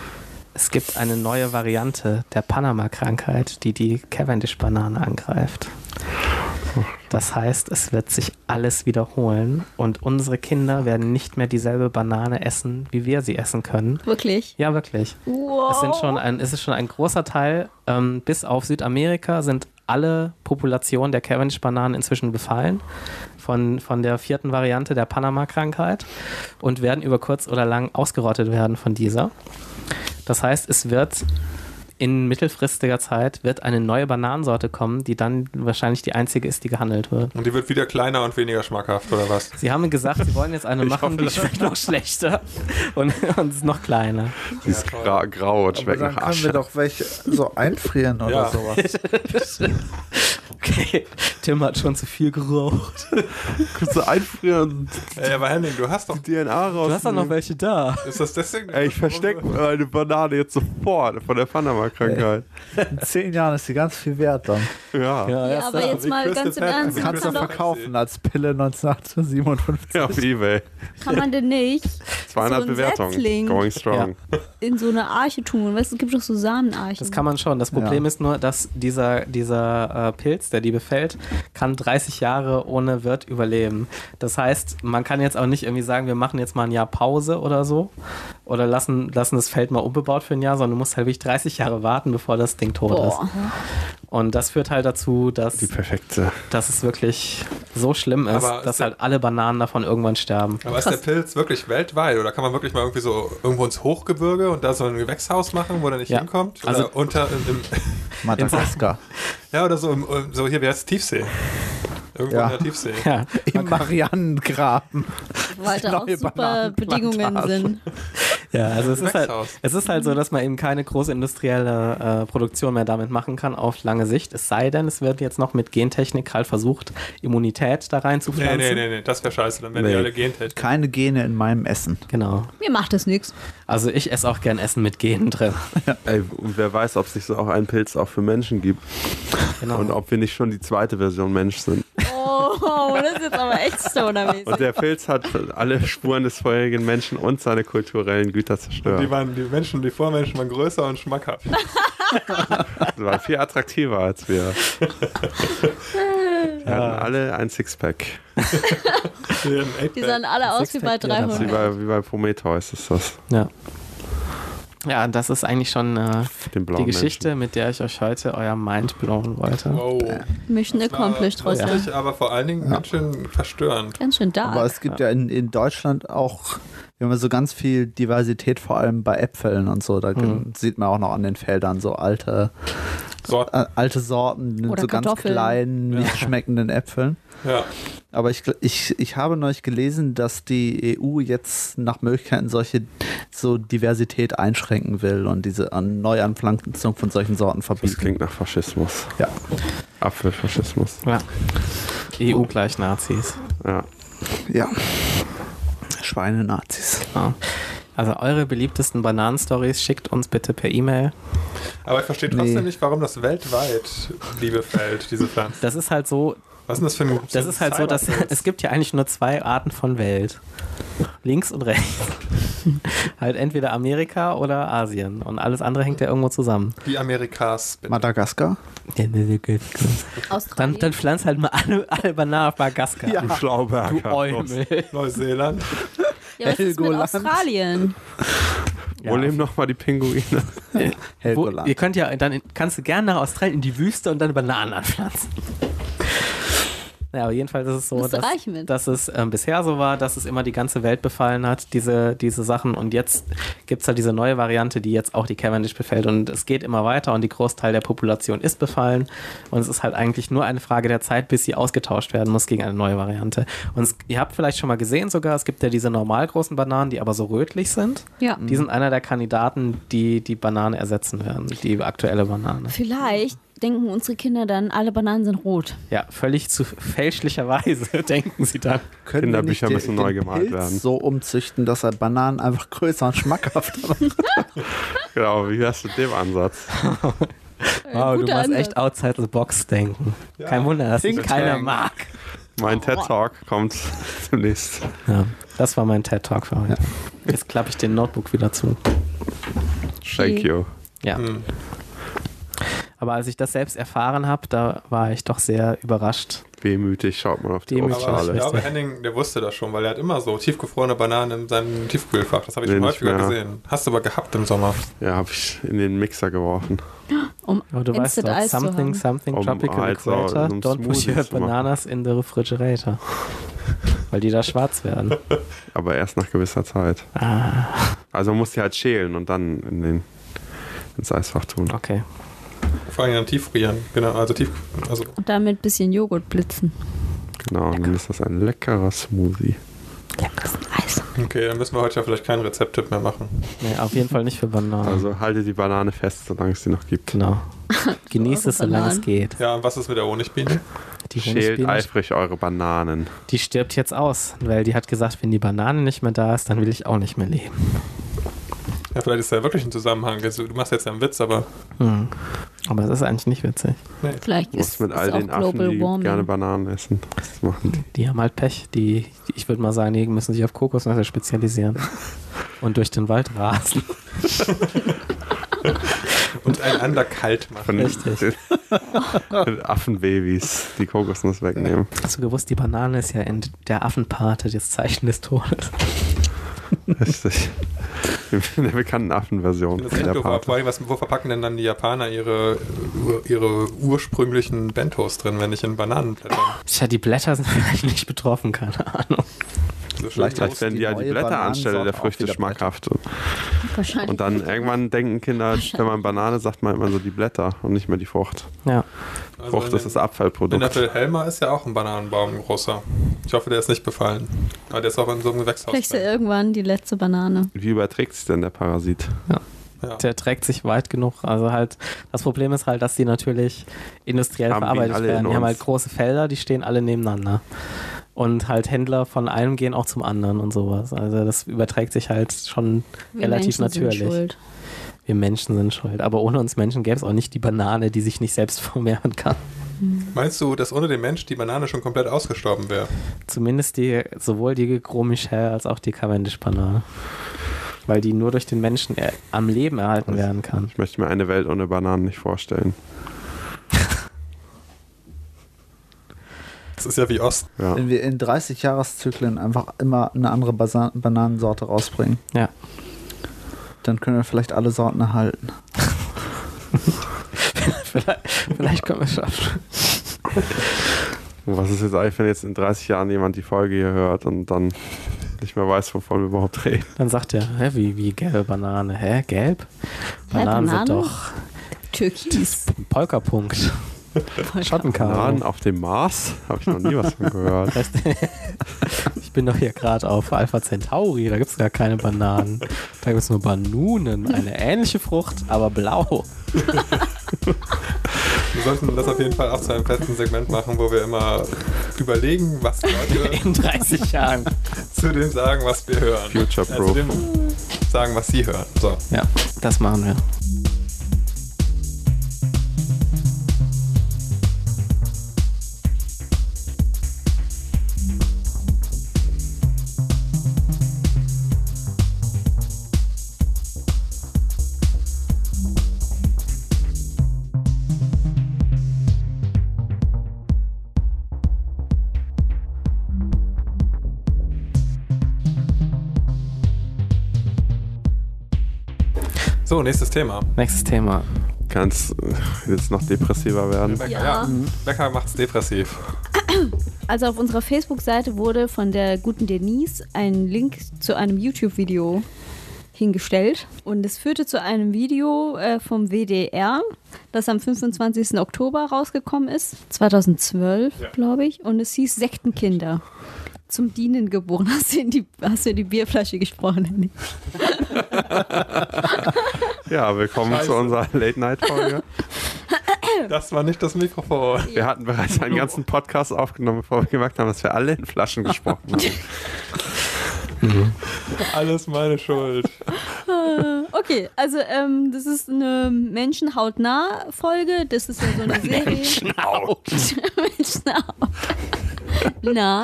Es gibt eine neue Variante der Panama-Krankheit, die Cavendish-Banane angreift. Das heißt, es wird sich alles wiederholen und unsere Kinder werden nicht mehr dieselbe Banane essen, wie wir sie essen können. Wirklich? Ja, wirklich. Wow. Es ist schon ein großer Teil. Bis auf Südamerika sind alle Populationen der Cavendish-Bananen inzwischen befallen von der 4. Variante der Panama-Krankheit und werden über kurz oder lang ausgerottet werden von dieser. Das heißt, es wird in mittelfristiger Zeit eine neue Bananensorte kommen, die dann wahrscheinlich die einzige ist, die gehandelt wird. Und die wird wieder kleiner und weniger schmackhaft, oder was? Sie haben gesagt, sie wollen jetzt eine machen, die schmeckt noch schlechter und ist noch kleiner. Die ist grau und schmeckt nach Asche. Dann können Asche. wir doch welche so einfrieren oder sowas. Okay, Tim hat schon zu viel geraucht. Kannst du einfrieren und Aber Henning, du hast doch die DNA raus. Du hast doch noch welche da. Ist das deswegen? Ey, ich verstecke meine Banane jetzt sofort von der Panama-Krankheit. In 10 Jahren ist die ganz viel wert dann. Ja. Ja, aber jetzt mal ganz im Ernst, Du kannst kann du verkaufen als Pille 1957. Auf Ebay. man denn nicht 200 so einen Bewertungen. Setzling Going strong. in so eine Arche tun? Weißt du, es gibt doch so Samenarchen. Das kann man schon. Das Problem ist nur, dass dieser Pilz, der die befällt, kann 30 Jahre ohne Wirt überleben. Das heißt, man kann jetzt auch nicht irgendwie sagen, wir machen jetzt mal ein Jahr Pause oder so oder lassen das Feld mal unbebaut für ein Jahr, sondern du musst halt wirklich 30 Jahre warten, bevor das Ding tot ist. Und das führt halt dazu, dass es wirklich so schlimm ist, dass halt alle Bananen davon irgendwann sterben. Aber ist der Pilz wirklich weltweit oder kann man wirklich mal irgendwie so irgendwo ins Hochgebirge und da so ein Gewächshaus machen, wo der nicht hinkommt? Oder also im Madagaskar. Ja, oder so, so hier, wie heißt es? Tiefsee. Irgendwo in der Tiefsee. Ja. Im Marianengraben. Weil da auch super Bedingungen sind. Ja, also es ist halt so, dass man eben keine große industrielle Produktion mehr damit machen kann auf lange Sicht. Es sei denn, es wird jetzt noch mit Gentechnik halt versucht, Immunität da rein zu pflanzen. Nee, das wäre scheiße, dann werden die alle Gentechnik. Keine Gene in meinem Essen. Genau. Mir macht das nichts. Also ich esse auch gern Essen mit Genen drin. Ey, und wer weiß, ob es nicht so auch einen Pilz auch für Menschen gibt. Genau. Und ob wir nicht schon die zweite Version Mensch sind. Oh, das ist jetzt aber echt stonermäßig. Und der Pilz hat alle Spuren des vorherigen Menschen und seine kulturellen Güter zerstört. Die Vormenschen waren größer und schmackhaft. Sie waren viel attraktiver als wir. Die hatten alle ein Sixpack. Die sahen alle aus wie bei 300. Wie bei Prometheus ist das. Ja. Ja, das ist eigentlich schon Den die blauen Geschichte, mit der ich euch heute euer Mind blowen wollte. Wow. Mission accomplished heute. Lustig, aber vor allen Dingen ganz schön verstörend. Ganz schön dark. Aber es gibt ja in Deutschland auch, wir haben ja so ganz viel Diversität, vor allem bei Äpfeln und so. Da sieht man auch noch an den Feldern so alte Sorten, Oder so ganz Kartoffeln. kleinen, nicht schmeckenden Äpfeln. Ja. Aber ich habe neulich gelesen, dass die EU jetzt nach Möglichkeiten so Diversität einschränken will und diese Neuanpflanzung von solchen Sorten Das verbieten. klingt nach Faschismus. Ja. Apfelfaschismus. Ja. EU gleich Nazis. Ja. Ja. Schweinenazis. Ja. Also eure beliebtesten Bananen-Stories schickt uns bitte per E-Mail. Aber ich verstehe trotzdem nicht, warum das weltweit Liebe fällt, diese Pflanze. Das ist halt so, Was ist denn das für ein das ist halt so, dass es gibt ja eigentlich nur zwei Arten von Welt. Links und rechts. Halt entweder Amerika oder Asien. Und alles andere hängt ja irgendwo zusammen. Die Amerikas. Madagaskar? Australien. Dann pflanzt halt mal alle Bananen auf Madagaskar. Ja. Du Schlauberger. Du Eumel. Neuseeland. ja, was ist mit Helgoland. Australien? Ja, Hol ihm nochmal die Pinguine. Helgoland. Ihr könnt ja, dann kannst du gerne nach Australien in die Wüste und dann Bananen anpflanzen. Ja, aber jedenfalls ist es so, Bist du reich mit? dass es bisher so war, dass es immer die ganze Welt befallen hat, diese Sachen. Und jetzt gibt es halt diese neue Variante, die jetzt auch die Cavendish befällt. Und es geht immer weiter und die Großteil der Population ist befallen. Und es ist halt eigentlich nur eine Frage der Zeit, bis sie ausgetauscht werden muss gegen eine neue Variante. Und ihr habt vielleicht schon mal gesehen sogar, es gibt ja diese normal großen Bananen, die aber so rötlich sind. Ja. Die sind einer der Kandidaten, die die Banane ersetzen werden, die aktuelle Banane. Vielleicht denken unsere Kinder dann, alle Bananen sind rot. Ja, völlig zu fälschlicherweise denken sie dann. Können wir nicht Kinderbücher müssen neu gemalt Pilz werden. so umzüchten, dass er Bananen einfach größer und schmackhafter macht? Genau, wie hast du dem Ansatz? Wow, du guter musst Ansatz. echt outside the box denken. Kein Wunder, dass dich Think keiner Tank. mag. Mein TED-Talk kommt demnächst. Ja, das war mein TED-Talk für heute. Jetzt klappe ich den Notebook wieder zu. Thank you. Ja. Aber als ich das selbst erfahren habe, da war ich doch sehr überrascht. Wehmütig schaut man auf die Demütig. Aber ich Obstschale. glaube, Henning, der wusste das schon, weil er hat immer so tiefgefrorene Bananen in seinem Tiefkühlfach. Das habe ich Nee, schon nicht häufiger mehr. gesehen. Hast du aber gehabt im Sommer. Ja, habe ich in den Mixer geworfen. Um Aber du weißt Instant doch, Eis zu haben. something Um tropical halt so equator, einen don't put Smoothie your zu machen. bananas in the refrigerator. Weil die da schwarz werden. Aber erst nach gewisser Zeit. Also man muss die halt schälen und dann ins Eisfach tun. Okay. Vor allem dann tieffrieren. Genau, also Und damit ein bisschen Joghurt blitzen. Genau, und dann ist das ein leckerer Smoothie. Leckeres Eis. okay, dann müssen wir heute ja vielleicht keinen Rezepttipp mehr machen. Nee, auf jeden Fall nicht für Bananen. Also halte die Banane fest, solange es sie noch gibt. Genau. Genießt eure es, solange es Bananen. geht. Ja, und was ist mit der Honigbiene? Die Schält Honigbiene, eifrig eure Bananen. die stirbt jetzt aus, weil die hat gesagt, wenn die Banane nicht mehr da ist, dann will ich auch nicht mehr leben. Ja, vielleicht ist da wirklich ein Zusammenhang. Also, du machst jetzt ja einen Witz, aber Aber das ist eigentlich nicht witzig. Vielleicht Was ist mit es all auch den Affen, Global die Warming. gerne Bananen essen. Was machen die? Die haben halt Pech. Ich würde mal sagen, die müssen sich auf Kokosnüsse spezialisieren. Und durch den Wald rasen. und einander kalt machen. Von Richtig. den Affenbabys, die Kokosnuss wegnehmen. Hast du gewusst, die Banane ist ja in der Affenpate das Zeichen des Todes. Richtig. In der bekannten Affenversion. Das von ist der echt doof. Vor Pate. allem, wo verpacken denn dann die Japaner ihre ursprünglichen Bentos drin, wenn nicht in Bananenblättern? Tja, die Blätter sind vielleicht nicht betroffen, keine Ahnung. So Vielleicht schön hat Vielleicht werden die die ja die neue Blätter anstelle der Bananensorte auch Früchte wieder schmackhaft. Wahrscheinlich. Und dann irgendwann denken Kinder, wenn man Banane sagt, meint man so die Blätter und nicht mehr die Frucht. Ja. Also Frucht ist das Abfallprodukt. In der Wilhelma ist ja auch ein Bananenbaum, ein großer. Ich hoffe, der ist nicht befallen. Aber der ist auch in so einem Gewächshaus. Vielleicht ist ja drin. irgendwann die letzte Banane. Wie überträgt sich denn der Parasit? Ja. Der trägt sich weit genug. Also halt, das Problem ist halt, dass die natürlich industriell Haben wir verarbeitet alle werden. in Die haben uns. halt große Felder, die stehen alle nebeneinander. Und halt Händler von einem gehen auch zum anderen und sowas. Also das überträgt sich halt schon Wir relativ Menschen sind natürlich. schuld. Wir Menschen sind schuld. Aber ohne uns Menschen gäbe es auch nicht die Banane, die sich nicht selbst vermehren kann. Meinst du, dass ohne den Mensch die Banane schon komplett ausgestorben wäre? Zumindest sowohl die Gros Michel als auch die Cavendish-Banane. Weil die nur durch den Menschen am Leben erhalten werden kann. Ich möchte mir eine Welt ohne Bananen nicht vorstellen. Das ist ja wie Ost. Ja. Wenn wir in 30 Jahreszyklen einfach immer eine andere Bananensorte rausbringen. Ja. Dann können wir vielleicht alle Sorten erhalten. Vielleicht können wir es schaffen. Und was ist jetzt eigentlich, wenn jetzt in 30 Jahren jemand die Folge hier hört und dann nicht mehr weiß, wovon wir überhaupt reden? Dann sagt er, wie gelbe Banane? Hä, gelb? Bananen Banane? sind doch Türkis. Polkapunkt. Schottenkaro. Bananen auf dem Mars? Habe ich noch nie was von gehört. Ich bin doch hier gerade auf Alpha Centauri, da gibt es gar keine Bananen. Da gibt es nur Banunen, eine ähnliche Frucht, aber blau. Wir sollten das auf jeden Fall auch zu einem festen Segment machen, wo wir immer überlegen, was Leute In 30 Jahren. zu dem sagen, was wir hören. Future-proof. Zu dem sagen, was sie hören. So. Ja, das machen wir. So, nächstes Thema. Nächstes Thema. Kann es jetzt noch depressiver werden? Becker, Ja. Becker macht's depressiv. Also auf unserer Facebook-Seite wurde von der guten Denise ein Link zu einem YouTube-Video hingestellt. Und es führte zu einem Video vom WDR, das am 25. Oktober rausgekommen ist. 2012, glaube ich. Und es hieß Sektenkinder. Zum Dienen geboren. Hast du in die Bierflasche gesprochen, Henning? Ja, willkommen Scheiße. zu unserer Late-Night-Folge. Das war nicht das Mikrofon. Wir hatten bereits einen ganzen Podcast aufgenommen, bevor wir gemerkt haben, dass wir alle in Flaschen gesprochen haben. Alles meine Schuld. Okay, also das ist eine Menschenhautnah-Folge. Das ist ja so eine Serie. Menschenhaut. Menschenhaut. Na,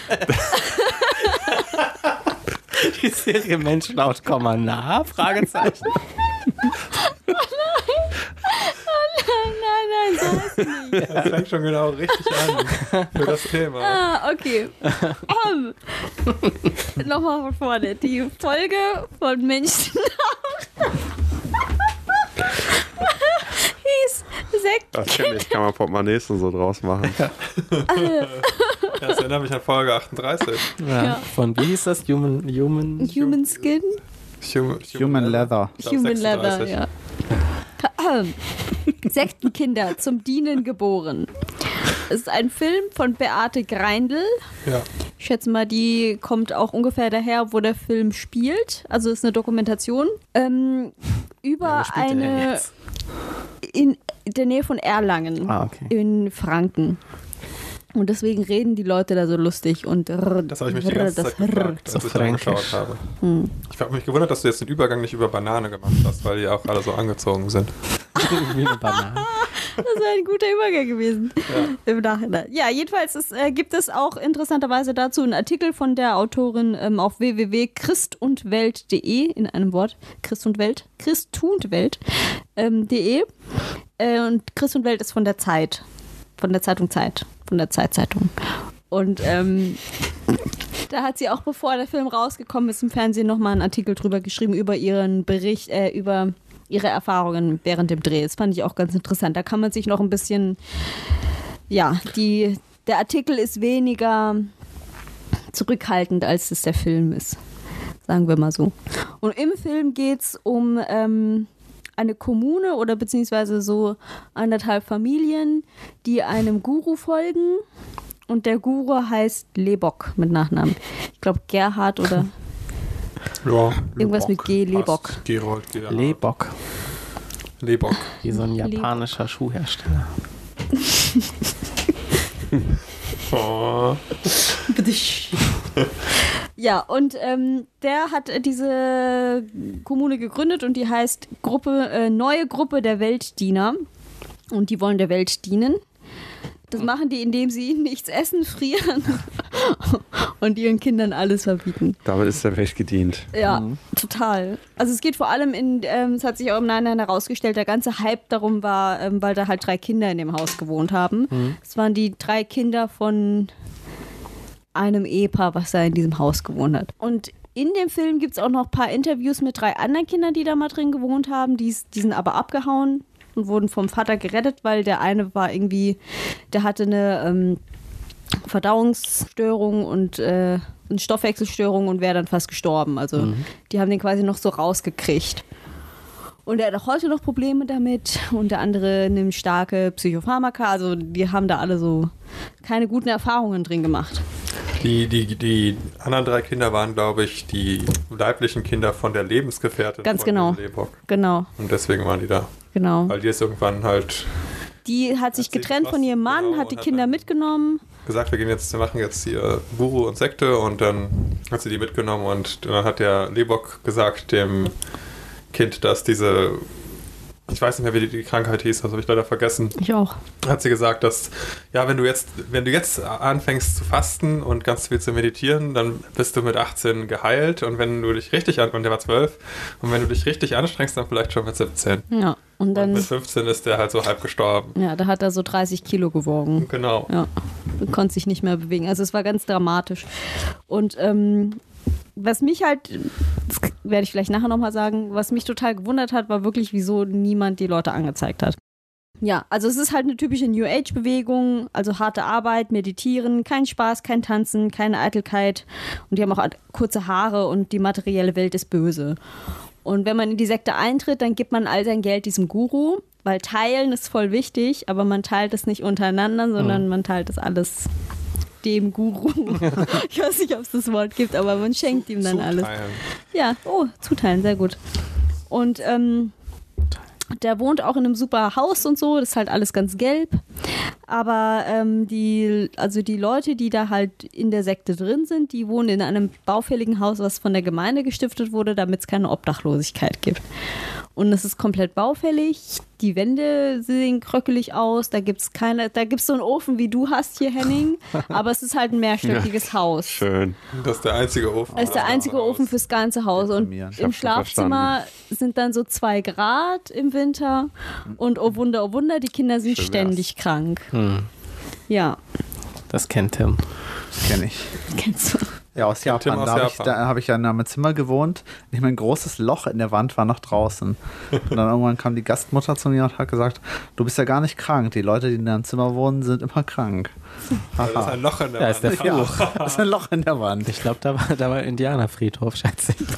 Die Serie Menschenhaut, nah? Fragezeichen. nein, so heißt sie nicht. Das fängt schon genau richtig an für das Thema. Ah, okay. Nochmal von vorne. Die Folge von Menschenhaut hieß Das kenne ich, kann man Portemonnaies und so draus machen. Das erinnert mich an Folge 38. Ja. Von, wie hieß das? Human Skin? Human Leather. Ich glaub, Human 36. Leather, ja. Sektenkinder zum Dienen geboren. Es ist ein Film von Beate Greindl. Ja. Ich schätze mal, die kommt auch ungefähr daher, wo der Film spielt. Also es ist eine Dokumentation über Wo spielt der denn eine jetzt? in der Nähe von Erlangen Okay. in Franken. Und deswegen reden die Leute da so lustig und Das habe ich mich die ganze Zeit gefragt, als So ich da fränkisch. angeschaut habe. Ich habe mich gewundert, dass du jetzt den Übergang nicht über Banane gemacht hast, weil die auch alle so angezogen sind. Wie eine Banane. Das wäre ein guter Übergang gewesen im Nachhinein. Ja, jedenfalls gibt es auch interessanterweise dazu einen Artikel von der Autorin auf www.christundwelt.de in einem Wort. Christundwelt. Christundwelt.de und Christ und Welt ist von der Zeit. Von der Zeitung Zeit. Von der Zeitung. Und da hat sie auch, bevor der Film rausgekommen ist, im Fernsehen nochmal einen Artikel drüber geschrieben, über ihren Bericht, über ihre Erfahrungen während dem Dreh. Das fand ich auch ganz interessant. Da kann man sich noch ein bisschen, ja, der Artikel ist weniger zurückhaltend, als es der Film ist. Sagen wir mal so. Und im Film geht es um eine Kommune oder beziehungsweise so 1,5 Familien, die einem Guru folgen. Und der Guru heißt Lebok mit Nachnamen. Ich glaube Gerhard oder Ja. irgendwas mit G, Lebok. Passt. Gerold, Lebok. Lebok. Wie so ein japanischer Schuhhersteller. Oh. Ja, und der hat diese Kommune gegründet und die heißt Neue Gruppe der Weltdiener. Und die wollen der Welt dienen. Das machen die, indem sie nichts essen, frieren und ihren Kindern alles verbieten. Damit ist der Welt gedient. Ja, total. Also es geht vor allem es hat sich auch im Nachhinein herausgestellt, der ganze Hype darum war, weil da halt 3 Kinder in dem Haus gewohnt haben. Es waren die 3 Kinder von einem Ehepaar, was da in diesem Haus gewohnt hat. Und in dem Film gibt es auch noch ein paar Interviews mit 3 anderen Kindern, die da mal drin gewohnt haben. Die sind aber abgehauen und wurden vom Vater gerettet, weil der eine war irgendwie, der hatte eine Verdauungsstörung und eine Stoffwechselstörung und wäre dann fast gestorben. Also die haben den quasi noch so rausgekriegt. Und er hat auch heute noch Probleme damit. Und der andere nimmt starke Psychopharmaka. Also die haben da alle so keine guten Erfahrungen drin gemacht. Die anderen 3 Kinder waren, glaube ich, die leiblichen Kinder von der Lebensgefährtin Ganz von genau. dem Lebok. Genau, Und deswegen waren die da. genau. Weil die ist irgendwann halt Die hat sich getrennt von ihrem Mann, Genau, hat die und hat Kinder dann mitgenommen. gesagt, wir machen jetzt hier Guru und Sekte, und dann hat sie die mitgenommen, und dann hat der Lebok gesagt dem Kind, dass diese, ich weiß nicht mehr, wie die Krankheit hieß, das habe ich leider vergessen, Ich auch. hat sie gesagt, dass, ja, wenn du jetzt anfängst zu fasten und ganz viel zu meditieren, dann bist du mit 18 geheilt, und wenn du dich richtig und der war 12, und wenn du dich richtig anstrengst, dann vielleicht schon mit 17. Ja, und Und dann, mit 15 ist der halt so halb gestorben. ja, da hat er so 30 Kilo gewogen. Genau. Ja, und konnte sich nicht mehr bewegen. Also es war ganz dramatisch. Und was mich halt, das werde ich vielleicht nachher nochmal sagen, was mich total gewundert hat, war wirklich, wieso niemand die Leute angezeigt hat. Ja, also es ist halt eine typische New Age-Bewegung, also harte Arbeit, Meditieren, kein Spaß, kein Tanzen, keine Eitelkeit, und die haben auch kurze Haare, und die materielle Welt ist böse. Und wenn man in die Sekte eintritt, dann gibt man all sein Geld diesem Guru, weil teilen ist voll wichtig, aber man teilt es nicht untereinander, sondern man teilt das alles dem Guru. Ich weiß nicht, ob es das Wort gibt, aber man schenkt ihm dann alles. Zuteilen. Ja, zuteilen, sehr gut. Und der wohnt auch in einem super Haus und so, das ist halt alles ganz gelb. Aber die Leute, die da halt in der Sekte drin sind, die wohnen in einem baufälligen Haus, was von der Gemeinde gestiftet wurde, damit es keine Obdachlosigkeit gibt. Und es ist komplett baufällig. Die Wände sehen kröckelig aus. Da gibt's so einen Ofen, wie du hast hier, Henning. Aber es ist halt ein mehrstöckiges Haus. Schön. Das ist der einzige Ofen. Das ist der einzige Ofen fürs ganze Haus. Und Ich im hab's Schlafzimmer sind dann so 2 Grad im Winter. Und oh Wunder, die Kinder sind Schön wär's. ständig krank. Ja, Das kennt Tim. Kenne ich. kennst du. Ja, aus Tim Japan. aus Japan. Da habe ich ja in einem Zimmer gewohnt. Nicht mehr ein großes Loch in der Wand war nach draußen. Und dann irgendwann kam die Gastmutter zu mir und hat gesagt, du bist ja gar nicht krank. Die Leute, die in deinem Zimmer wohnen, sind immer krank. Das ist ein Loch in der Ja, Wand. ist der Ja, Fluch. das ist ein Loch in der Wand. Ich glaube, da war Indianerfriedhof, schätze ich.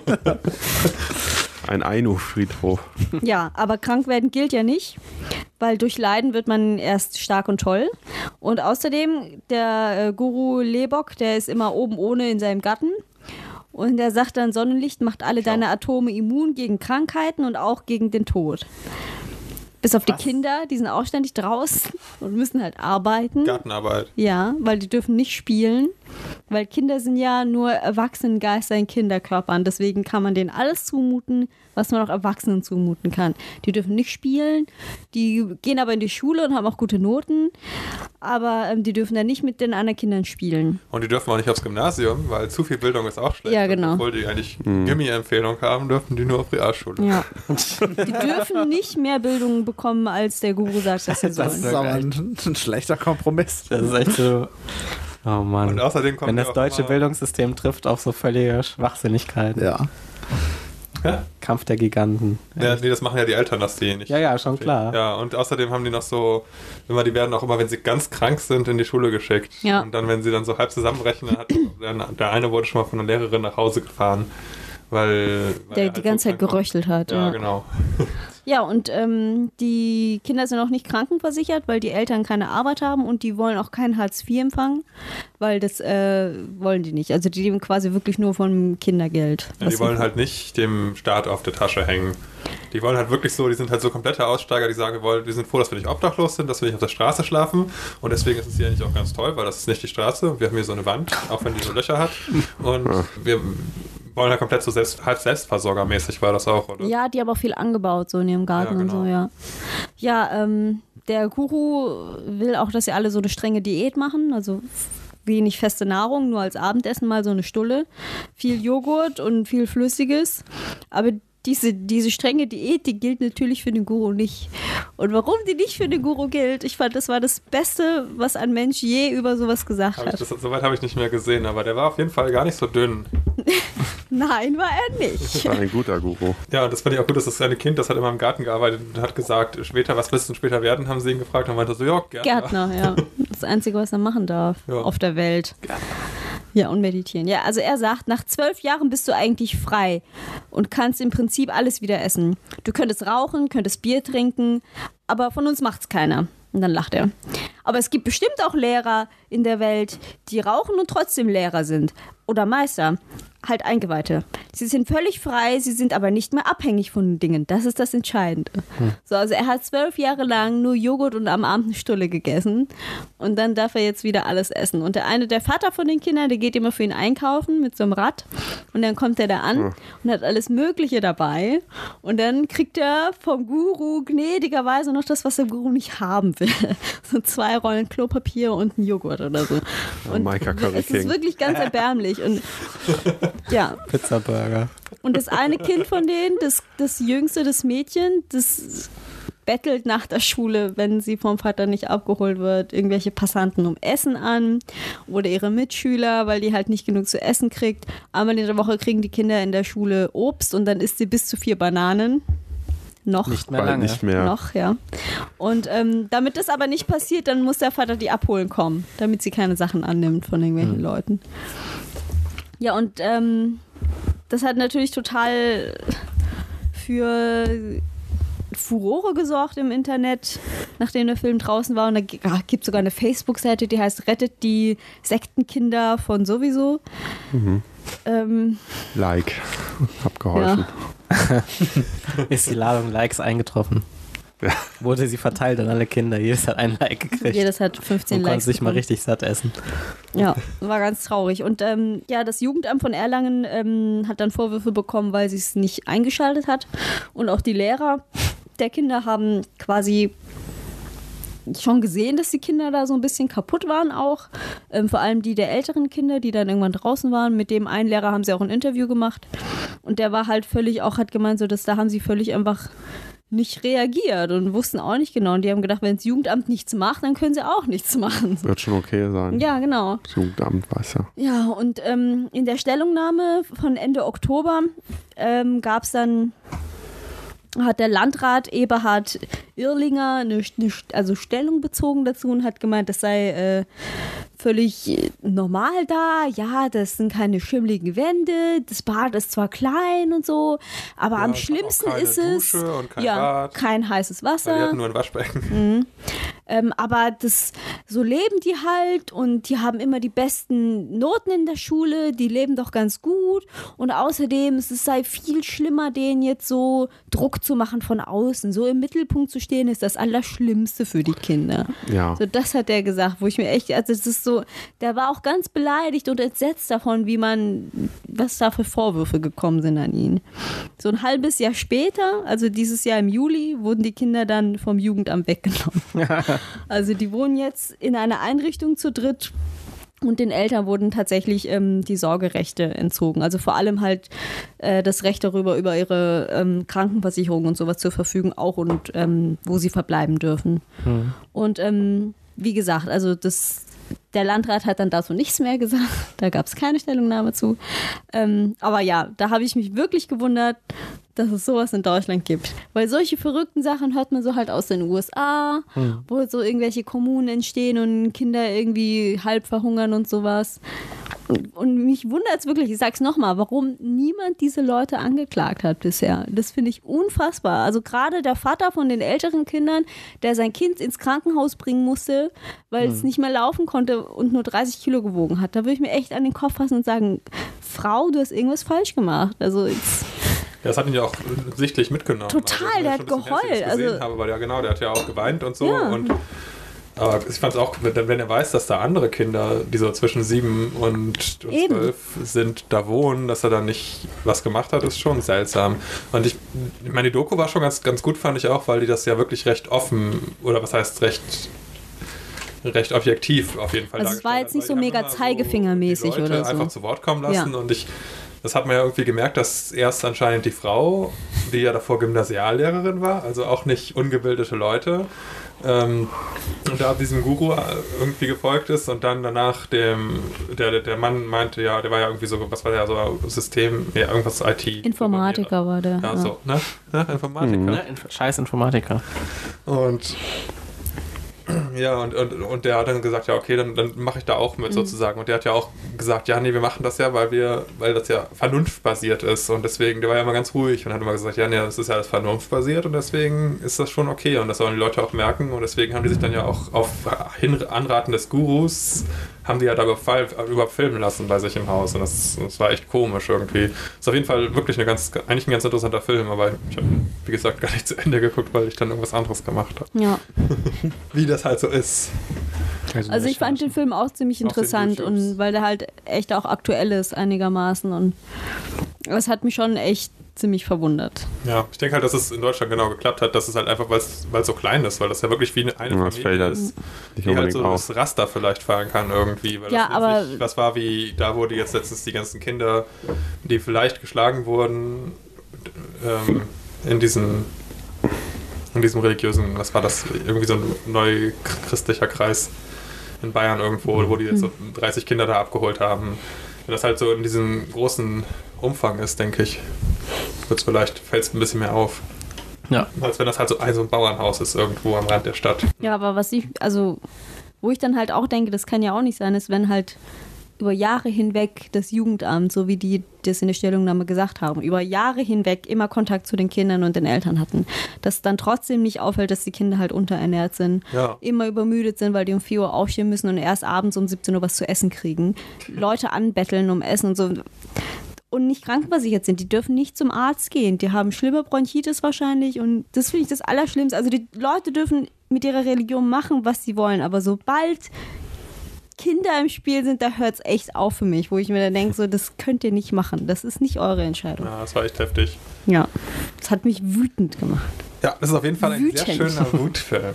Ein Ainu-Friedhof. Ja, aber krank werden gilt ja nicht, weil durch Leiden wird man erst stark und toll. Und außerdem, der Guru Lebok, der ist immer oben ohne in seinem Garten. Und der sagt dann, Sonnenlicht macht alle deine Atome immun gegen Krankheiten und auch gegen den Tod. Bis auf die Kinder, die sind auch ständig draußen und müssen halt arbeiten. Gartenarbeit. Ja, weil die dürfen nicht spielen, weil Kinder sind ja nur Erwachsenengeister in Kinderkörpern. Deswegen kann man denen alles zumuten, was man auch Erwachsenen zumuten kann. Die dürfen nicht spielen, die gehen aber in die Schule und haben auch gute Noten, aber die dürfen dann nicht mit den anderen Kindern spielen. Und die dürfen auch nicht aufs Gymnasium, weil zu viel Bildung ist auch schlecht. Ja, genau. Und obwohl die eigentlich Gimmi-Empfehlung haben, dürfen die nur auf Realschule. Ja. Die dürfen nicht mehr Bildung bekommen, als der Guru sagt, dass sie Das sollen. ist aber ein schlechter Kompromiss. Das ist echt so. Oh Mann. Und außerdem kommen Wenn die das auch deutsche immer- Bildungssystem trifft auf so völlige Schwachsinnigkeiten. Ja. Kampf der Giganten. Ja, nee, das machen ja die Eltern, dass die nicht. Ja, schon klar. Ja, und außerdem haben die noch so, die werden auch immer, wenn sie ganz krank sind, in die Schule geschickt. Ja. Und dann, wenn sie dann so halb zusammenbrechen, dann der eine wurde schon mal von der Lehrerin nach Hause gefahren, weil Der er die halt ganze so Zeit krank war. geröchelt hat. Ja, genau. Ja, und die Kinder sind auch nicht krankenversichert, weil die Eltern keine Arbeit haben und die wollen auch kein Hartz IV empfangen, weil das wollen die nicht. Also die leben quasi wirklich nur vom Kindergeld. Ja, was die sie- wollen halt nicht dem Staat auf der Tasche hängen. Die wollen halt wirklich so, die sind halt so komplette Aussteiger, die sagen, wir sind froh, dass wir nicht obdachlos sind, dass wir nicht auf der Straße schlafen. Und deswegen ist es hier eigentlich auch ganz toll, weil das ist nicht die Straße. Wir haben hier so eine Wand, auch wenn die so Löcher hat. Und wir wollen halt komplett so halb selbstversorgermäßig war das auch, oder? Ja, die haben auch viel angebaut, so in ihrem Garten Ja, und so, genau. ja. Ja, der Guru will auch, dass sie alle so eine strenge Diät machen, also wenig feste Nahrung, nur als Abendessen mal so eine Stulle. Viel Joghurt und viel Flüssiges. Aber diese strenge Diät, die gilt natürlich für den Guru nicht. Und warum die nicht für den Guru gilt, ich fand, das war das Beste, was ein Mensch je über sowas gesagt hat. Soweit habe ich nicht mehr gesehen, aber der war auf jeden Fall gar nicht so dünn. Nein, war er nicht. War ein guter Guru. Ja, und das fand ich auch gut, dass das kleine Kind, das hat immer im Garten gearbeitet und hat gesagt, später, was willst du später werden, haben sie ihn gefragt und meinte so, ja, Gärtner, ja. Das Einzige, was er machen darf auf der Welt. Ja, und meditieren. Ja, also er sagt, nach 12 Jahren bist du eigentlich frei und kannst im Prinzip alles wieder essen. Du könntest rauchen, könntest Bier trinken, aber von uns macht's keiner. Und dann lacht er. Aber es gibt bestimmt auch Lehrer in der Welt, die rauchen und trotzdem Lehrer sind. Oder Meister. Halt Eingeweihte. Sie sind völlig frei, sie sind aber nicht mehr abhängig von den Dingen. Das ist das Entscheidende. So, also er hat 12 Jahre lang nur Joghurt und am Abend eine Stulle gegessen. Und dann darf er jetzt wieder alles essen. Und der Vater von den Kindern, der geht immer für ihn einkaufen mit so einem Rad. Und dann kommt er da an und hat alles Mögliche dabei. Und dann kriegt er vom Guru gnädigerweise noch das, was der Guru nicht haben will. So 2 Rollen Klopapier und ein Joghurt oder so. Und Maika Curry es ist wirklich ganz erbärmlich. Und ja. Pizzaburger. Und das eine Kind von denen, das jüngste, das Mädchen, das bettelt nach der Schule, wenn sie vom Vater nicht abgeholt wird, irgendwelche Passanten um Essen an oder ihre Mitschüler, weil die halt nicht genug zu essen kriegt. Einmal in der Woche kriegen die Kinder in der Schule Obst und dann isst sie bis zu 4 Bananen. Noch. Nicht mehr Bald lange. nicht mehr. Noch, ja. Und damit das aber nicht passiert, dann muss der Vater die abholen kommen, damit sie keine Sachen annimmt von irgendwelchen Leuten. Ja, und das hat natürlich total für Furore gesorgt im Internet, nachdem der Film draußen war. Und da gibt es sogar eine Facebook-Seite, die heißt Rettet die Sektenkinder von sowieso. Like. Hab geholfen. Ja. Ist die Ladung Likes eingetroffen? Ja. Wurde sie verteilt an alle Kinder. Jedes hat ein Like gekriegt. Jedes hat 15 und Likes. konnte sich mal bekommen. richtig satt essen. Ja, war ganz traurig. Und ja, das Jugendamt von Erlangen hat dann Vorwürfe bekommen, weil sie es nicht eingeschaltet hat. Und auch die Lehrer der Kinder haben quasi schon gesehen, dass die Kinder da so ein bisschen kaputt waren auch. Vor allem die der älteren Kinder, die dann irgendwann draußen waren. Mit dem einen Lehrer haben sie auch ein Interview gemacht. Und der war halt völlig, auch hat gemeint, so dass da haben sie völlig einfach nicht reagiert und wussten auch nicht genau. Und die haben gedacht, wenn das Jugendamt nichts macht, dann können sie auch nichts machen. Wird schon okay sein. Ja, genau. Das Jugendamt weiß ja. Ja, und in der Stellungnahme von Ende Oktober gab es dann, hat der Landrat Eberhard Irlinger also Stellung bezogen dazu und hat gemeint, das sei völlig normal da. Ja, das sind keine schimmligen Wände, das Bad ist zwar klein und so, aber am schlimmsten ist es Dusche und kein Bad. Kein heißes Weil die Wasser. hatten nur ein Waschbecken. Aber so leben die halt und die haben immer die besten Noten in der Schule, die leben doch ganz gut und außerdem es sei viel schlimmer, denen jetzt so Druck zu machen von außen. So im Mittelpunkt zu stehen ist das Allerschlimmste für die Kinder. Ja. So, das hat der gesagt, wo ich mir echt, also es ist so, der war auch ganz beleidigt und entsetzt davon, was da für Vorwürfe gekommen sind an ihn. So ein halbes Jahr später, also dieses Jahr im Juli, wurden die Kinder dann vom Jugendamt weggenommen. Also die wohnen jetzt in einer Einrichtung zu dritt und den Eltern wurden tatsächlich die Sorgerechte entzogen. Also vor allem halt das Recht darüber, über ihre Krankenversicherung und sowas zur Verfügung auch und wo sie verbleiben dürfen. Und wie gesagt, also der Landrat hat dann dazu nichts mehr gesagt. Da gab es keine Stellungnahme zu. Aber ja, da habe ich mich wirklich gewundert, dass es sowas in Deutschland gibt. Weil solche verrückten Sachen hört man so halt aus den USA, wo so irgendwelche Kommunen entstehen und Kinder irgendwie halb verhungern und sowas. Und mich wundert es wirklich, ich sag's nochmal, warum niemand diese Leute angeklagt hat bisher. Das finde ich unfassbar. Also gerade der Vater von den älteren Kindern, der sein Kind ins Krankenhaus bringen musste, weil es nicht mehr laufen konnte und nur 30 Kilo gewogen hat. Da würde ich mir echt an den Kopf fassen und sagen, Frau, du hast irgendwas falsch gemacht. Also Ja, das hat ihn ja auch sichtlich mitgenommen. Total, also, der ich hat schon ein bisschen her, als ich das geheult, gesehen habe, weil ja genau, der hat ja auch geweint und so. Ja. Aber ich fand es auch, wenn er weiß, dass da andere Kinder, die so zwischen 7 und 12 sind, da wohnen, dass er dann nicht was gemacht hat, ist schon seltsam. Und ich meine, die Doku war schon ganz, ganz gut, fand ich auch, weil die das ja wirklich recht offen, oder was heißt recht objektiv auf jeden Fall Also es war jetzt nicht so mega Zeigefingermäßig die Leute oder so. einfach zu Wort kommen lassen und ich das hat man ja irgendwie gemerkt, dass erst anscheinend die Frau, die ja davor Gymnasiallehrerin war, also auch nicht ungebildete Leute, und da diesem Guru irgendwie gefolgt ist und dann danach der Mann meinte, ja, der war ja irgendwie so, was war der, so System, ja, irgendwas IT. Informatiker war der. Ja, so, ne? Informatiker. Ne? Scheiß Informatiker. Und ja, und der hat dann gesagt, ja, okay, dann mache ich da auch mit sozusagen. Und der hat ja auch gesagt, ja, nee, wir machen das ja, weil das ja vernunftbasiert ist. Und deswegen, der war ja immer ganz ruhig und hat immer gesagt, ja, nee, das ist ja alles vernunftbasiert und deswegen ist das schon okay. Und das sollen die Leute auch merken. Und deswegen haben die sich dann ja auch auf Anraten des Gurus haben die ja da überfilmen lassen bei sich im Haus. Und das war echt komisch irgendwie. Ist auf jeden Fall wirklich eigentlich ein ganz interessanter Film, aber ich habe, wie gesagt, gar nicht zu Ende geguckt, weil ich dann irgendwas anderes gemacht habe. Ja. Wie das halt so ist. Also ich fand den Film auch ziemlich interessant und weil der halt echt auch aktuell ist einigermaßen und das hat mich schon echt ziemlich verwundert. Ja, ich denke halt, dass es in Deutschland genau geklappt hat, dass es halt einfach, weil es so klein ist, weil das ja wirklich wie eine Familie ist, die halt so das Raster vielleicht fahren kann irgendwie. Weil ja, das aber nicht, was war wie, da wurde jetzt letztens die ganzen Kinder, die vielleicht geschlagen wurden, in diesem religiösen, was war das, irgendwie so ein neuchristlicher Kreis in Bayern irgendwo, wo die jetzt so 30 Kinder da abgeholt haben. Wenn das halt so in diesem großen Umfang ist, denke ich, fällt es ein bisschen mehr auf. Ja. Als wenn das halt so ein Bauernhaus ist irgendwo am Rand der Stadt. Ja, aber wo ich dann halt auch denke, das kann ja auch nicht sein, ist, wenn halt über Jahre hinweg das Jugendamt, so wie die das in der Stellungnahme gesagt haben, über Jahre hinweg immer Kontakt zu den Kindern und den Eltern hatten, dass dann trotzdem nicht auffällt, dass die Kinder halt unterernährt sind, immer übermüdet sind, weil die um 4 Uhr aufstehen müssen und erst abends um 17 Uhr was zu essen kriegen, Leute anbetteln um Essen und so und nicht krankenversichert sind, die dürfen nicht zum Arzt gehen, die haben schlimme Bronchitis wahrscheinlich und das finde ich das Allerschlimmste, also die Leute dürfen mit ihrer Religion machen, was sie wollen, aber sobald Kinder im Spiel sind, da hört es echt auf für mich, wo ich mir dann denke, so, das könnt ihr nicht machen. Das ist nicht eure Entscheidung. Ja, das war echt heftig. Ja, das hat mich wütend gemacht. Ja, das ist auf jeden Fall ein sehr schöner Wutfilm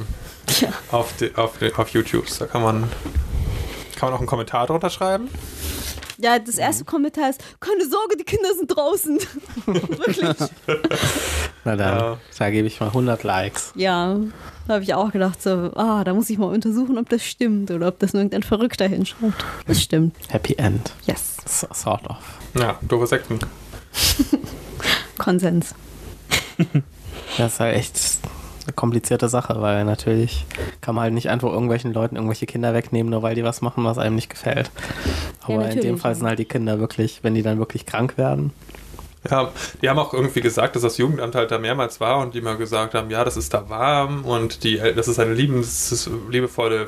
auf YouTube. Da kann man auch einen Kommentar drunter schreiben. Ja, das erste Kommentar ist, keine Sorge, die Kinder sind draußen. Wirklich. Na dann, da gebe ich mal 100 Likes. Ja, da habe ich auch gedacht, so, da muss ich mal untersuchen, ob das stimmt oder ob das nur irgendein Verrückter hinschreibt. Das stimmt. Happy End. Yes. Sort of. Ja, doofe Sekten. Konsens. Das ist halt echt eine komplizierte Sache, weil natürlich kann man halt nicht einfach irgendwelchen Leuten irgendwelche Kinder wegnehmen, nur weil die was machen, was einem nicht gefällt. Aber in dem Fall sind halt die Kinder wirklich, wenn die dann wirklich krank werden. Ja, die haben auch irgendwie gesagt, dass das Jugendamt halt da mehrmals war und die mal gesagt haben, ja, das ist da warm und das ist eine liebevolle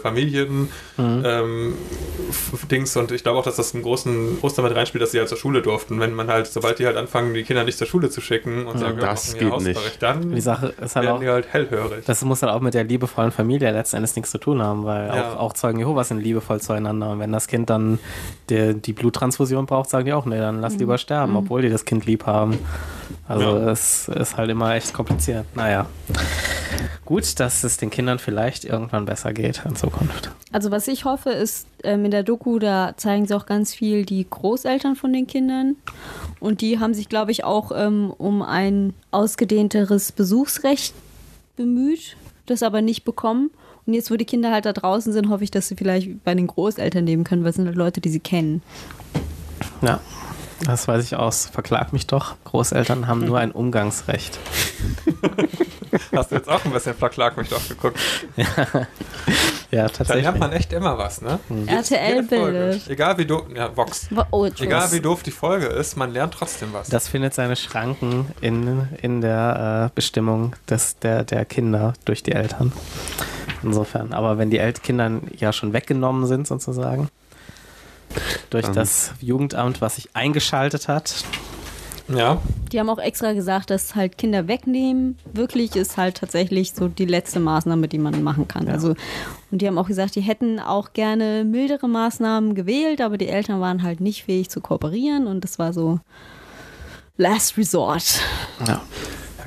Familien-Dings und ich glaube auch, dass das einen großen Groß damit reinspielt, dass sie halt zur Schule durften. Wenn man halt, sobald die halt anfangen, die Kinder nicht zur Schule zu schicken und sagen, das geht nicht. Dann die Sache ist halt werden die halt hellhörig. Das muss halt auch mit der liebevollen Familie letzten Endes nichts zu tun haben, weil auch Zeugen Jehovas sind liebevoll zueinander und wenn das Kind dann die Bluttransfusion braucht, sagen die auch, nee, dann lass lieber sterben, obwohl die das Kind lieb haben. Also es ist halt immer echt kompliziert. Naja. Gut, dass es den Kindern vielleicht irgendwann besser geht in Zukunft. Also was ich hoffe ist, in der Doku, da zeigen sie auch ganz viel die Großeltern von den Kindern und die haben sich, glaube ich, auch um ein ausgedehnteres Besuchsrecht bemüht, das aber nicht bekommen. Und jetzt, wo die Kinder halt da draußen sind, hoffe ich, dass sie vielleicht bei den Großeltern leben können, weil es sind halt Leute, die sie kennen. Ja. Das weiß ich aus. Verklag mich doch. Großeltern haben nur ein Umgangsrecht. Hast du jetzt auch ein bisschen Verklag mich doch geguckt? Ja, tatsächlich. Da lernt man echt immer was, ne? RTL bildet. Egal wie doof, Vox. Egal wie doof die Folge ist, man lernt trotzdem was. Das findet seine Schranken in der Bestimmung der Kinder durch die Eltern. Insofern. Aber wenn die Kinder ja schon weggenommen sind, sozusagen, durch das Jugendamt, was sich eingeschaltet hat. Ja. Die haben auch extra gesagt, dass halt Kinder wegnehmen wirklich ist halt tatsächlich so die letzte Maßnahme, die man machen kann. Ja. Also, und die haben auch gesagt, die hätten auch gerne mildere Maßnahmen gewählt, aber die Eltern waren halt nicht fähig zu kooperieren und das war so Last Resort. Ja.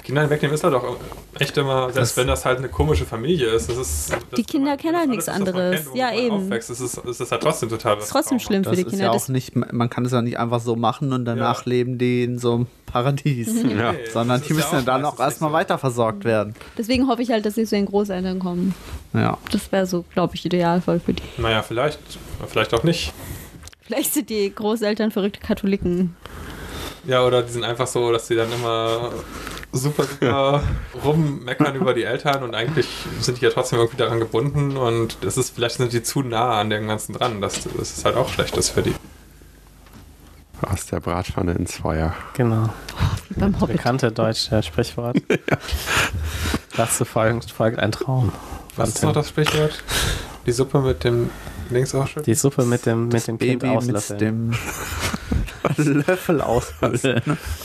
Kinder wegnehmen ist halt auch echt immer, selbst wenn das halt eine komische Familie ist. Die Kinder kennen halt nichts anderes. Ja, eben. Aufwächst, ist es halt trotzdem total Das ist trotzdem schlimm für Das die ist Kinder. ja auch Das, nicht, man kann es ja nicht einfach so machen und danach leben die in so einem Paradies. Ja. Sondern das die ist müssen ja dann meistens auch erstmal nicht so. weiter versorgt werden. deswegen hoffe ich halt, dass sie zu den Großeltern kommen. Ja. Das wäre so, glaube ich, idealvoll für die. Naja, vielleicht auch nicht. Vielleicht sind die Großeltern verrückte Katholiken. Ja, oder die sind einfach so, dass sie dann immer super rummeckern über die Eltern und eigentlich sind die ja trotzdem irgendwie daran gebunden und vielleicht sind die zu nah an dem Ganzen dran, dass es halt auch schlecht ist für die. Aus der Bratpfanne ins Feuer. Genau. Wie beim Das Hobbit. bekannte deutsche Sprichwort. Dazu folgt ein Traum. Was ist noch das Sprichwort? Die Suppe mit dem Links ausschütten? Die Suppe mit dem Kind Baby mit auslöffeln. dem Löffel auslöffeln.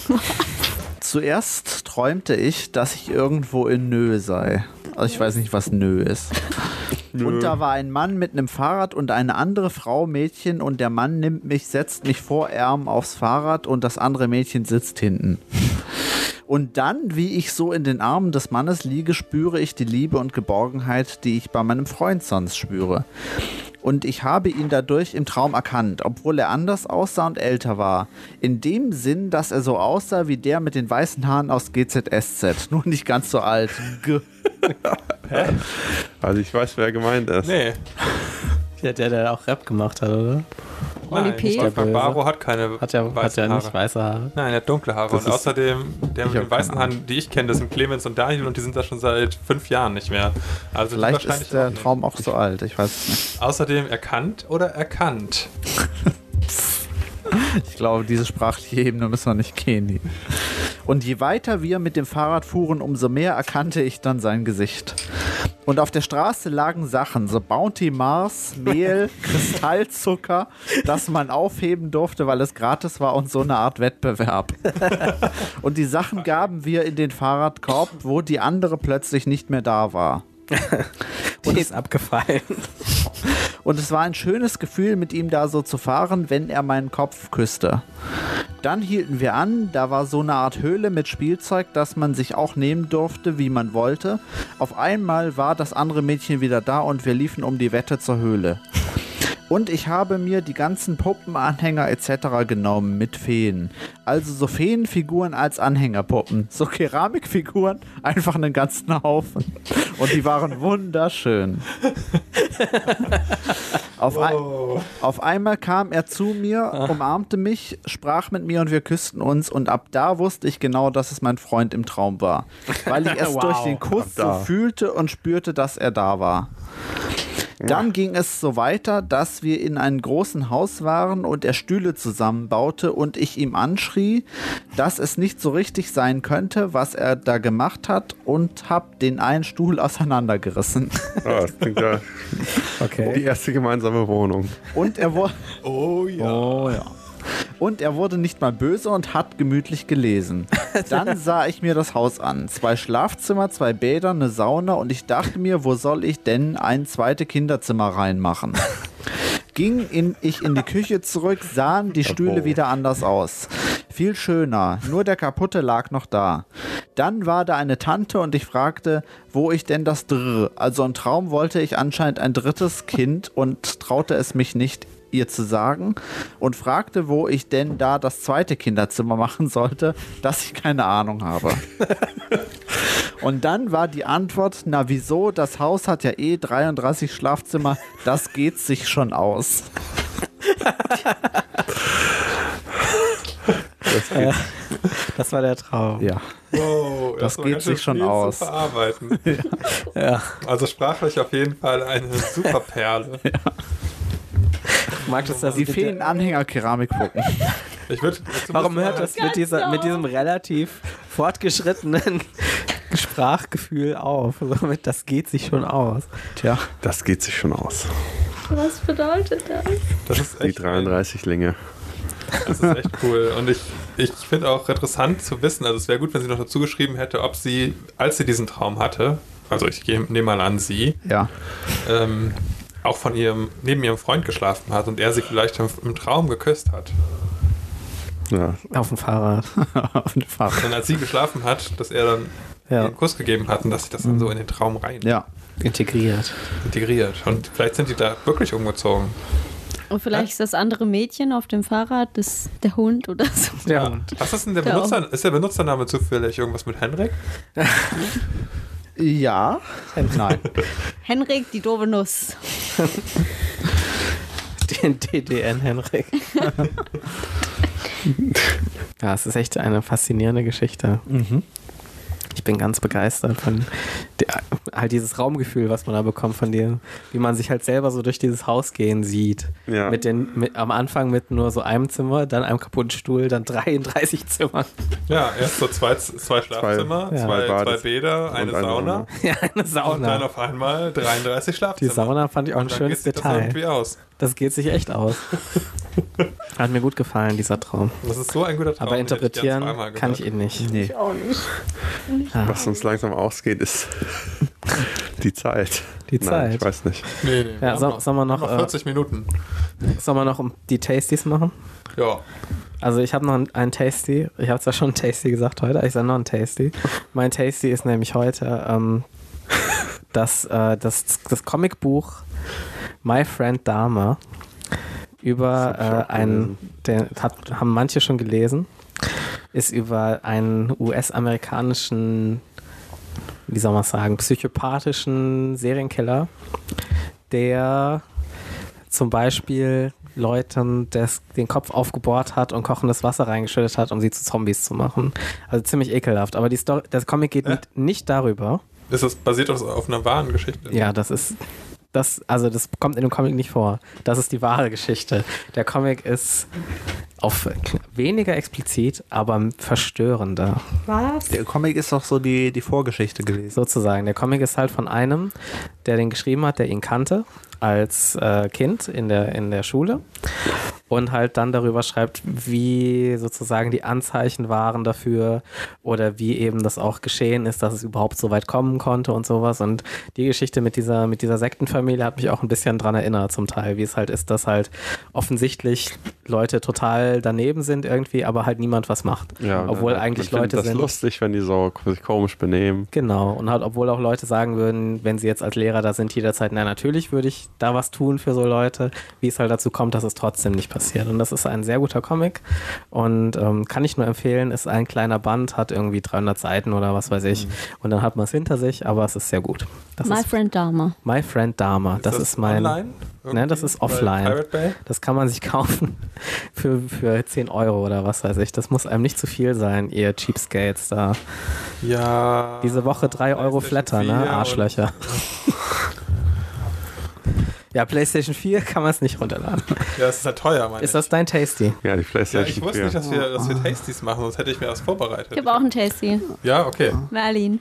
Zuerst träumte ich, dass ich irgendwo in Nö sei. Also ich weiß nicht, was Nö ist. Und da war ein Mann mit einem Fahrrad und eine andere Frau, Mädchen, und der Mann setzt mich vor Arm aufs Fahrrad und das andere Mädchen sitzt hinten. Und dann, wie ich so in den Armen des Mannes liege, spüre ich die Liebe und Geborgenheit, die ich bei meinem Freund sonst spüre. Und ich habe ihn dadurch im Traum erkannt, obwohl er anders aussah und älter war. In dem Sinn, dass er so aussah wie der mit den weißen Haaren aus GZSZ. Nur nicht ganz so alt. Also ich weiß, wer gemeint ist. Nee. Der auch Rap gemacht hat, oder? Oli Nein, P. Wolfgang Der Barrow hat keine Hat ja weißen nicht Haare. weiße Haare. Nein, er hat dunkle Haare. Das Und ist- außerdem, der mit hab den weißen keine Haaren, die ich kenne, das sind Clemens und Daniel und die sind da schon seit 5 Jahren nicht mehr. Also die Vielleicht wahrscheinlich ist der auch nicht. Traum auch so alt, ich weiß es nicht. Außerdem erkannt oder erkannt? Ich glaube, diese sprachliche Ebene müssen wir nicht gehen. Und je weiter wir mit dem Fahrrad fuhren, umso mehr erkannte ich dann sein Gesicht. Und auf der Straße lagen Sachen, so Bounty Mars, Mehl, Kristallzucker, das man aufheben durfte, weil es gratis war und so eine Art Wettbewerb. Und die Sachen gaben wir in den Fahrradkorb, wo die andere plötzlich nicht mehr da war. Die ist abgefallen. Und es war ein schönes Gefühl, mit ihm da so zu fahren, wenn er meinen Kopf küsste. Dann hielten wir an, da war so eine Art Höhle mit Spielzeug, das man sich auch nehmen durfte, wie man wollte. Auf einmal war das andere Mädchen wieder da und wir liefen um die Wette zur Höhle. Und ich habe mir die ganzen Puppenanhänger etc. genommen mit Feen. Also so Feenfiguren als Anhängerpuppen. So Keramikfiguren, einfach einen ganzen Haufen. Und die waren wunderschön. Auf einmal kam er zu mir, umarmte mich, sprach mit mir und wir küssten uns. Und ab da wusste ich genau, dass es mein Freund im Traum war. Weil ich es Wow. durch den Kuss so fühlte und spürte, dass er da war. Dann ging es so weiter, dass wir in einem großen Haus waren und er Stühle zusammenbaute und ich ihm anschrie, dass es nicht so richtig sein könnte, was er da gemacht hat, und hab den einen Stuhl auseinandergerissen. Oh, das klingt ja Okay. die erste gemeinsame Wohnung. Und er wurde... Oh ja. Oh ja. Und er wurde nicht mal böse und hat gemütlich gelesen. Dann sah ich mir das Haus an. 2 Schlafzimmer, 2 Bäder, eine Sauna und ich dachte mir, wo soll ich denn ein zweites Kinderzimmer reinmachen? Ich in die Küche zurück, sahen die Stühle wieder anders aus. Viel schöner, nur der kaputte lag noch da. Dann war da eine Tante und ich fragte, wo ich denn das also im Traum wollte ich anscheinend ein drittes Kind und traute es mich nicht, ihr zu sagen, und fragte, wo ich denn da das zweite Kinderzimmer machen sollte, dass ich keine Ahnung habe. Und dann war die Antwort, na wieso, das Haus hat ja 33 Schlafzimmer, das geht sich schon aus. Das war der Traum. Ja. Wow, Das war geht ganz schön sich schon viel aus. Zu verarbeiten. Ja. Also sprachlich auf jeden Fall eine super Perle. Ich mag das, dass Die Feen-Anhänger Keramikpuppen. Warum hört das mit diesem relativ fortgeschrittenen Sprachgefühl auf? Somit, das geht sich schon aus. Tja. Das geht sich schon aus. Was bedeutet das? Das ist Die echt 33 Linge. Das ist echt cool. Und ich finde auch interessant zu wissen, also es wäre gut, wenn sie noch dazu geschrieben hätte, ob sie, als sie diesen Traum hatte, also ich nehme mal an, sie, Ja. auch neben ihrem Freund geschlafen hat und er sie vielleicht im Traum geküsst hat. Ja. Auf dem Fahrrad. Auf dem Fahrrad. Und als sie geschlafen hat, dass er dann Ja. einen Kuss gegeben hat und dass sich das dann so in den Traum rein Ja. Integriert. integriert. Und vielleicht sind die da wirklich umgezogen. Und vielleicht ist das andere Mädchen auf dem Fahrrad der Hund oder so. Ja. Was ist denn der Ja. Benutzer? Ist der Benutzername zufällig irgendwas mit Henrik? Ja. Nein. Henrik, die doofe Nuss. Den DDN Henrik. Ja, es ist echt eine faszinierende Geschichte. Ich bin ganz begeistert von halt dieses Raumgefühl, was man da bekommt von dir, wie man sich halt selber so durch dieses Haus gehen sieht. Ja. Am Anfang mit nur so einem Zimmer, dann einem kaputten Stuhl, dann 33 Zimmern. Ja, erst so zwei Schlafzimmer, Ja. zwei Bäder, eine Und eine Sauna. Ja, eine Und dann Sauna. auf einmal 33 Schlafzimmer. Die Sauna fand ich auch ein Und dann schönes geht sich das Detail. irgendwie aus. Das geht sich echt aus. Hat mir gut gefallen, dieser Traum. Das ist so ein guter Traum. Aber den hätte ich gern interpretieren zweimal kann ich gehört. ihn nicht. Nee. Was uns langsam ausgeht, ist die Zeit. Die Nein, Zeit. ich weiß nicht. Nee, Ja, wir haben sollen wir noch, 40 Minuten. Sollen wir noch die Tasties machen? Ja. Also ich habe noch ein Tasty. Ich habe zwar schon ein Tasty gesagt heute, aber ich sage noch ein Tasty. Mein Tasty ist nämlich heute das Comicbuch My Friend Dharma über haben manche schon gelesen, ist über einen US-amerikanischen, wie soll man sagen, psychopathischen Serienkiller, der zum Beispiel Leuten den Kopf aufgebohrt hat und kochendes Wasser reingeschüttet hat, um sie zu Zombies zu machen. Also ziemlich ekelhaft. Aber das Comic geht nicht darüber. Ist das basiert auf einer wahren Geschichte? Ja, das kommt in dem Comic nicht vor. Das ist die wahre Geschichte. Der Comic ist weniger explizit, aber verstörender. Was? Der Comic ist doch so die Vorgeschichte gewesen. Sozusagen. Der Comic ist halt von einem, der den geschrieben hat, der ihn kannte als Kind in der Schule und halt dann darüber schreibt, wie sozusagen die Anzeichen waren dafür oder wie eben das auch geschehen ist, dass es überhaupt so weit kommen konnte und sowas. Und die Geschichte mit dieser Sektenfamilie hat mich auch ein bisschen dran erinnert zum Teil, wie es halt ist, dass halt offensichtlich Leute total daneben sind irgendwie, aber halt niemand was macht. Ja, obwohl man eigentlich findet Leute das sind. lustig, wenn die so sich komisch benehmen. Genau, und halt, obwohl auch Leute sagen würden, wenn sie jetzt als Lehrer da sind, jederzeit, na natürlich würde ich da was tun für so Leute, wie es halt dazu kommt, dass es trotzdem nicht passiert. Und das ist ein sehr guter Comic und kann ich nur empfehlen, ist ein kleiner Band, hat irgendwie 300 Seiten oder was weiß ich und dann hat man es hinter sich, aber es ist sehr gut. Das My ist Friend Dharma. My Friend Dharma. Das ist mein... online? Nein, das ist Irgendwie offline. bei Pirate Bay? Das kann man sich kaufen für 10 Euro oder was weiß ich. Das muss einem nicht zu viel sein, ihr Cheapskates da. Ja. Diese Woche 3 Euro Flatter, 4 ne? und- Arschlöcher. Ja, PlayStation 4 kann man es nicht runterladen. Ja, das ist halt teuer, meine Ist das dein Tasty? Ja, die Ja, PlayStation ich wusste 4. nicht, dass wir Tasties machen, sonst hätte ich mir das vorbereitet. Ich habe auch einen Tasty. Ja, okay. Merlin.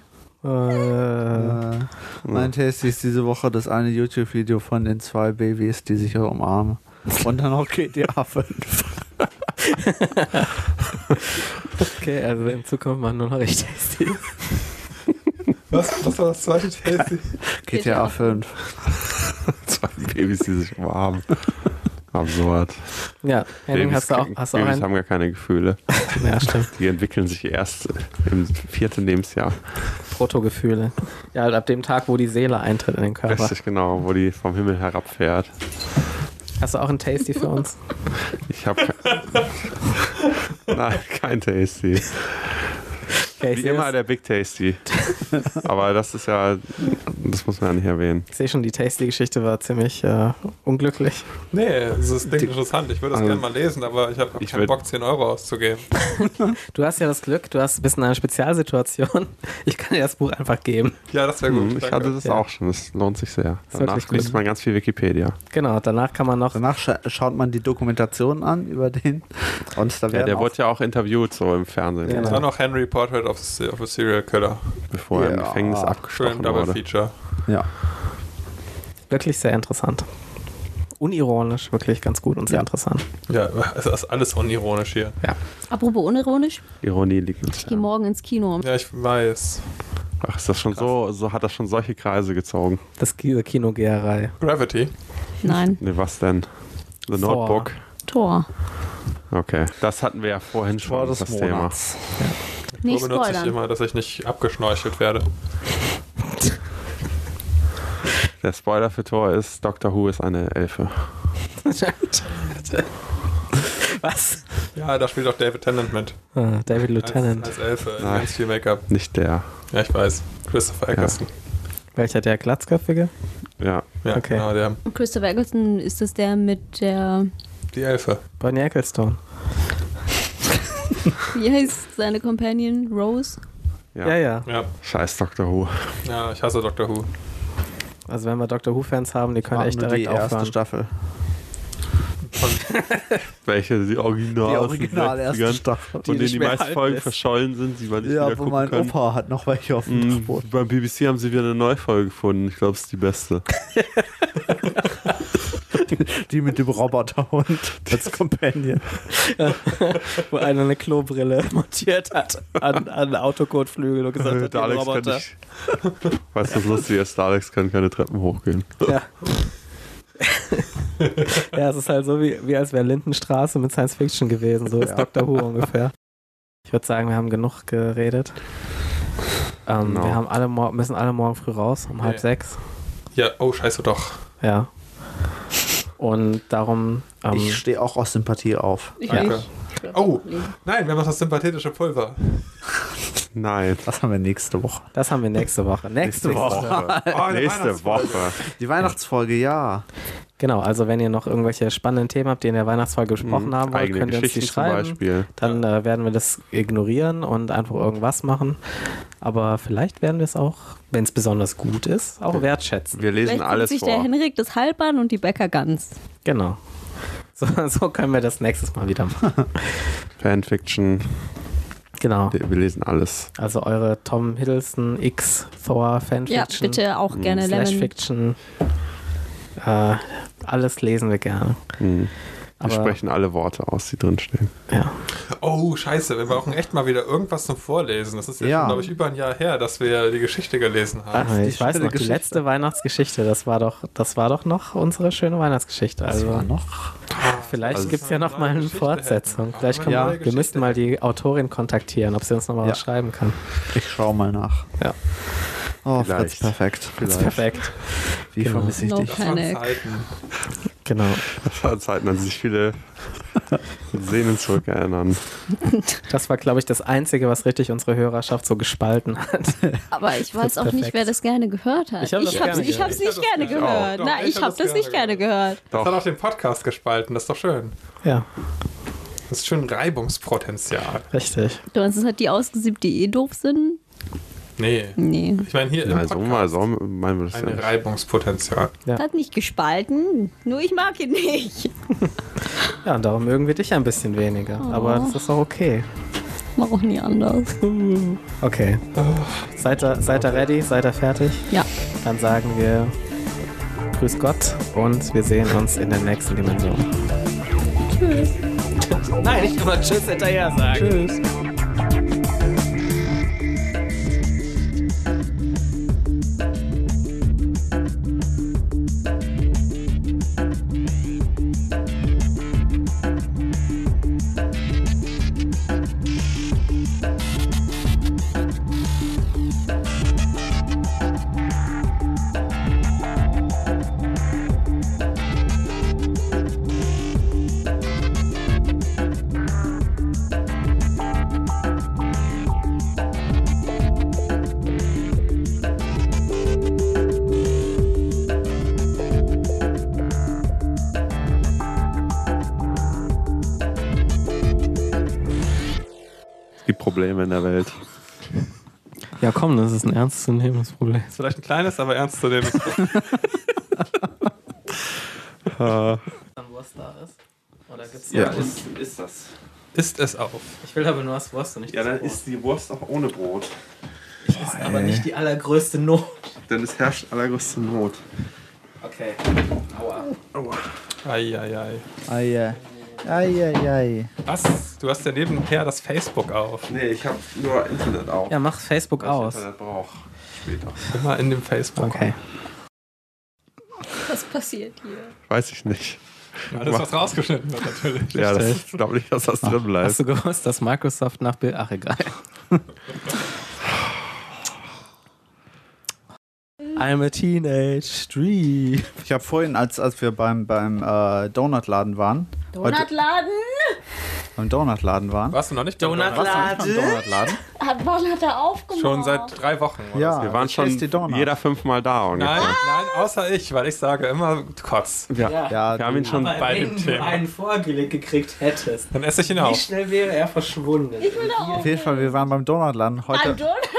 Mein Tasty ist diese Woche das eine YouTube-Video von den 2 Babys, die sich umarmen. Und dann noch GTA 5. Okay, also in Zukunft machen nur noch ich Tasty. Was war das zweite Tasty? GTA 5. 2 Babys, die sich umarmen. Absurd. Ja, Henning, Babys, hast du auch Babys einen? haben gar keine Gefühle. Ja, stimmt. Die entwickeln sich erst im 4. Lebensjahr. Protogefühle. Ja, halt ab dem Tag, wo die Seele eintritt in den Körper. Richtig genau, wo die vom Himmel herabfährt. Hast du auch einen Tasty für uns? Ich habe Nein, kein Tasty. Okay, Wie immer der Big Tasty. Aber das ist ja, das muss man ja nicht erwähnen. ich sehe schon, die Tasty-Geschichte war ziemlich unglücklich. Nee, das klingt interessant. Ich würde das Also, gerne mal lesen, aber ich habe ich keinen würd- Bock, 10 Euro auszugeben. Du hast ja das Glück, bist in einer Spezialsituation. Ich kann dir das Buch einfach geben. Ja, das wäre gut. Ich Danke. hatte das Ja. auch schon, das lohnt sich sehr. Ist wirklich Danach gut. liest man ganz viel Wikipedia. Genau, danach kann man noch... Danach schaut man die Dokumentation an über den. Und da Ja, werden der auch, wurde ja auch interviewt so im Fernsehen, Genau. Das war noch Henry Portrait of a Serial Killer. bevor er im Ja. Gefängnis Schön abgestochen Double wurde. Feature. ja. Wirklich sehr interessant. Unironisch, wirklich ganz gut und sehr interessant. Ja, es ist alles unironisch hier. Ja. Apropos unironisch, Ironie liegt uns ich gehe fern. morgen ins Kino. Ja, ich weiß. Ach, ist das schon so hat das schon solche Kreise gezogen? Diese Kinogeherei. Gravity. Nein, Ne, was denn? The Thor. Notebook. Tor. Okay, das hatten wir ja vorhin schon, Tor des das Thema. Monats. Nicht So benutze ich spoilern. immer, dass ich nicht abgeschnorchelt werde. Der Spoiler für Thor ist, Doctor Who ist eine Elfe. Was? Ja, da spielt auch David Tennant mit. David Lieutenant. Als Elfe. Nein. Ganz viel Make-up. Nicht der. Ja, ich weiß. Christopher Eccleston. Welcher, der Glatzköpfige? Ja. Ja, Okay. genau, der. Christopher Eccleston, ist das der mit der, Die Elfe. Bonnie Ecclestone. wie heißt seine Companion? Rose? Ja, ja. Ja. Scheiß Doctor Who. Ja, ich hasse Doctor Who. Also wenn wir Doctor Who-Fans haben, die können Warten echt nur direkt die erste aufhören. Staffel. Welche? Die Original. Die aus den original erste 60ern, Staffel. Von denen nicht die mehr meisten halten Folgen ist. verschollen sind, die man nicht Ja, wieder wo gucken mein kann. Opa hat noch welche auf dem Dachboden. Beim BBC haben sie wieder eine neue Folge gefunden. Ich glaube, es ist die beste. Die mit dem Roboterhund als Companion. Wo einer eine Klobrille montiert hat an Autokotflügel und gesagt hat, Der den Alex kann Roboter. nicht. Weißt du, was lustig ist? Der Alex kann keine Treppen hochgehen. Ja. Ja, es ist halt so, wie als wäre Lindenstraße mit Science Fiction gewesen. So ist Doctor Who ungefähr. Ich würde sagen, wir haben genug geredet. Genau. Wir haben müssen alle morgen früh raus, um 5:30. Ja, oh, scheiße doch. Ja. Und darum. Ich stehe auch aus Sympathie auf. Danke. Oh, nein, wir haben noch das sympathetische Pulver. Nein. Das haben wir nächste Woche. das haben wir nächste Woche. Nächste Woche. Oh, eine Nächste Weihnachtsfolge. Woche. Die Weihnachtsfolge, ja. Genau, also wenn ihr noch irgendwelche spannenden Themen habt, die in der Weihnachtsfolge gesprochen haben wollt, Eigene könnt ihr uns die Geschichten zum schreiben. Beispiel. Dann werden wir das ignorieren und einfach irgendwas machen. Aber vielleicht werden wir es auch, wenn es besonders gut ist, auch wertschätzen. Wir lesen Vielleicht guckt alles sich der vor. Henrik das Halb an und die Bäcker Gans. Genau. So können wir das nächstes Mal wieder machen. Fanfiction. Genau. Wir lesen alles. Also eure Tom Hiddleston X Thor Ja, Fanfiction. bitte auch gerne Slash Lemon. Fiction. Alles lesen wir gerne. Wir Aber- sprechen alle Worte aus, die drinstehen. Ja. Oh, scheiße, wir brauchen echt mal wieder irgendwas zum Vorlesen. Das ist ja, Ja. schon, glaube ich, über ein Jahr her, dass wir die Geschichte gelesen haben. Ach, ich weiß schöne noch, die Geschichte. letzte Weihnachtsgeschichte, das war doch noch unsere schöne Weihnachtsgeschichte. Das Also war noch. vielleicht Also- gibt es ja noch mal eine Geschichte Fortsetzung. hätten. Vielleicht können Ja. wir, wir müssten mal die Autorin kontaktieren, ob sie uns noch mal Ja. was schreiben kann. Ich schau mal nach. Ja. Oh, Vielleicht. Fritz, perfekt. Das ist perfekt. Wie Genau. vermisse ich No dich? Das waren Panic. Zeiten. Genau. Das waren Zeiten, an die sich viele mit Sehnen zurückerinnern. Das war, glaube ich, das Einzige, was richtig unsere Hörerschaft so gespalten hat. Aber ich weiß auch nicht, perfekt. wer das gerne gehört hat. Ich hab das gerne hab's gehört. nicht gerne Ich hab das gehört. auch. Nein, Doch, ich hab habe das nicht gerne gehört. Das hat auch den Podcast gespalten, das ist doch schön. Ja, Das ist schön Reibungspotenzial. richtig. Du meinst, es hat die ausgesiebt, die eh doof sind? Nee. Nee. Ich meine, hier im Ja, so Podcast meinen wir das ein ja nicht. Reibungspotenzial. Ja. Hat nicht gespalten, nur ich mag ihn nicht. Ja, und darum mögen wir dich ein bisschen weniger. Aber das ist auch okay. Mach auch nie anders. Okay. Seid ihr ready? Seid ihr fertig? Ja. Dann sagen wir Grüß Gott und wir sehen uns in der nächsten Dimension. Tschüss. Nein, nicht immer Tschüss hinterher sagen. Tschüss. Es gibt Probleme in der Welt. Ja, komm, das ist ein ernstzunehmendes Problem. Ist vielleicht ein kleines, aber ernst zu nehmen. Dann, Wurst da ist? Oder gibt's Ja, ist das. Isst es auf. Ich will aber nur das Wurst und nicht Ja, das dann Brot. ist die Wurst auch ohne Brot. Aber nicht die allergrößte Not. Denn es herrscht allergrößte Not. Okay. Aua. Eieiei. Ei, ei, ei, ei. Was? Du hast ja nebenher das Facebook auf. Nee, ich habe nur Internet auf. Ja, mach Facebook weil ich aus. Internet brauche. Später. Immer in dem Facebook. Okay. Was passiert hier? Weiß ich nicht. Alles, was rausgeschnitten wird, natürlich. Ja, ich glaube nicht, dass das drin bleibt. Hast du gewusst, dass Microsoft nach Bill... Ach, egal. I'm a teenage dream. Ich habe vorhin, als wir beim Donutladen waren, Warst du noch nicht Donutladen? Donutladen. Wann hat er aufgemacht? Schon seit 3 Wochen. Oder Ja, so. Wir waren schon Tasty Donut. jeder 5-mal da ungefähr. Nein, außer ich, weil ich sage immer Kotz. Ja. Ja, Wir haben ihn schon bei dem Thema. vorgelegt gekriegt hättest, Dann esse ich ihn auch. schnell wäre er verschwunden. auf jeden Fall, wir waren beim Donutladen. Heute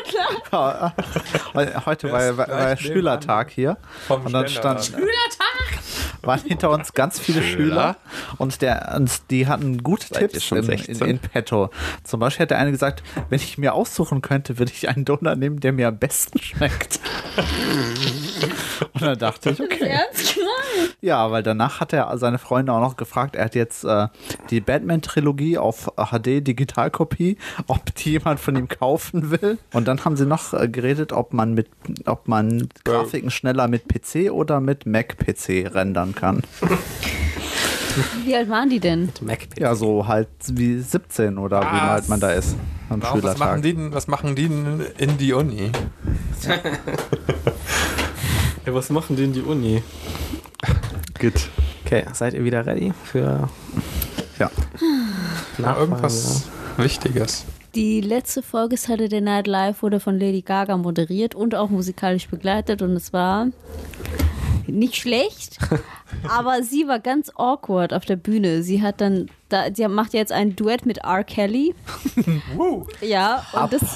war Schülertag hier. Vom Und dann Ständer. waren hinter uns ganz viele Schüler und die hatten gute Seid ihr Tipps schon in 16? petto. Zum Beispiel hat der eine gesagt, wenn ich mir aussuchen könnte, würde ich einen Donut nehmen, der mir am besten schmeckt. Und dann dachte ich, okay. Ernst gemeint? Ja, weil danach hat er seine Freunde auch noch gefragt, er hat jetzt die Batman-Trilogie auf HD-Digitalkopie, ob die jemand von ihm kaufen will. Und dann haben sie noch geredet, ob man Grafiken schneller mit PC oder mit Mac-PC rendern kann. Wie alt waren die denn? MacPC. Ja, so halt wie 17 oder wie alt man da ist am Warum, Schülertag. was machen die denn in die Uni? Ja, was machen die in die Uni? Git. Okay, seid ihr wieder ready für Ja. Irgendwas Wichtiges. Die letzte Folge Saturday Night Live wurde von Lady Gaga moderiert und auch musikalisch begleitet und es war nicht schlecht, aber sie war ganz awkward auf der Bühne. Sie macht jetzt ein Duett mit R. Kelly. Ja, und das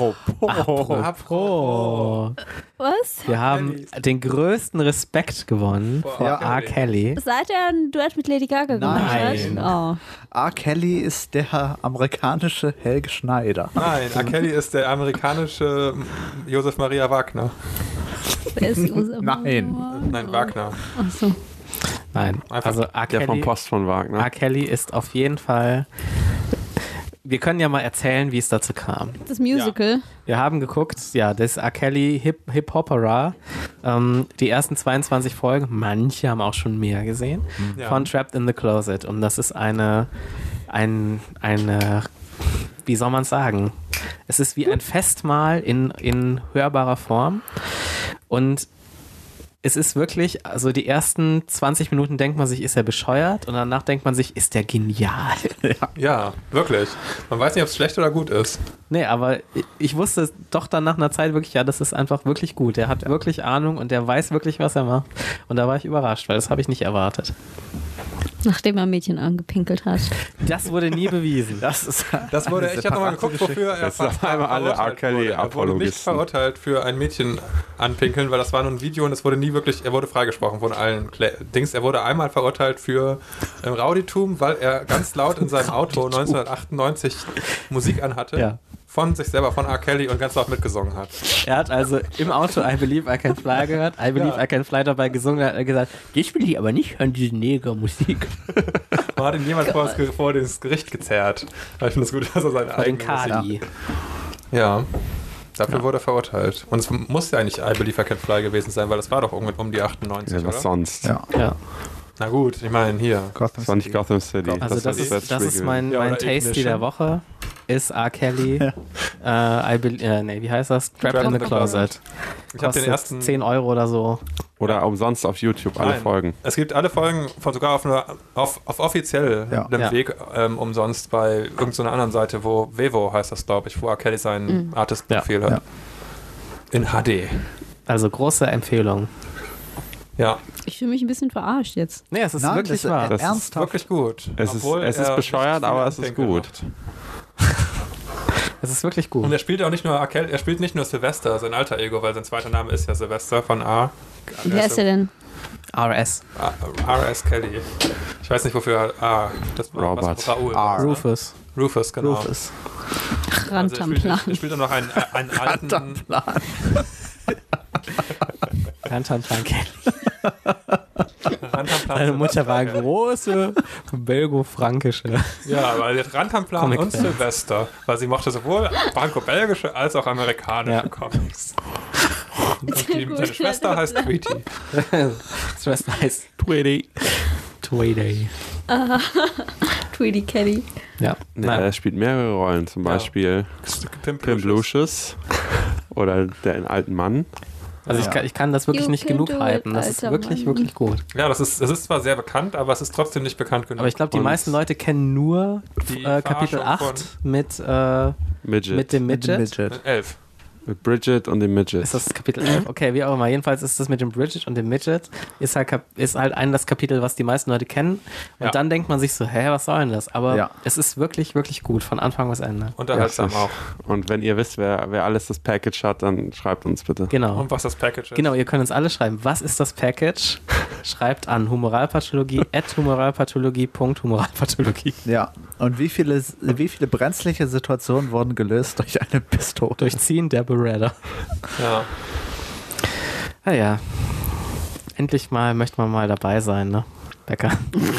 Oh, was? wir haben den größten Respekt gewonnen vor R. Kelly. Seit er ein Duett mit Lady Gaga gemacht Nein. hat? R. Kelly ist der amerikanische Helge Schneider. Nein, R. Kelly ist der amerikanische Josef Maria Wagner. Wer ist Nein. Nein, Wagner. Achso. Nein, Einfach also R. Der vom Kelly, Post von Wagner. R. Kelly ist auf jeden Fall... Wir können ja mal erzählen, wie es dazu kam. Das Musical. Wir haben geguckt, ja, das R. Kelly Hip-Hopera, die ersten 22 Folgen, manche haben auch schon mehr gesehen, Ja. von Trapped in the Closet. Und das ist eine, wie soll man es sagen? Es ist wie ein Festmahl in hörbarer Form. Und es ist wirklich, also die ersten 20 Minuten denkt man sich, ist er bescheuert? Und danach denkt man sich, ist der genial? Ja, wirklich. Man weiß nicht, ob es schlecht oder gut ist. Nee, aber ich wusste doch dann nach einer Zeit wirklich, ja, das ist einfach wirklich gut. Der hat wirklich Ahnung und der weiß wirklich, was er macht. Und da war ich überrascht, weil das habe ich nicht erwartet. Nachdem er ein Mädchen angepinkelt hat. Das wurde nie bewiesen. Das wurde, ich habe nochmal geguckt, wofür er Jetzt auf einmal alle R. verurteilt Kelly wurde. Er wurde nicht Apologisten. verurteilt für ein Mädchen anpinkeln, weil das war nur ein Video und es wurde nie wirklich, er wurde freigesprochen von allen Dings. Er wurde einmal verurteilt für Rowdytum, weil er ganz laut in seinem Auto 1998 Musik anhatte. Ja. Von sich selber, von R. Kelly und ganz laut mitgesungen hat. Er hat also im Auto I Believe I Can Fly gehört, I Believe I Can Fly dabei gesungen, hat er gesagt, ich will die aber nicht hören, diese Negermusik. Man hat ihn jemand vor das Gericht gezerrt. Aber ich finde es gut, dass er seine Bei den eigene Musik... Kadi. Ja, dafür wurde er verurteilt. Und es muss ja nicht I Believe I Can Fly gewesen sein, weil das war doch um die 98, Ja, oder? was sonst? Ja. Ja. Na gut, ich meine hier. Das war nicht Gotham City. Also das ist mein Ja, oder Tasty Ignition. der Woche. Ist R. Kelly. Wie heißt das? Trapped in the Closet. Ich habe den Kostet ersten... 10 Euro oder so. Oder umsonst auf YouTube alle Nein. Folgen. Es gibt alle Folgen sogar auf offiziell Ja. dem Ja. Weg umsonst bei irgendeiner anderen Seite, wo Vevo heißt das, glaube ich, wo R. Kelly sein Artist-Profil hat. Ja. In HD. Also große Empfehlung. Ja, Ich fühle mich ein bisschen verarscht jetzt. Nee, es ist Nein, wirklich das- wahr. Das ist ist wirklich gut. Es ist Obwohl er bescheuert, nicht viel aber es ist Anpinkeln gut. macht. Es ist wirklich gut. Und er spielt auch nicht nur R. Kelly, er spielt nicht nur Sylvester, sein alter Ego, weil sein zweiter Name ist ja Sylvester von A. Wie heißt er denn? RS. R.S. Kelly. Ich weiß nicht, wofür A. Das war Robert. was Raoul R. war, ne? Rufus. Rufus, genau. Rufus. Also Rantamplan. er spielt auch noch einen alten... Rantanplan Kelly. Rantanplan Seine Mutter war Sylvester. große belgo-frankische. Ja, aber der Rantanplan und Comic-Fans. Sylvester, weil sie mochte sowohl franco-belgische als auch amerikanische Ja. Comics. Und Sehr gut. seine Schwester heißt Tweety. Schwester heißt Tweety. Tweety. Tweety Caddy. Ja. Er spielt mehrere Rollen, zum Beispiel Pimp Lucius oder den alten Mann. Also ich kann das wirklich You nicht can genug do it, hypen. Das ist alter wirklich, Mann. wirklich gut. Ja, das ist zwar sehr bekannt, aber es ist trotzdem nicht bekannt genug. Aber ich glaube, die Und meisten Leute kennen nur Die Kapitel Verarschung 8 mit Midget. dem Mit dem Midget. Midget. 11. Mit Bridget und dem Midget. Ist das Kapitel 11? Okay, wie auch immer. Jedenfalls ist das mit dem Bridget und dem Midget ist halt das Kapitel, was die meisten Leute kennen. Und Ja. dann denkt man sich so, hä, was soll denn das? Aber Ja. es ist wirklich, wirklich gut, von Anfang bis Ende. Unterhaltsam auch. Und wenn ihr wisst, wer alles das Package hat, dann schreibt uns bitte. Genau. Und was das Package ist. Genau, ihr könnt uns alle schreiben, was ist das Package? Schreibt an humoralpathologie@humoralpathologie.humoralpathologie. Ja. Und wie viele brenzliche Situationen wurden gelöst durch eine Pistole? Durchziehen der Beretta. Ja. Naja. Endlich mal möchte man mal dabei sein, ne? Becker.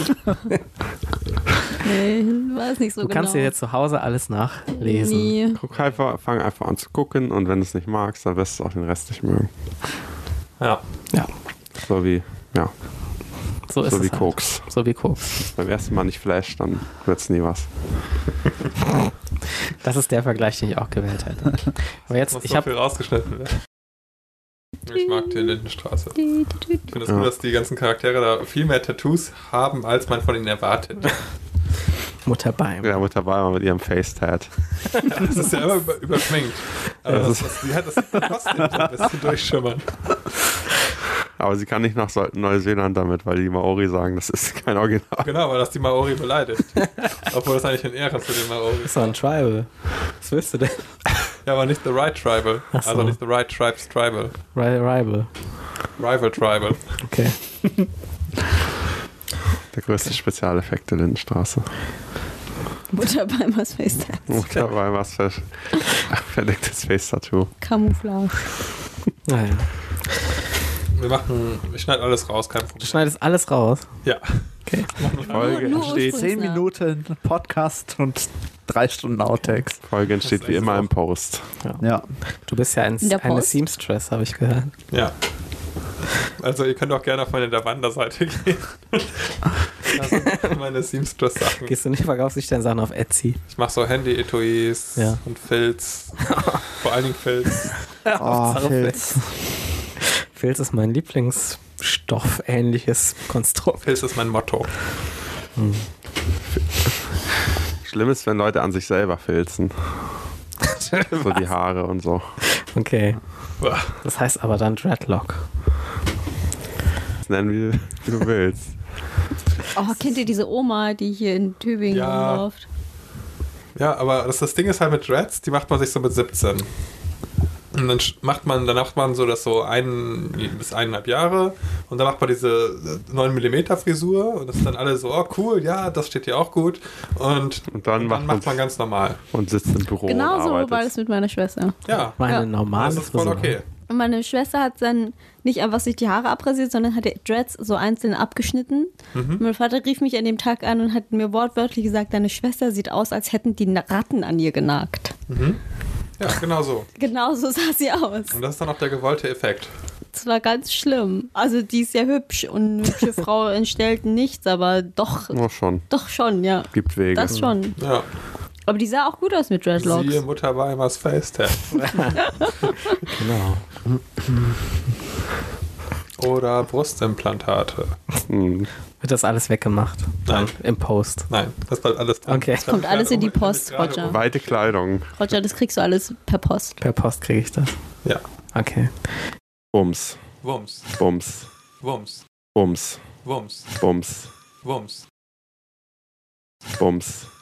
Nee, weiß nicht so Du genau. kannst dir jetzt zu Hause alles nachlesen. Nie. Fang einfach an zu gucken und wenn du es nicht magst, dann wirst du auch den Rest nicht mögen. Ja. Ja, So wie, ja, so ist so es wie halt. Koks. So wie Koks. Beim ersten Mal nicht Flash, dann wird es nie was. Das ist der Vergleich, den ich auch gewählt hätte. Aber jetzt, Muss ich so habe viel rausgeschnitten werden. Ich mag die Lindenstraße. Ich finde es Ja. gut, dass die ganzen Charaktere da viel mehr Tattoos haben, als man von ihnen erwartet. Mutter Beim. Ja, mit dabei war mit ihrem Face-Tat. Das ist ja immer überschminkt. Aber Ja, die hat das trotzdem so ein bisschen durchschimmern. Aber sie kann nicht nach Neuseeland damit, weil die Maori sagen, das ist kein Original. Genau, weil das die Maori beleidigt. Obwohl das eigentlich in Ehren für den Maori Das ist. ist doch ein Tribal. Was willst du denn? Ja, aber nicht The Right Tribal. Ach so. Also nicht The Right Tribes Tribal. Rival. Rival Tribal. Okay. Der größte Spezialeffekt der Lindenstraße. Butterbeimers FaceTime. Und dabei was für verdecktes Face-Tattoo. Camouflage. Naja. Ich schneide alles raus, kein Du Problem. schneidest alles raus. Ja. Okay. Die Folge Nur entsteht, ursprünglich. 10 Minuten Podcast und 3 Stunden Outtakes. Folge entsteht Das ist wie echt immer so. im Post. Ja. Du bist ja In der eine Post? Seamstress, habe ich gehört. Ja. Also ihr könnt auch gerne auf meine Lavanda-Seite gehen. Das sind meine Seamstress-Sachen. Gehst du nicht, verkaufst dich deine Sachen auf Etsy? Ich mache so Handy-Etuis Ja. und Filz. Vor allen Dingen Filz. Oh, Hauptsache Filz. Filz ist mein Lieblingsstoff-ähnliches Konstrukt. Filz ist mein Motto. Schlimm ist, wenn Leute an sich selber filzen. So die Haare und so. Okay. Das heißt aber dann Dreadlock. Das nennen wie du willst. Oh, kennt ihr diese Oma, die hier in Tübingen Ja. rumläuft? Ja, aber das Ding ist halt mit Dreads, die macht man sich so mit 17. Und dann macht man so das so 1 bis 1,5 Jahre und dann macht man diese 9mm Frisur und das ist dann alle so, oh cool, ja, das steht dir auch gut und dann macht man ganz normal. Und sitzt im Büro Genau und so arbeitet. war das mit meiner Schwester. Ja, Meine Ja. normale das ist voll Frisur. okay. Und meine Schwester hat dann nicht einfach sich die Haare abrasiert, sondern hat die Dreads so einzeln abgeschnitten. Und mein Vater rief mich an dem Tag an und hat mir wortwörtlich gesagt, deine Schwester sieht aus, als hätten die Ratten an ihr genagt. Ja, genau so. Genau so sah sie aus. Und das ist dann auch der gewollte Effekt. Das war ganz schlimm. Also die ist sehr hübsch und eine hübsche Frau entstellt nichts, aber doch Oh, schon. schon, ja. Gibt Wege. Das schon. Ja. Aber die sah auch gut aus mit Dreadlocks. Siehe Mutter Weimars FaceTag. Genau. Oder Brustimplantate. Hm. Wird das alles weggemacht? Nein. Im Post. Nein, das bleibt alles dran. Okay. Das Kommt alles in die gerade Post, Roger. Weite Kleidung. Roger, das kriegst du alles per Post. Per Post kriege ich das. Ja. Okay. Bums. Wumms. Bums. Wumms. Bums. Wumms. Bums. Wumms. Bums.